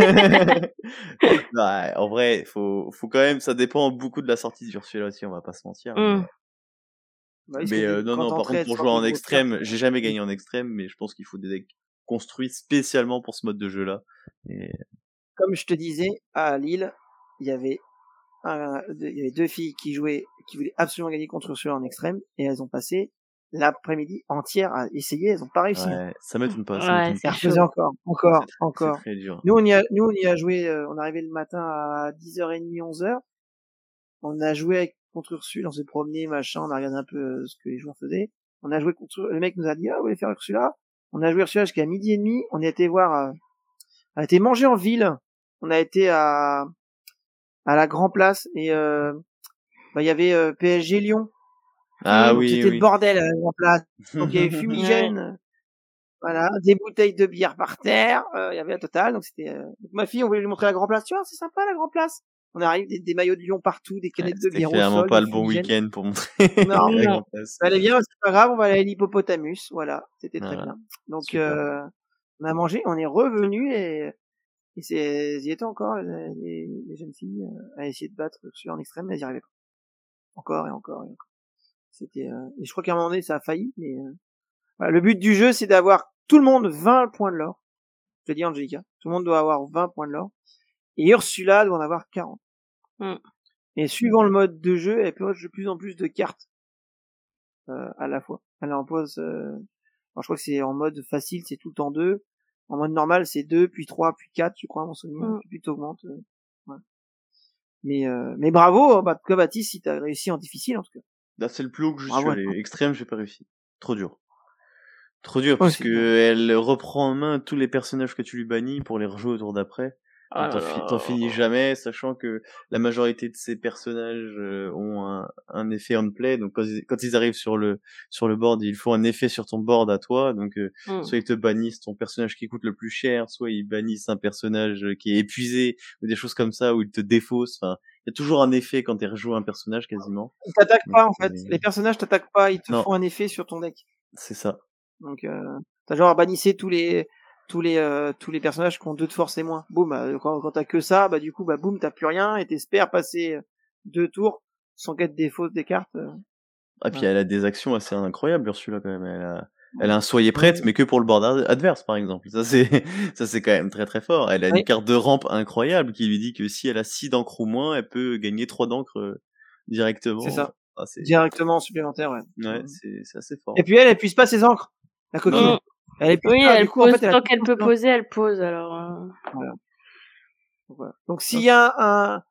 Ouais, en vrai, faut, faut quand même, ça dépend beaucoup de la sortie d'Ursula aussi, on va pas se mentir. Mm. Mais, Bah oui, parce mais que euh, non, quand non, par t'entraides contre, pour sur jouer des en grosses extrême, cartes, j'ai jamais gagné en extrême, mais je pense qu'il faut des decks construits spécialement pour ce mode de jeu-là. Et... comme je te disais, à Lille, il y avait un, il y avait deux filles qui jouaient, qui voulaient absolument gagner contre Ursula en extrême, et elles ont passé l'après-midi entière à essayer, elles ont pas réussi. Ouais, ça m'étonne pas, ça Ouais, m'étonne Et c'est pas. elles refaisaient encore, encore, C'est très, c'est encore. très dur. Nous, on y a, nous, on y a joué, euh, on est arrivé le matin à dix heures trente, onze heures. On a joué avec, contre Ursula, on s'est promené, machin, on a regardé un peu euh, ce que les joueurs faisaient. On a joué contre, le mec nous a dit, ah, vous voulez faire Ursula? On a joué Ursula jusqu'à midi et demi, on a été voir, euh, on a été manger en ville. On a été à, à la Grand Place, et, euh, bah, il y avait, euh, P S G Lyon. Ah Donc oui, c'était oui. le bordel à la Grand Place. Donc il y avait fumigène. Voilà, des bouteilles de bière par terre, euh, il y avait la totale, donc c'était, euh... donc ma fille, on voulait lui montrer la Grand Place, tu vois, c'est sympa la Grand Place. On arrive, des, des maillots de Lyon partout, des Ouais, canettes de c'était bière au clairement sol, pas des le bon fumigènes. week-end pour montrer Non, la non. Grand Place. ça allait bien, c'est pas grave, on va aller à l'hippopotamus, voilà, c'était très Voilà, bien. Donc, super. euh, on a mangé, on est revenu et, et c'est, elles y étaient encore, les, les, les jeunes filles, euh, à essayer de battre Ursula en extrême, mais elles y arrivaient pas. Encore et encore et encore. C'était, euh, et je crois qu'à un moment donné, ça a failli, mais, euh, voilà, le but du jeu, c'est d'avoir tout le monde vingt points de l'or. Je te dis, Angelica. Tout le monde doit avoir vingt points de l'or. Et Ursula doit en avoir quarante. Mm. Et suivant le mode de jeu, elle pose de plus en plus de cartes, euh, à la fois. Elle en pose, euh, alors je crois que c'est en mode facile, c'est tout le temps deux. En mode normal, c'est deux, puis trois, puis quatre, je crois, à mon souvenir. Mm. Puis t'augmentes, euh, ouais. Mais, euh, mais bravo, bah, toi, Baptiste, si t'as réussi en difficile, en tout cas. Là, c'est le plus haut que je Bravo suis à toi. allé. Extrême, j'ai pas réussi. Trop dur. Trop dur, Ouais, puisque c'est bien. elle reprend en main tous les personnages que tu lui bannis pour les rejouer au tour d'après. Ah Donc, t'en, là fi- là. t'en finis jamais, sachant que la majorité de ces personnages euh, ont un, un effet on play. Donc quand ils, quand ils arrivent sur le sur le board, ils font un effet sur ton board à toi. Donc euh, Mm. soit ils te bannissent ton personnage qui coûte le plus cher, soit ils bannissent un personnage qui est épuisé ou des choses comme ça, ou ils te défaussent. Enfin, il y a toujours un effet quand tu rejoues un personnage quasiment. Ils t'attaquent Donc, pas, en fait. c'est- Les personnages t'attaquent pas, ils te Non, font un effet sur ton deck. c'est ça. Donc, euh, t'as genre bannissé tous les, tous les, euh, tous les personnages qui ont deux de force et moins. Boum, bah, quand, quand t'as que ça, bah, du coup, bah, boum, t'as plus rien et t'espères passer deux tours sans qu'elle te défausse des cartes. euh. Ah, puis Ouais. elle a des actions assez incroyables, Ursula, quand même. Elle a, elle a un soyez prête, Ouais. mais que pour le board ad- adverse, par exemple. Ça, c'est, ça, c'est quand même très très fort. Elle a Oui. une carte de rampe incroyable qui lui dit que si elle a six d'encre ou moins, elle peut gagner trois d'encre euh, directement. C'est ça. Ah, c'est, Directement supplémentaire, ouais. ouais, c'est, c'est assez fort. Et puis elle, elle épuise pas ses encres. La coquine. Mm. Elle épuise Oui, pas, elle du coup, en pose fait, elle a tant tout qu'elle le peut temps. poser, elle pose. Alors. euh. Voilà. Donc, voilà. Donc, s'il y a un,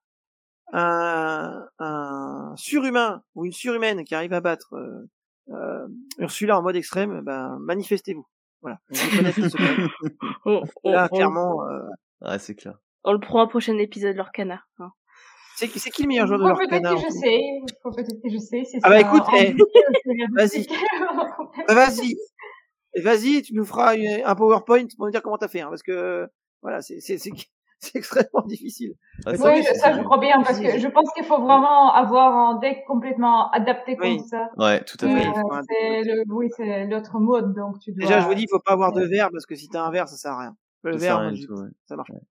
un, un surhumain ou une surhumaine qui arrive à battre euh, euh, Ursula en mode extrême, ben manifestez-vous. Voilà. On veut connaître le secret. Oh, oh, Là, oh. clairement, euh, Ah, c'est clair. On le prend au prochain épisode de l'Orcana. Hein. C'est qui, c'est qui le meilleur joueur de Faut l'Orcana? peut-être que je sais. Faut peut-être que je sais. C'est Ah bah ça, écoute, en eh, vidéo, je regarde vas-y. aussi. Bah, vas-y. Vas-y, tu nous feras une- un PowerPoint pour nous dire comment t'as fait, hein, parce que voilà, c'est c'est c'est c'est extrêmement difficile. Ah, Mais c'est tant Oui, mieux, vrai, c'est ça c'est je bien. crois bien parce Vas-y, que je pense qu'il faut vraiment avoir un deck complètement adapté Oui. comme ça. Ouais, tout à Et, Oui, fait. il euh, faut un c'est le, oui, c'est l'autre mode, donc tu Déjà, je vous dois. dis, il faut pas avoir de verre, parce que si t'as un verre, ça sert à rien. Le Ça sert verre, à moi, rien je du dis, tout, ouais. ça marche. Ouais.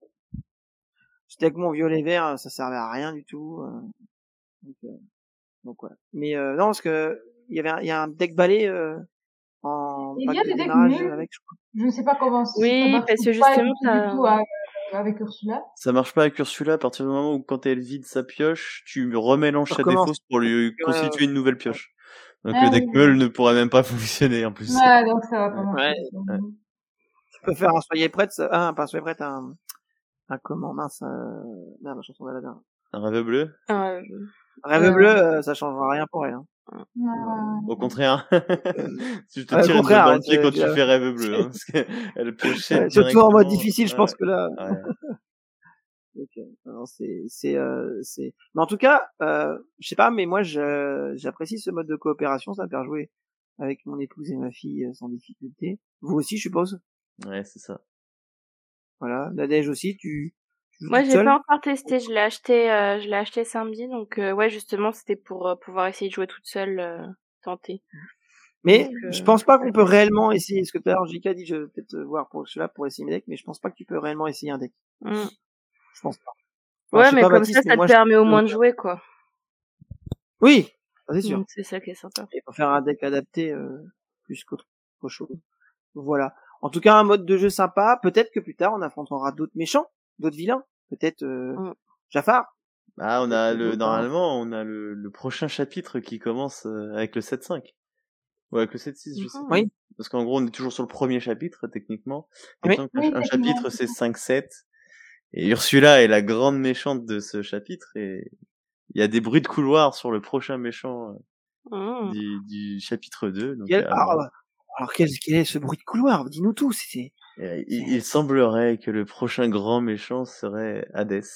J'étais avec mon violet vert, ça servait à rien du tout. euh, Donc, euh, donc voilà. Mais euh, non, parce que il y avait, un, il y a un deck balai euh, en Il pack y a de des decks démarrage nuls. avec, je crois. Je ne sais pas comment ça Oui, marche parce que pas justement, du ça... tout avec, avec Ursula. Ça marche pas avec Ursula à partir du moment où quand elle vide sa pioche, tu remélanges Ça sa recommence. défausse pour lui Ouais, constituer une nouvelle pioche. Donc Ah le deck oui. meule ne pourrait même pas fonctionner en plus. Ouais, donc ça va pas Ouais. marcher. Ouais. Tu peux faire un soyez prête, ça... ah, pas un soyez prête, un, un comment, mince, euh... merde, la chanson d'Aladin. Un rêve bleu? Euh, Rêve Euh. bleu, euh, ça changera rien pour elle. Hein. Ouais, ouais, ouais. Au contraire. tu te Ouais, au tires une balle contraire, dans ouais, le pied c'est- quand tu c'est- fais rêve bleu, hein, parce qu'elle piochette Ouais, surtout en mode directement. difficile, je Ouais, pense que là. ouais. Donc, euh, non, c'est, c'est, euh, c'est. Mais en tout cas, euh, je sais pas, mais moi, je, j'apprécie ce mode de coopération. Ça me fait jouer avec mon épouse et ma fille euh, sans difficulté. Vous aussi, je suppose. Ouais, c'est ça. Voilà. Nadège aussi, tu. tu joues Moi, toute j'ai seule pas encore testé. Je l'ai acheté, euh, je l'ai acheté samedi, donc euh, ouais, justement, c'était pour euh, pouvoir essayer de jouer toute seule, euh, tenter. Mais Donc, euh, je pense pas qu'on peut réellement essayer. Parce que tout à l'heure, J K a dit, je vais peut-être voir pour cela pour essayer mes decks, mais je pense pas que tu peux réellement essayer un deck. mm. Je pense pas. Enfin, Ouais, je sais mais pas, comme Baptiste, ça, mais ça te moi, je- permet au moins de jouer, quoi. Oui, ça, c'est sûr. Donc, c'est ça qui est sympa. Et pour faire un deck adapté euh, plus qu'autre chose. Voilà. En tout cas, un mode de jeu sympa. Peut-être que plus tard, on affrontera d'autres méchants, d'autres vilains. Peut-être euh, Mm. Jafar. Ah, on a le, D'autres, normalement, on a le, le prochain chapitre qui commence euh, avec le sept cinq. Ou avec le sept six, je sais Mhm. pas. Oui. Parce qu'en gros, on est toujours sur le premier chapitre, techniquement. Et Oui. donc, Oui, un, un effectivement. chapitre, c'est cinq sept. Et Ursula est la grande méchante de ce chapitre. Et il y a des bruits de couloir sur le prochain méchant euh, Mm. du, du chapitre deux. Donc, Quel... euh, alors, alors quel, quel est ce bruit de couloir? Dis-nous tout. C'est. euh, il, il semblerait que le prochain grand méchant serait Hadès.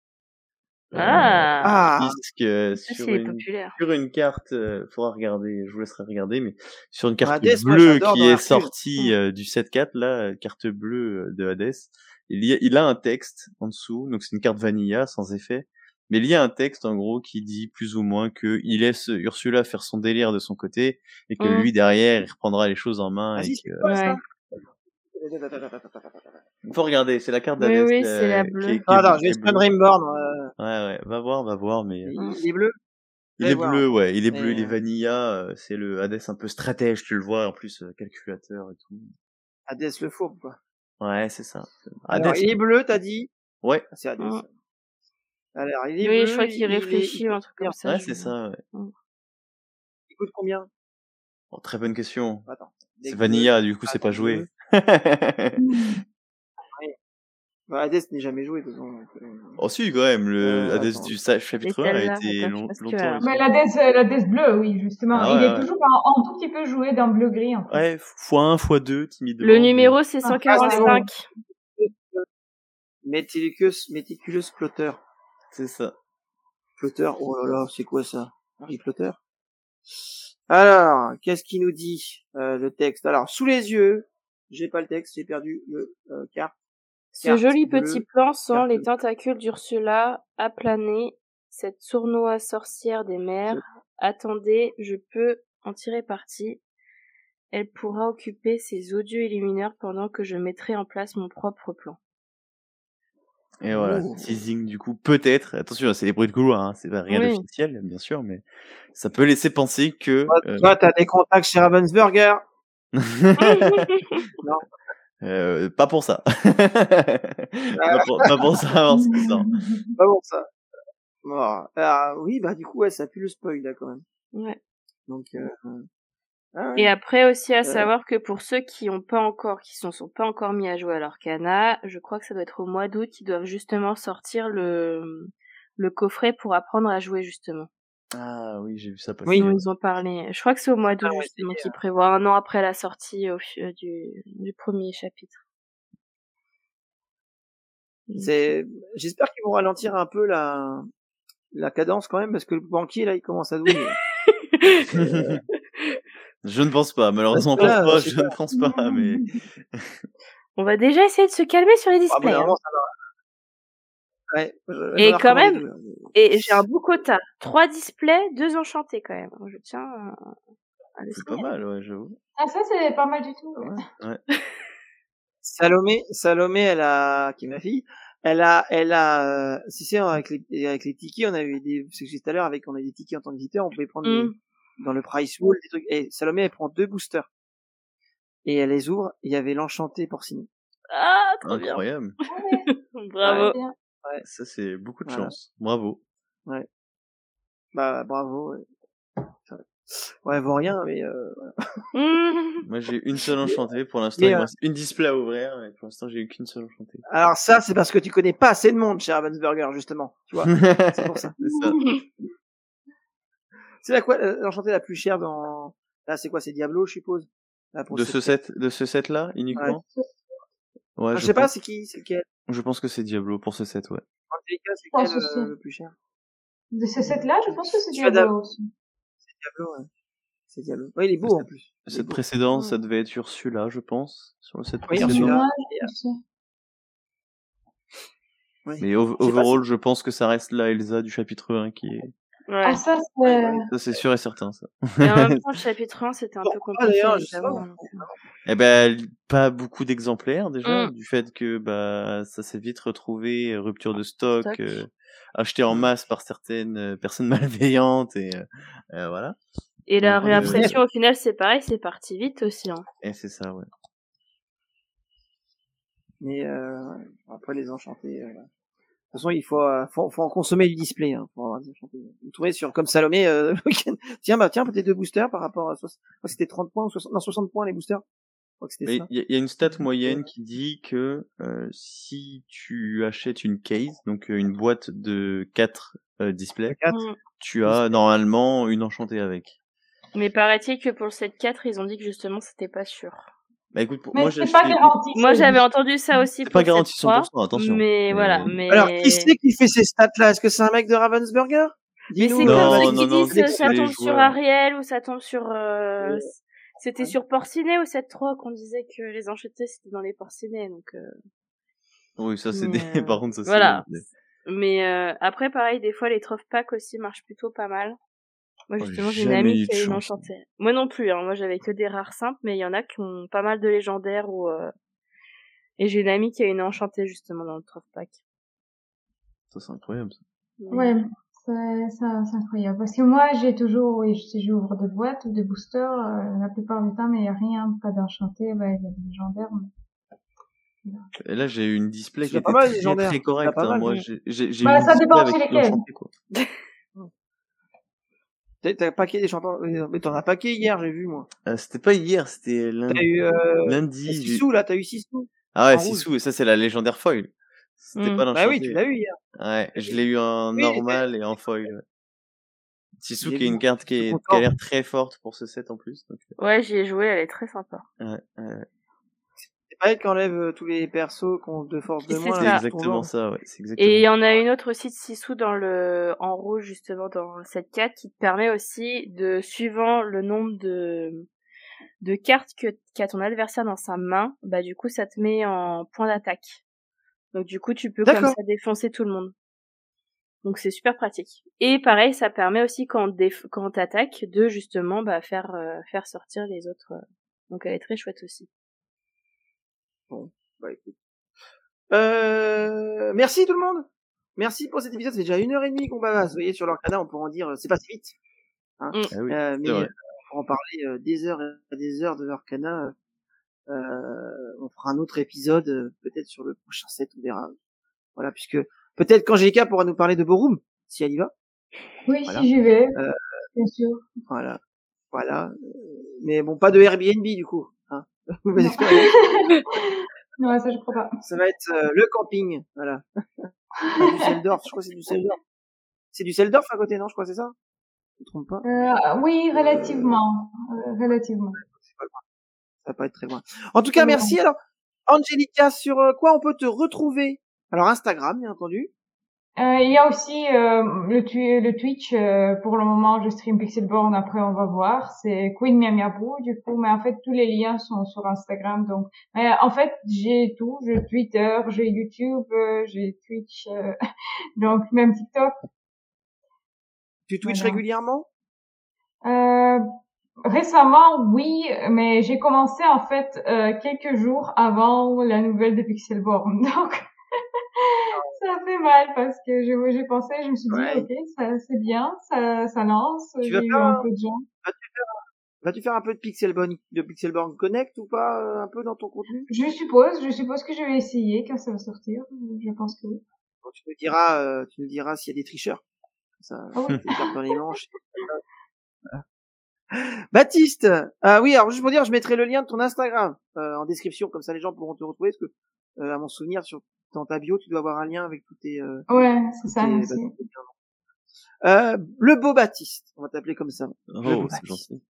Ah, Ah. Puisque ça, sur c'est une, populaire. sur une carte, euh, faudra regarder, je vous laisserai regarder, mais sur une carte Hadès, moi, bleue j'adore qui dans est Hercule. sortie Mm. euh, du sept quatre, là, euh, carte bleue euh, de Hadès, il, y a, il a un texte en dessous, donc c'est une carte vanilla, sans effet, mais il y a un texte, en gros, qui dit plus ou moins que il laisse Ursula faire son délire de son côté, et que Mm. lui, derrière, il reprendra les choses en main, et Vas-y, que... c'est quoi ça? Ouais. Il faut regarder, c'est la carte Oui, d'Hadès oui, euh, c'est la qui est, bleue. qui est, Ah, attends, qui je vais est Spawn bleue. Rainborn. Euh... Ouais, ouais, va voir, va voir, mais... Il, il est bleu. Il Allez est voir. bleu, ouais, il est bleu, Mais, il est euh, vanilla, euh, c'est le Hadès un peu stratège, tu le vois, en plus, euh, calculateur et tout. Hadès le fourbe, quoi. Ouais, c'est ça. Alors, Hadès, il est bleu, t'as dit? ouais, Ah, c'est Hadès. Mm. Alors, il est Oui, bleu. je crois qu'il il est- réfléchit il ou un coûte truc comme combien? ça. ouais, je- c'est ça, ouais. Il coûte combien? Bon, très bonne question. Attends. C'est Deck vanilla, bleu. du coup, c'est Attends, pas joué. Bah, Hadès n'est jamais joué, de toute façon. donc, euh, Oh si, quand même, le Euh, Hadès attends. du sa- Et chapitre un a celle-là, été attends, long- parce que, longtemps alors, Mais utilisé. la Death, la Death bleue, oui, justement. Ah Il ouais, est ouais. toujours un, un tout petit peu joué d'un bleu-gris, en fait. Ouais, fois un, fois deux, timidement. le mais- numéro, c'est Ah, cent quarante-cinq. Méticulous, méticulous plotter. C'est ça. Plotter, oh là là, c'est quoi ça? Harry Plotter. Alors, qu'est-ce qu'il nous dit, euh, le texte? Alors, sous les yeux, j'ai pas le texte, j'ai perdu le euh, carte. Ce Carte joli bleue, petit plan sent carte les bleue. tentacules d'Ursula aplaner cette sournoise sorcière des mers. Attendez, je peux en tirer parti. Elle pourra occuper ses odieux illumineurs pendant que je mettrai en place mon propre plan. Et voilà, Oh. teasing du coup, peut-être, attention, c'est des bruits de couloir, hein, c'est pas rien Oui. d'officiel, bien sûr, mais ça peut laisser penser que... Toi, euh, toi, t'as des contacts chez Ravensburger. Non. Euh, pas pour ça. pas, pour, pas pour savoir ce qui sort. Pas bon, ça. Bon, alors, oui, bah, du coup, ouais, ça pue le spoil, là, quand même. Ouais. Donc, euh... ah, ouais. Et après aussi à Euh. savoir que pour ceux qui ont pas encore, qui sont, sont pas encore mis à jouer à l'Orcana, je crois que ça doit être au mois d'août qu'ils doivent justement sortir le le coffret pour apprendre à jouer justement. Ah oui, j'ai vu ça passer. Oui. Dont ils ont parlé. Je crois que c'est au mois d'août Ah ouais, justement c'est, qu'ils prévoient un an après la sortie au, euh, du du premier chapitre. C'est, j'espère qu'ils vont ralentir un peu la, la cadence quand même, parce que le banquier, là, il commence à douiller. euh... Je ne pense pas, malheureusement, pense là, pas, je je pas. ne pense pas, mais. On va déjà essayer de se calmer sur les displays. Ah, bon, hein. ça va. Ouais, je, et quand même, deux. et j'ai un beau quota. Trois displays, deux enchantés quand même. Je tiens à, à le C'est pas mal, ouais, j'avoue. Ah, ça, c'est pas mal du tout. Ouais. Ouais. Salomé, Salomé, elle a, qui est ma fille, elle a, elle a, euh, si c'est avec les, avec les tickets, on a eu des, c'est que j'ai dit tout à l'heure, avec, on a des tickets en tant que visiteur, on pouvait prendre Mm. des, dans le price wall, des trucs, et Salomé, elle prend deux boosters. Et elle les ouvre, il y avait l'enchanté porciné. Ah, trop Incroyable. bien. Bravo. Ouais, Ouais. Ça, c'est beaucoup de Voilà. chance. Bravo. Ouais. Bah, bravo. Ouais, ouais vaut rien, mais euh, voilà. Mmh. Moi, j'ai une seule enchantée. Pour l'instant, Mais, il euh... me reste une display à ouvrir. Et pour l'instant, j'ai eu qu'une seule enchantée. Alors ça, c'est parce que tu connais pas assez de monde chez Ravensburger, justement. Tu vois. C'est pour ça. C'est ça. C'est la quoi, l'enchantée la plus chère dans, là, c'est quoi, c'est Diablo, je suppose. Là, pour de ce set, de ce set-là, uniquement? Ouais. Ouais, ah, je, je sais pense... pas, c'est qui, c'est lequel? Je pense que c'est Diablo pour ce set, ouais. Angelica, c'est quel, euh, le plus cher? De ce set-là, je pense que c'est Diablo. Diablo aussi. C'est Diablo, ouais. C'est Diablo. Ouais, il est beau, en plus. Le set précédent, ça devait être Ursula, je pense. Sur le set oui, précédent. Ursula. Oui. Mais o- overall, si... je pense que ça reste la Elsa du chapitre un qui est... Ouais. Ah, ça, c'est... Ça, c'est sûr et certain, ça. Et en même temps, le chapitre un, c'était un peu compliqué. Ah, évidemment. Eh ben, pas beaucoup d'exemplaires, déjà, mm. du fait que, bah, ça s'est vite retrouvé, rupture de stock, stock. Euh, acheté en masse par certaines personnes malveillantes, et euh, euh, voilà. Et la Donc, réimpression, euh... au final, c'est pareil, c'est parti vite aussi. Hein. Et c'est ça, ouais. Mais euh, après, les enchantés... Euh... De toute façon, il faut, euh, faut, faut en consommer du display. Hein, pour avoir des enchantés. Vous trouvez sur comme Salomé, euh, tiens, bah tiens, peut-être deux boosters par rapport à... soixante... C'était trente points ou soixante... Non, soixante points les boosters. Mais il y, y a une stat moyenne qui dit que euh, si tu achètes une case, donc euh, une boîte de quatre euh, displays, mmh. tu as normalement une enchantée avec. Mais paraît-il que pour le set quatre, ils ont dit que justement c'était pas sûr. Bah écoute, pour mais moi j'ai pas garanti. Moi j'avais entendu ça aussi. C'est pas garanti cent pour cent, attention. Mais euh... voilà, mais. Alors qui c'est qui fait ces stats là? Est-ce que c'est un mec de Ravensburger? Mais c'est comme ceux qui disent ça tombe sur Ariel ou ça tombe sur. Euh... C'était sur Porcinet ou sept trois qu'on disait que les enchantés c'était dans les Porcinets, donc. Euh... Oui, ça c'est mais, des. euh... Par contre, ça c'est. Voilà. Des... Mais euh, après, pareil, des fois les troph packs aussi marchent plutôt pas mal. Moi justement, oh, j'ai une amie qui a une enchantée. Moi non plus, hein. Moi j'avais que des rares simples, mais il y en a qui ont pas mal de légendaires ou. Euh... Et j'ai une amie qui a une enchantée justement dans le troph pack. Ça c'est incroyable. Ça. Ouais. C'est, c'est, c'est incroyable. Parce que moi, j'ai toujours, oui, j'ouvre des boîtes ou des boosters, euh, la plupart du temps, mais il n'y a rien, pas d'enchanté, bah, il y a des légendaires. Mais... Et là, j'ai eu une display qui était pas très, mal, très, très correcte. Hein. Moi, j'ai, j'ai, j'ai bah, une ça display dépend avec chez lesquels. quoi. T'as, t'as un paquet des chanteurs, mais t'en as un paquet hier, j'ai vu, moi. Euh, c'était pas hier, c'était lundi. T'as eu, euh, lundi. six sous, là, t'as eu six sous. Ah ouais, six sous, et ça, c'est la légendaire foil. C'était mmh. pas l'enchanté. Bah oui, tu l'as eu hier. Ouais, je l'ai eu en oui, normal et en foil. Ouais. Sissou qui est une carte qui, est, qui a l'air très forte pour ce set en plus. Donc... Ouais, j'y ai joué, elle est très sympa. Ouais, ouais. C'est pas elle qui enlève tous les persos qui ont de force de moins. C'est exactement ça, ouais. C'est exactement et il y en a une autre aussi de Sissou dans le, en rouge, justement, dans le set quatre, qui te permet aussi de, suivant le nombre de, de cartes que, qu'a ton adversaire dans sa main, bah, du coup, ça te met en point d'attaque. Donc, du coup, tu peux D'accord. comme ça défoncer tout le monde. Donc c'est super pratique. Et pareil, ça permet aussi quand on, déf- quand on t'attaque de justement bah, faire euh, faire sortir les autres. Euh... Donc elle est très chouette aussi. Bon, bah écoute. Euh... Merci tout le monde. Merci pour cet épisode. C'est déjà une heure et demie qu'on bavasse. Vous voyez sur leur canal, on peut en dire c'est passé vite. Hein mm. ah oui, euh, mais euh, pour en parler euh, des heures et des heures de leur canal, euh, on fera un autre épisode euh, peut-être sur le prochain set, on verra. Voilà, puisque peut-être qu'Angelica pourra nous parler de Borum, si elle y va. Oui, voilà. si j'y vais, euh, bien sûr. Voilà, voilà. Mais bon, pas de Airbnb du coup. Hein. Non. non, ça je crois pas. Ça va être euh, le camping, voilà. Düsseldorf, je crois que c'est Düsseldorf. C'est Düsseldorf à côté, non? Je crois que c'est ça. Je me trompe pas. Euh, oui, relativement, euh, relativement. C'est pas loin. Ça va pas être très loin. En tout cas, merci. Alors, Angelica, sur euh, quoi on peut te retrouver Alors Instagram, bien entendu. Euh, il y a aussi euh, le, tu- le Twitch. Euh, pour le moment, je stream Pixelborn. Après, on va voir. C'est Queen Miamiabu, du coup. Mais en fait, tous les liens sont sur Instagram. Donc, mais en fait, j'ai tout. J'ai Twitter, j'ai YouTube, euh, j'ai Twitch, euh, donc même TikTok. Tu Twitch Voilà. régulièrement? Euh, récemment, oui, mais j'ai commencé en fait euh, quelques jours avant la nouvelle de Pixelborn. Donc, ça fait mal parce que je- j'ai pensé, je me suis dit, Ouais. ok, ça c'est bien, ça, ça lance. Tu J'ai vas eu faire un un- peu de gens. Vas-tu faire un peu de Pixelborn, de Pixelborn Connect ou pas, euh, un peu dans ton contenu? Je suppose, je suppose que je vais essayer quand ça va sortir. Je pense que oui. Bon, tu nous diras, euh, tu nous diras s'il y a des tricheurs. Ça, Ah oui. te garde dans les manches. Baptiste, ah oui, alors juste pour dire, je mettrai le lien de ton Instagram euh, en description, comme ça les gens pourront te retrouver, parce que euh, à mon souvenir, sur dans ta bio, tu dois avoir un lien avec tous tes. Euh, Ouais, c'est tous ça, tes- merci. bah, tous tes liens. Euh, le beau Baptiste, on va t'appeler comme ça. Le Oh, beau c'est Baptiste. gentil.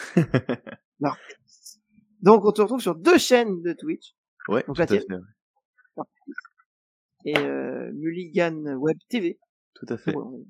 Alors, donc on te retrouve sur deux chaînes de Twitch, Ouais, donc tout la à tienne fait. et euh, Mulligan Web T V. Tout à fait. Ouais, on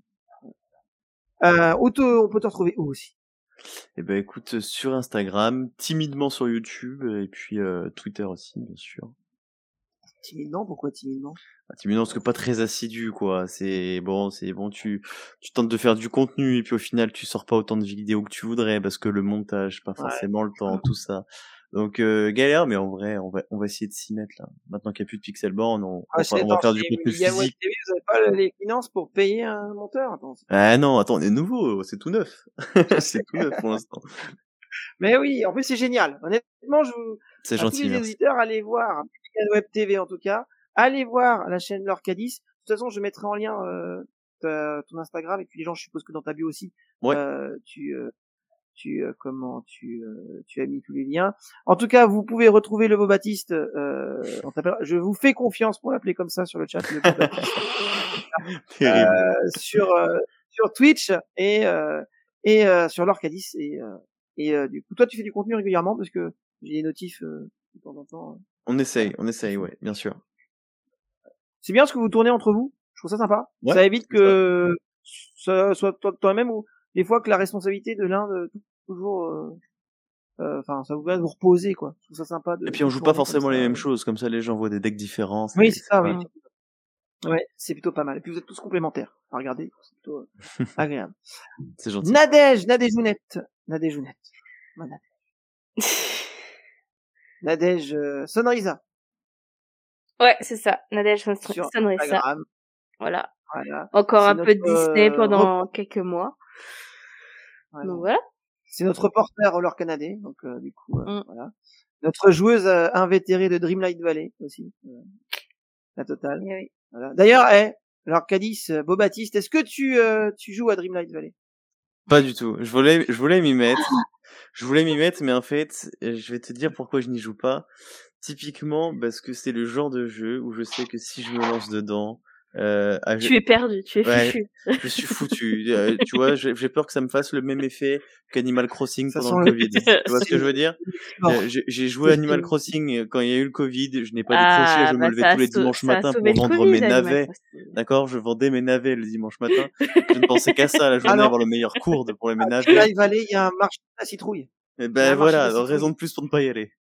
est- Euh, où te- on peut te retrouver où aussi? Eh ben, écoute, sur Instagram, timidement sur YouTube, et puis euh, Twitter aussi, bien sûr. Timidement, pourquoi timidement? Ah, timidement parce que pas très assidu, quoi. C'est bon, c'est bon, tu tu tentes de faire du contenu et puis au final tu sors pas autant de vidéos que tu voudrais parce que le montage, pas Ouais. forcément le temps, tout ça. Donc euh, galère, mais en vrai, on va on va essayer de s'y mettre là. Maintenant qu'il y a plus de Pixelborn, on, Ah, on, c'est- va, on va attends, faire du chez contenu Mulligan Web physique. T V, vous avez pas les finances pour payer un monteur? Attends, c'est- Ah non, attends, on est nouveau, c'est tout neuf. c'est tout neuf pour l'instant. Mais oui, en plus c'est génial. Honnêtement, je vous, C'est à tous gentil, les merci. auditeurs, allez voir Mulligan Web T V en tout cas. Allez voir la chaîne Lorcadis. De toute façon, je mettrai en lien euh, ta- ton Instagram et puis les gens, je suppose que dans ta bio aussi, Ouais. euh, tu, euh, tu, euh, comment, tu, euh, tu as mis tous les liens. En tout cas, vous pouvez retrouver le beau Baptiste. Euh, on t'appelle- je vous fais confiance pour l'appeler comme ça sur le chat, le beau Baptiste. Terrible. Euh, sur euh, sur Twitch et euh, et euh, sur Lorcadis et euh, et euh, du coup toi tu fais du contenu régulièrement parce que j'ai des notifs euh, de temps en temps. On essaye, on essaye, ouais, bien sûr. C'est bien ce que vous tournez entre vous. Je trouve ça sympa. Ouais, Ça évite c'est que ça soit toi- toi-même ou des fois que la responsabilité de l'un de toujours euh, euh, enfin ça vous va de vous reposer quoi. Je trouve ça sympa de Et puis on de joue pas tourner forcément comme les ça. mêmes choses, comme ça les gens voient des decks différents. Oui, c'est ça, oui. voilà. Ouais, c'est plutôt pas mal. Et puis vous êtes tous complémentaires. À regarder, c'est plutôt euh, agréable. C'est gentil. Nadège, Nadèjounette. Nadèjounette. Ma Nadège. Nadège euh, Sonrisa Ouais, c'est ça. Nadège Son- sur Sonrisa. Instagram. Voilà. Voilà. Encore C'est un peu de notre, Disney euh, pendant quelques mois. Voilà. Donc voilà. C'est notre reporter roller canadien. Donc euh, du coup, euh, Mm. voilà. Notre joueuse euh, invétérée de Dreamlight Valley aussi. Euh, la totale. Eh oui. Voilà. D'ailleurs, eh, alors Cadis, euh, Beau Baptiste, est-ce que tu euh, tu joues à Dreamlight Valley? Pas du tout. Je voulais, je voulais m'y mettre. Je voulais m'y mettre, mais en fait, euh, je vais te dire pourquoi je n'y joue pas. Typiquement, parce que c'est le genre de jeu où je sais que si je me lance dedans, euh, à- Tu es perdu, tu es Ouais. fichu. je suis foutu. Euh, tu vois, j'ai j'ai peur que ça me fasse le même effet qu'Animal Crossing Ça pendant sent le le- Covid. Tu vois ce que je veux dire? Bon. Euh, J'ai j'ai joué à C'est Animal fini. Crossing quand il y a eu le Covid. Je n'ai pas Ah, décroché. Je me bah, levais ça a tous les sau- dimanches ça a matins pour sauvé le vendre Covid, mes Animal navets. Crossing. D'accord, je vendais mes navets le dimanche matin. Je ne pensais qu'à ça la journée, Alors, avoir le meilleur cours de- pour les à navets. Dreamlight Valley, il y a un marché de la citrouille. Et Il y a ben un marché de voilà, la citrouille. raison de plus pour ne pas y aller.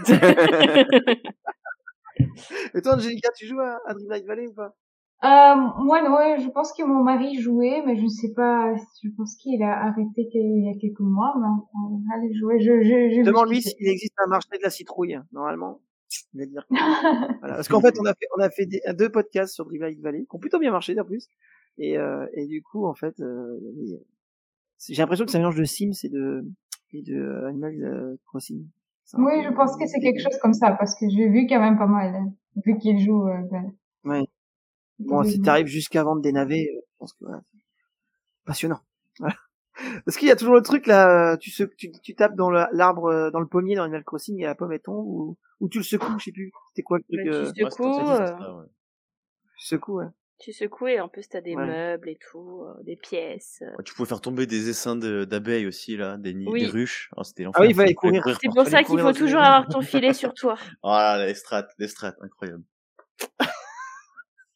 Et toi, Angelica, tu joues à, à Dreamlight Valley ou pas? Euh, moi, non, ouais, je pense que mon mari jouait, mais je ne sais pas, je pense qu'il a arrêté il y a quelques mois, mais on allait jouer, je, je, je Demande-lui s'il existe un marché de la citrouille. Normalement, il va te dire que oui. Voilà. Parce qu'en fait, on a fait, on a fait des- deux podcasts sur Dreamlight Valley qui ont plutôt bien marché en plus. Et, euh, et du coup, en fait, euh, il y avait- c'est- j'ai l'impression que c'est un mélange de Sims et de, et de euh, Animal euh, Crossing. C'est un Oui, peu- je pense que c'est quelque chose comme ça, parce que j'ai vu quand même pas mal, hein, vu qu'il joue, euh, ben, Ouais. Bon, si t'arrives jusqu'à vendre des navets, euh, je pense que voilà, c'est passionnant. Voilà. Parce qu'il y a toujours le truc là, tu, se, tu, tu tapes dans le- l'arbre, euh, dans le pommier dans Animal Crossing et la pomme elle tombe ou, ou tu le secoues, je sais plus. C'était quoi le truc Mais tu euh, secoues, Ouais, c'est pour ça que euh, c'est ça, ouais. tu secoues, ouais. tu secoues et en plus t'as des Ouais. meubles et tout, euh, des pièces. euh. Ouais, tu pouvais faire tomber des essaims de- d'abeilles aussi là, des nids, Oui. des ruches. Oh, c'était Ah oui, il l'enfer. fallait courir. C'est partout. pour fallait ça qu'il courir faut dans une toujours maison. avoir ton filet sur toi. Oh là, les strates, les strates, incroyable.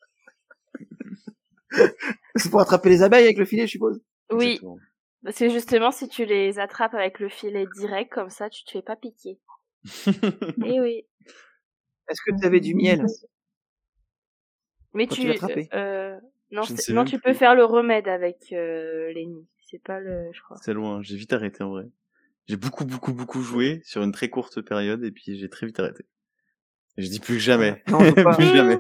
C'est pour attraper les abeilles avec le filet, je suppose. Oui. Exactement. Parce que justement, si tu les attrapes avec le filet direct, comme ça, tu te fais pas piquer. Eh oui. Est-ce que tu avais du miel Mais quand tu, tu l'attrapais? euh, non, Je ne c'est- sais non, même tu plus. peux faire le remède avec euh, les nids. C'est pas le, je crois. C'est loin, j'ai vite arrêté en vrai. J'ai beaucoup, beaucoup, beaucoup joué sur une très courte période et puis j'ai très vite arrêté. Et je dis plus jamais. Non, on peut pas. Plus jamais.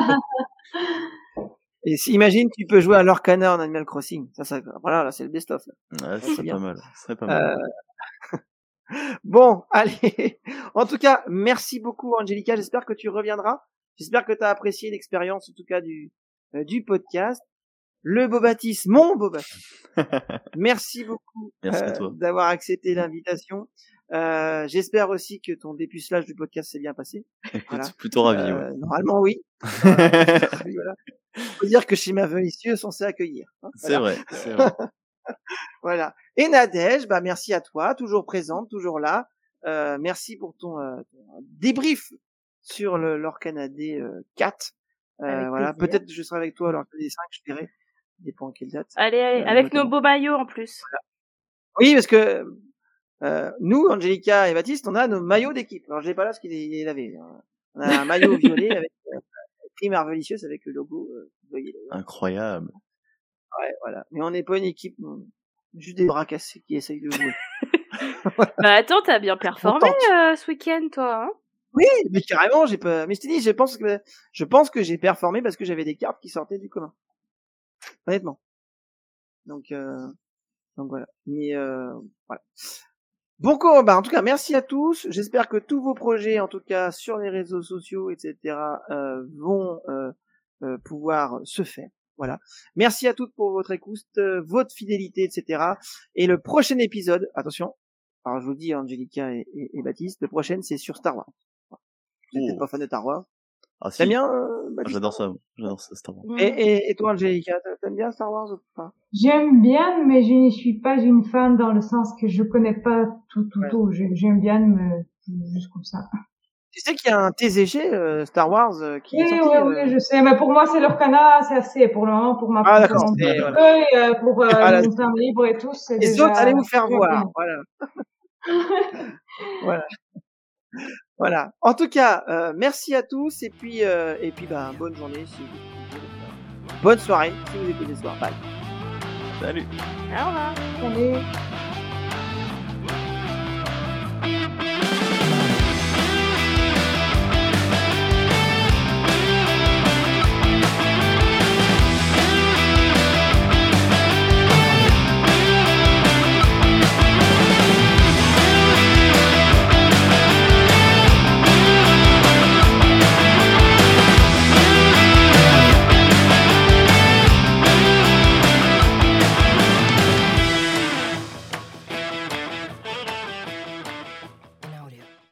Et si, imagine, tu peux jouer à l'Orcana en Animal Crossing. Ça, ça, voilà, là, c'est le best-of. Là. Ah, ce c'est serait bien. pas mal. Ce serait pas mal. Euh... Bon, allez. En tout cas, merci beaucoup, Angelica. J'espère que tu reviendras. J'espère que tu as apprécié l'expérience, en tout cas, du, euh, du podcast. Le Bobatis, mon Bobatis. Merci beaucoup Merci à euh, toi. d'avoir accepté l'invitation. Euh, j'espère aussi que ton dépucelage du podcast s'est bien passé. Écoute, Voilà. plutôt ravi, Euh, ouais. Normalement, oui. Euh, voilà. Faut dire que chez Marvelicieux, on sait accueillir. Hein, C'est voilà. vrai, c'est vrai. Voilà. Et Nadège, bah merci à toi, toujours présente, toujours là. Euh, merci pour ton, euh, ton débrief sur le l'Orcana D euh, quatre. Euh, Avec voilà. plaisir. Peut-être que je serai avec toi à l'Orcana D cinq, je verrai. Dépend à quelle date. Allez, allez, Euh, avec notamment. nos beaux maillots en plus. Voilà. Oui, parce que euh, nous, Angelica et Baptiste, on a nos maillots d'équipe. Alors, je l'ai pas là parce qu'il est, il est lavé. On a un maillot violet avec euh, écrit Marvelicious avec le logo. Euh, vous voyez, le- Incroyable. Ouais, voilà. Mais on n'est pas une équipe, on- juste des bras cassés qui essayent de jouer. Bah attends, t'as bien performé tente. euh, ce week-end, toi. Hein Oui, mais carrément, j'ai pas. Mais je t'ai dit, je pense que je pense que j'ai performé parce que j'avais des cartes qui sortaient du commun. Honnêtement. Donc, euh... donc voilà. Mais euh... voilà. Bon, quoi, bah en tout cas, merci à tous. J'espère que tous vos projets, en tout cas sur les réseaux sociaux, et cetera, euh, vont euh, euh, pouvoir se faire. Voilà. Merci à toutes pour votre écoute, euh, votre fidélité, et cetera. Et le prochain épisode, attention. Alors je vous le dis, Angelica et, et, et Baptiste, le prochain c'est sur Star Wars. Vous n'êtes Oh. pas fan de Star Wars? Ah si. T'aimes bien euh, Ah, Baptiste? j'adore ça. J'adore ça, Star Wars. Mm. Et, et, et toi, Angelica, t'aimes bien Star Wars ou pas? J'aime bien, mais je ne suis pas une fan dans le sens que je connais pas tout, tout, Ouais. tout. Je- J'aime bien, mais juste comme ça. Tu sais qu'il y a un T C G euh, Star Wars euh, qui Oui, est oui, sorti. oui, euh, je sais, mais pour moi, c'est leur canard, c'est assez pour le moment, pour ma Ah, pour d'accord, mon c'est- petit voilà. peu, et, euh, pour euh, Voilà. mon temps libre et tout, c'est Les déjà... autres, allez vous faire déjà voir. bien. Voilà. Voilà. Voilà. En tout cas, euh, merci à tous et puis euh, et puis bah bonne journée si vous bonne soirée si vous écoutez ce soir. Bye. Salut. Au revoir. Salut.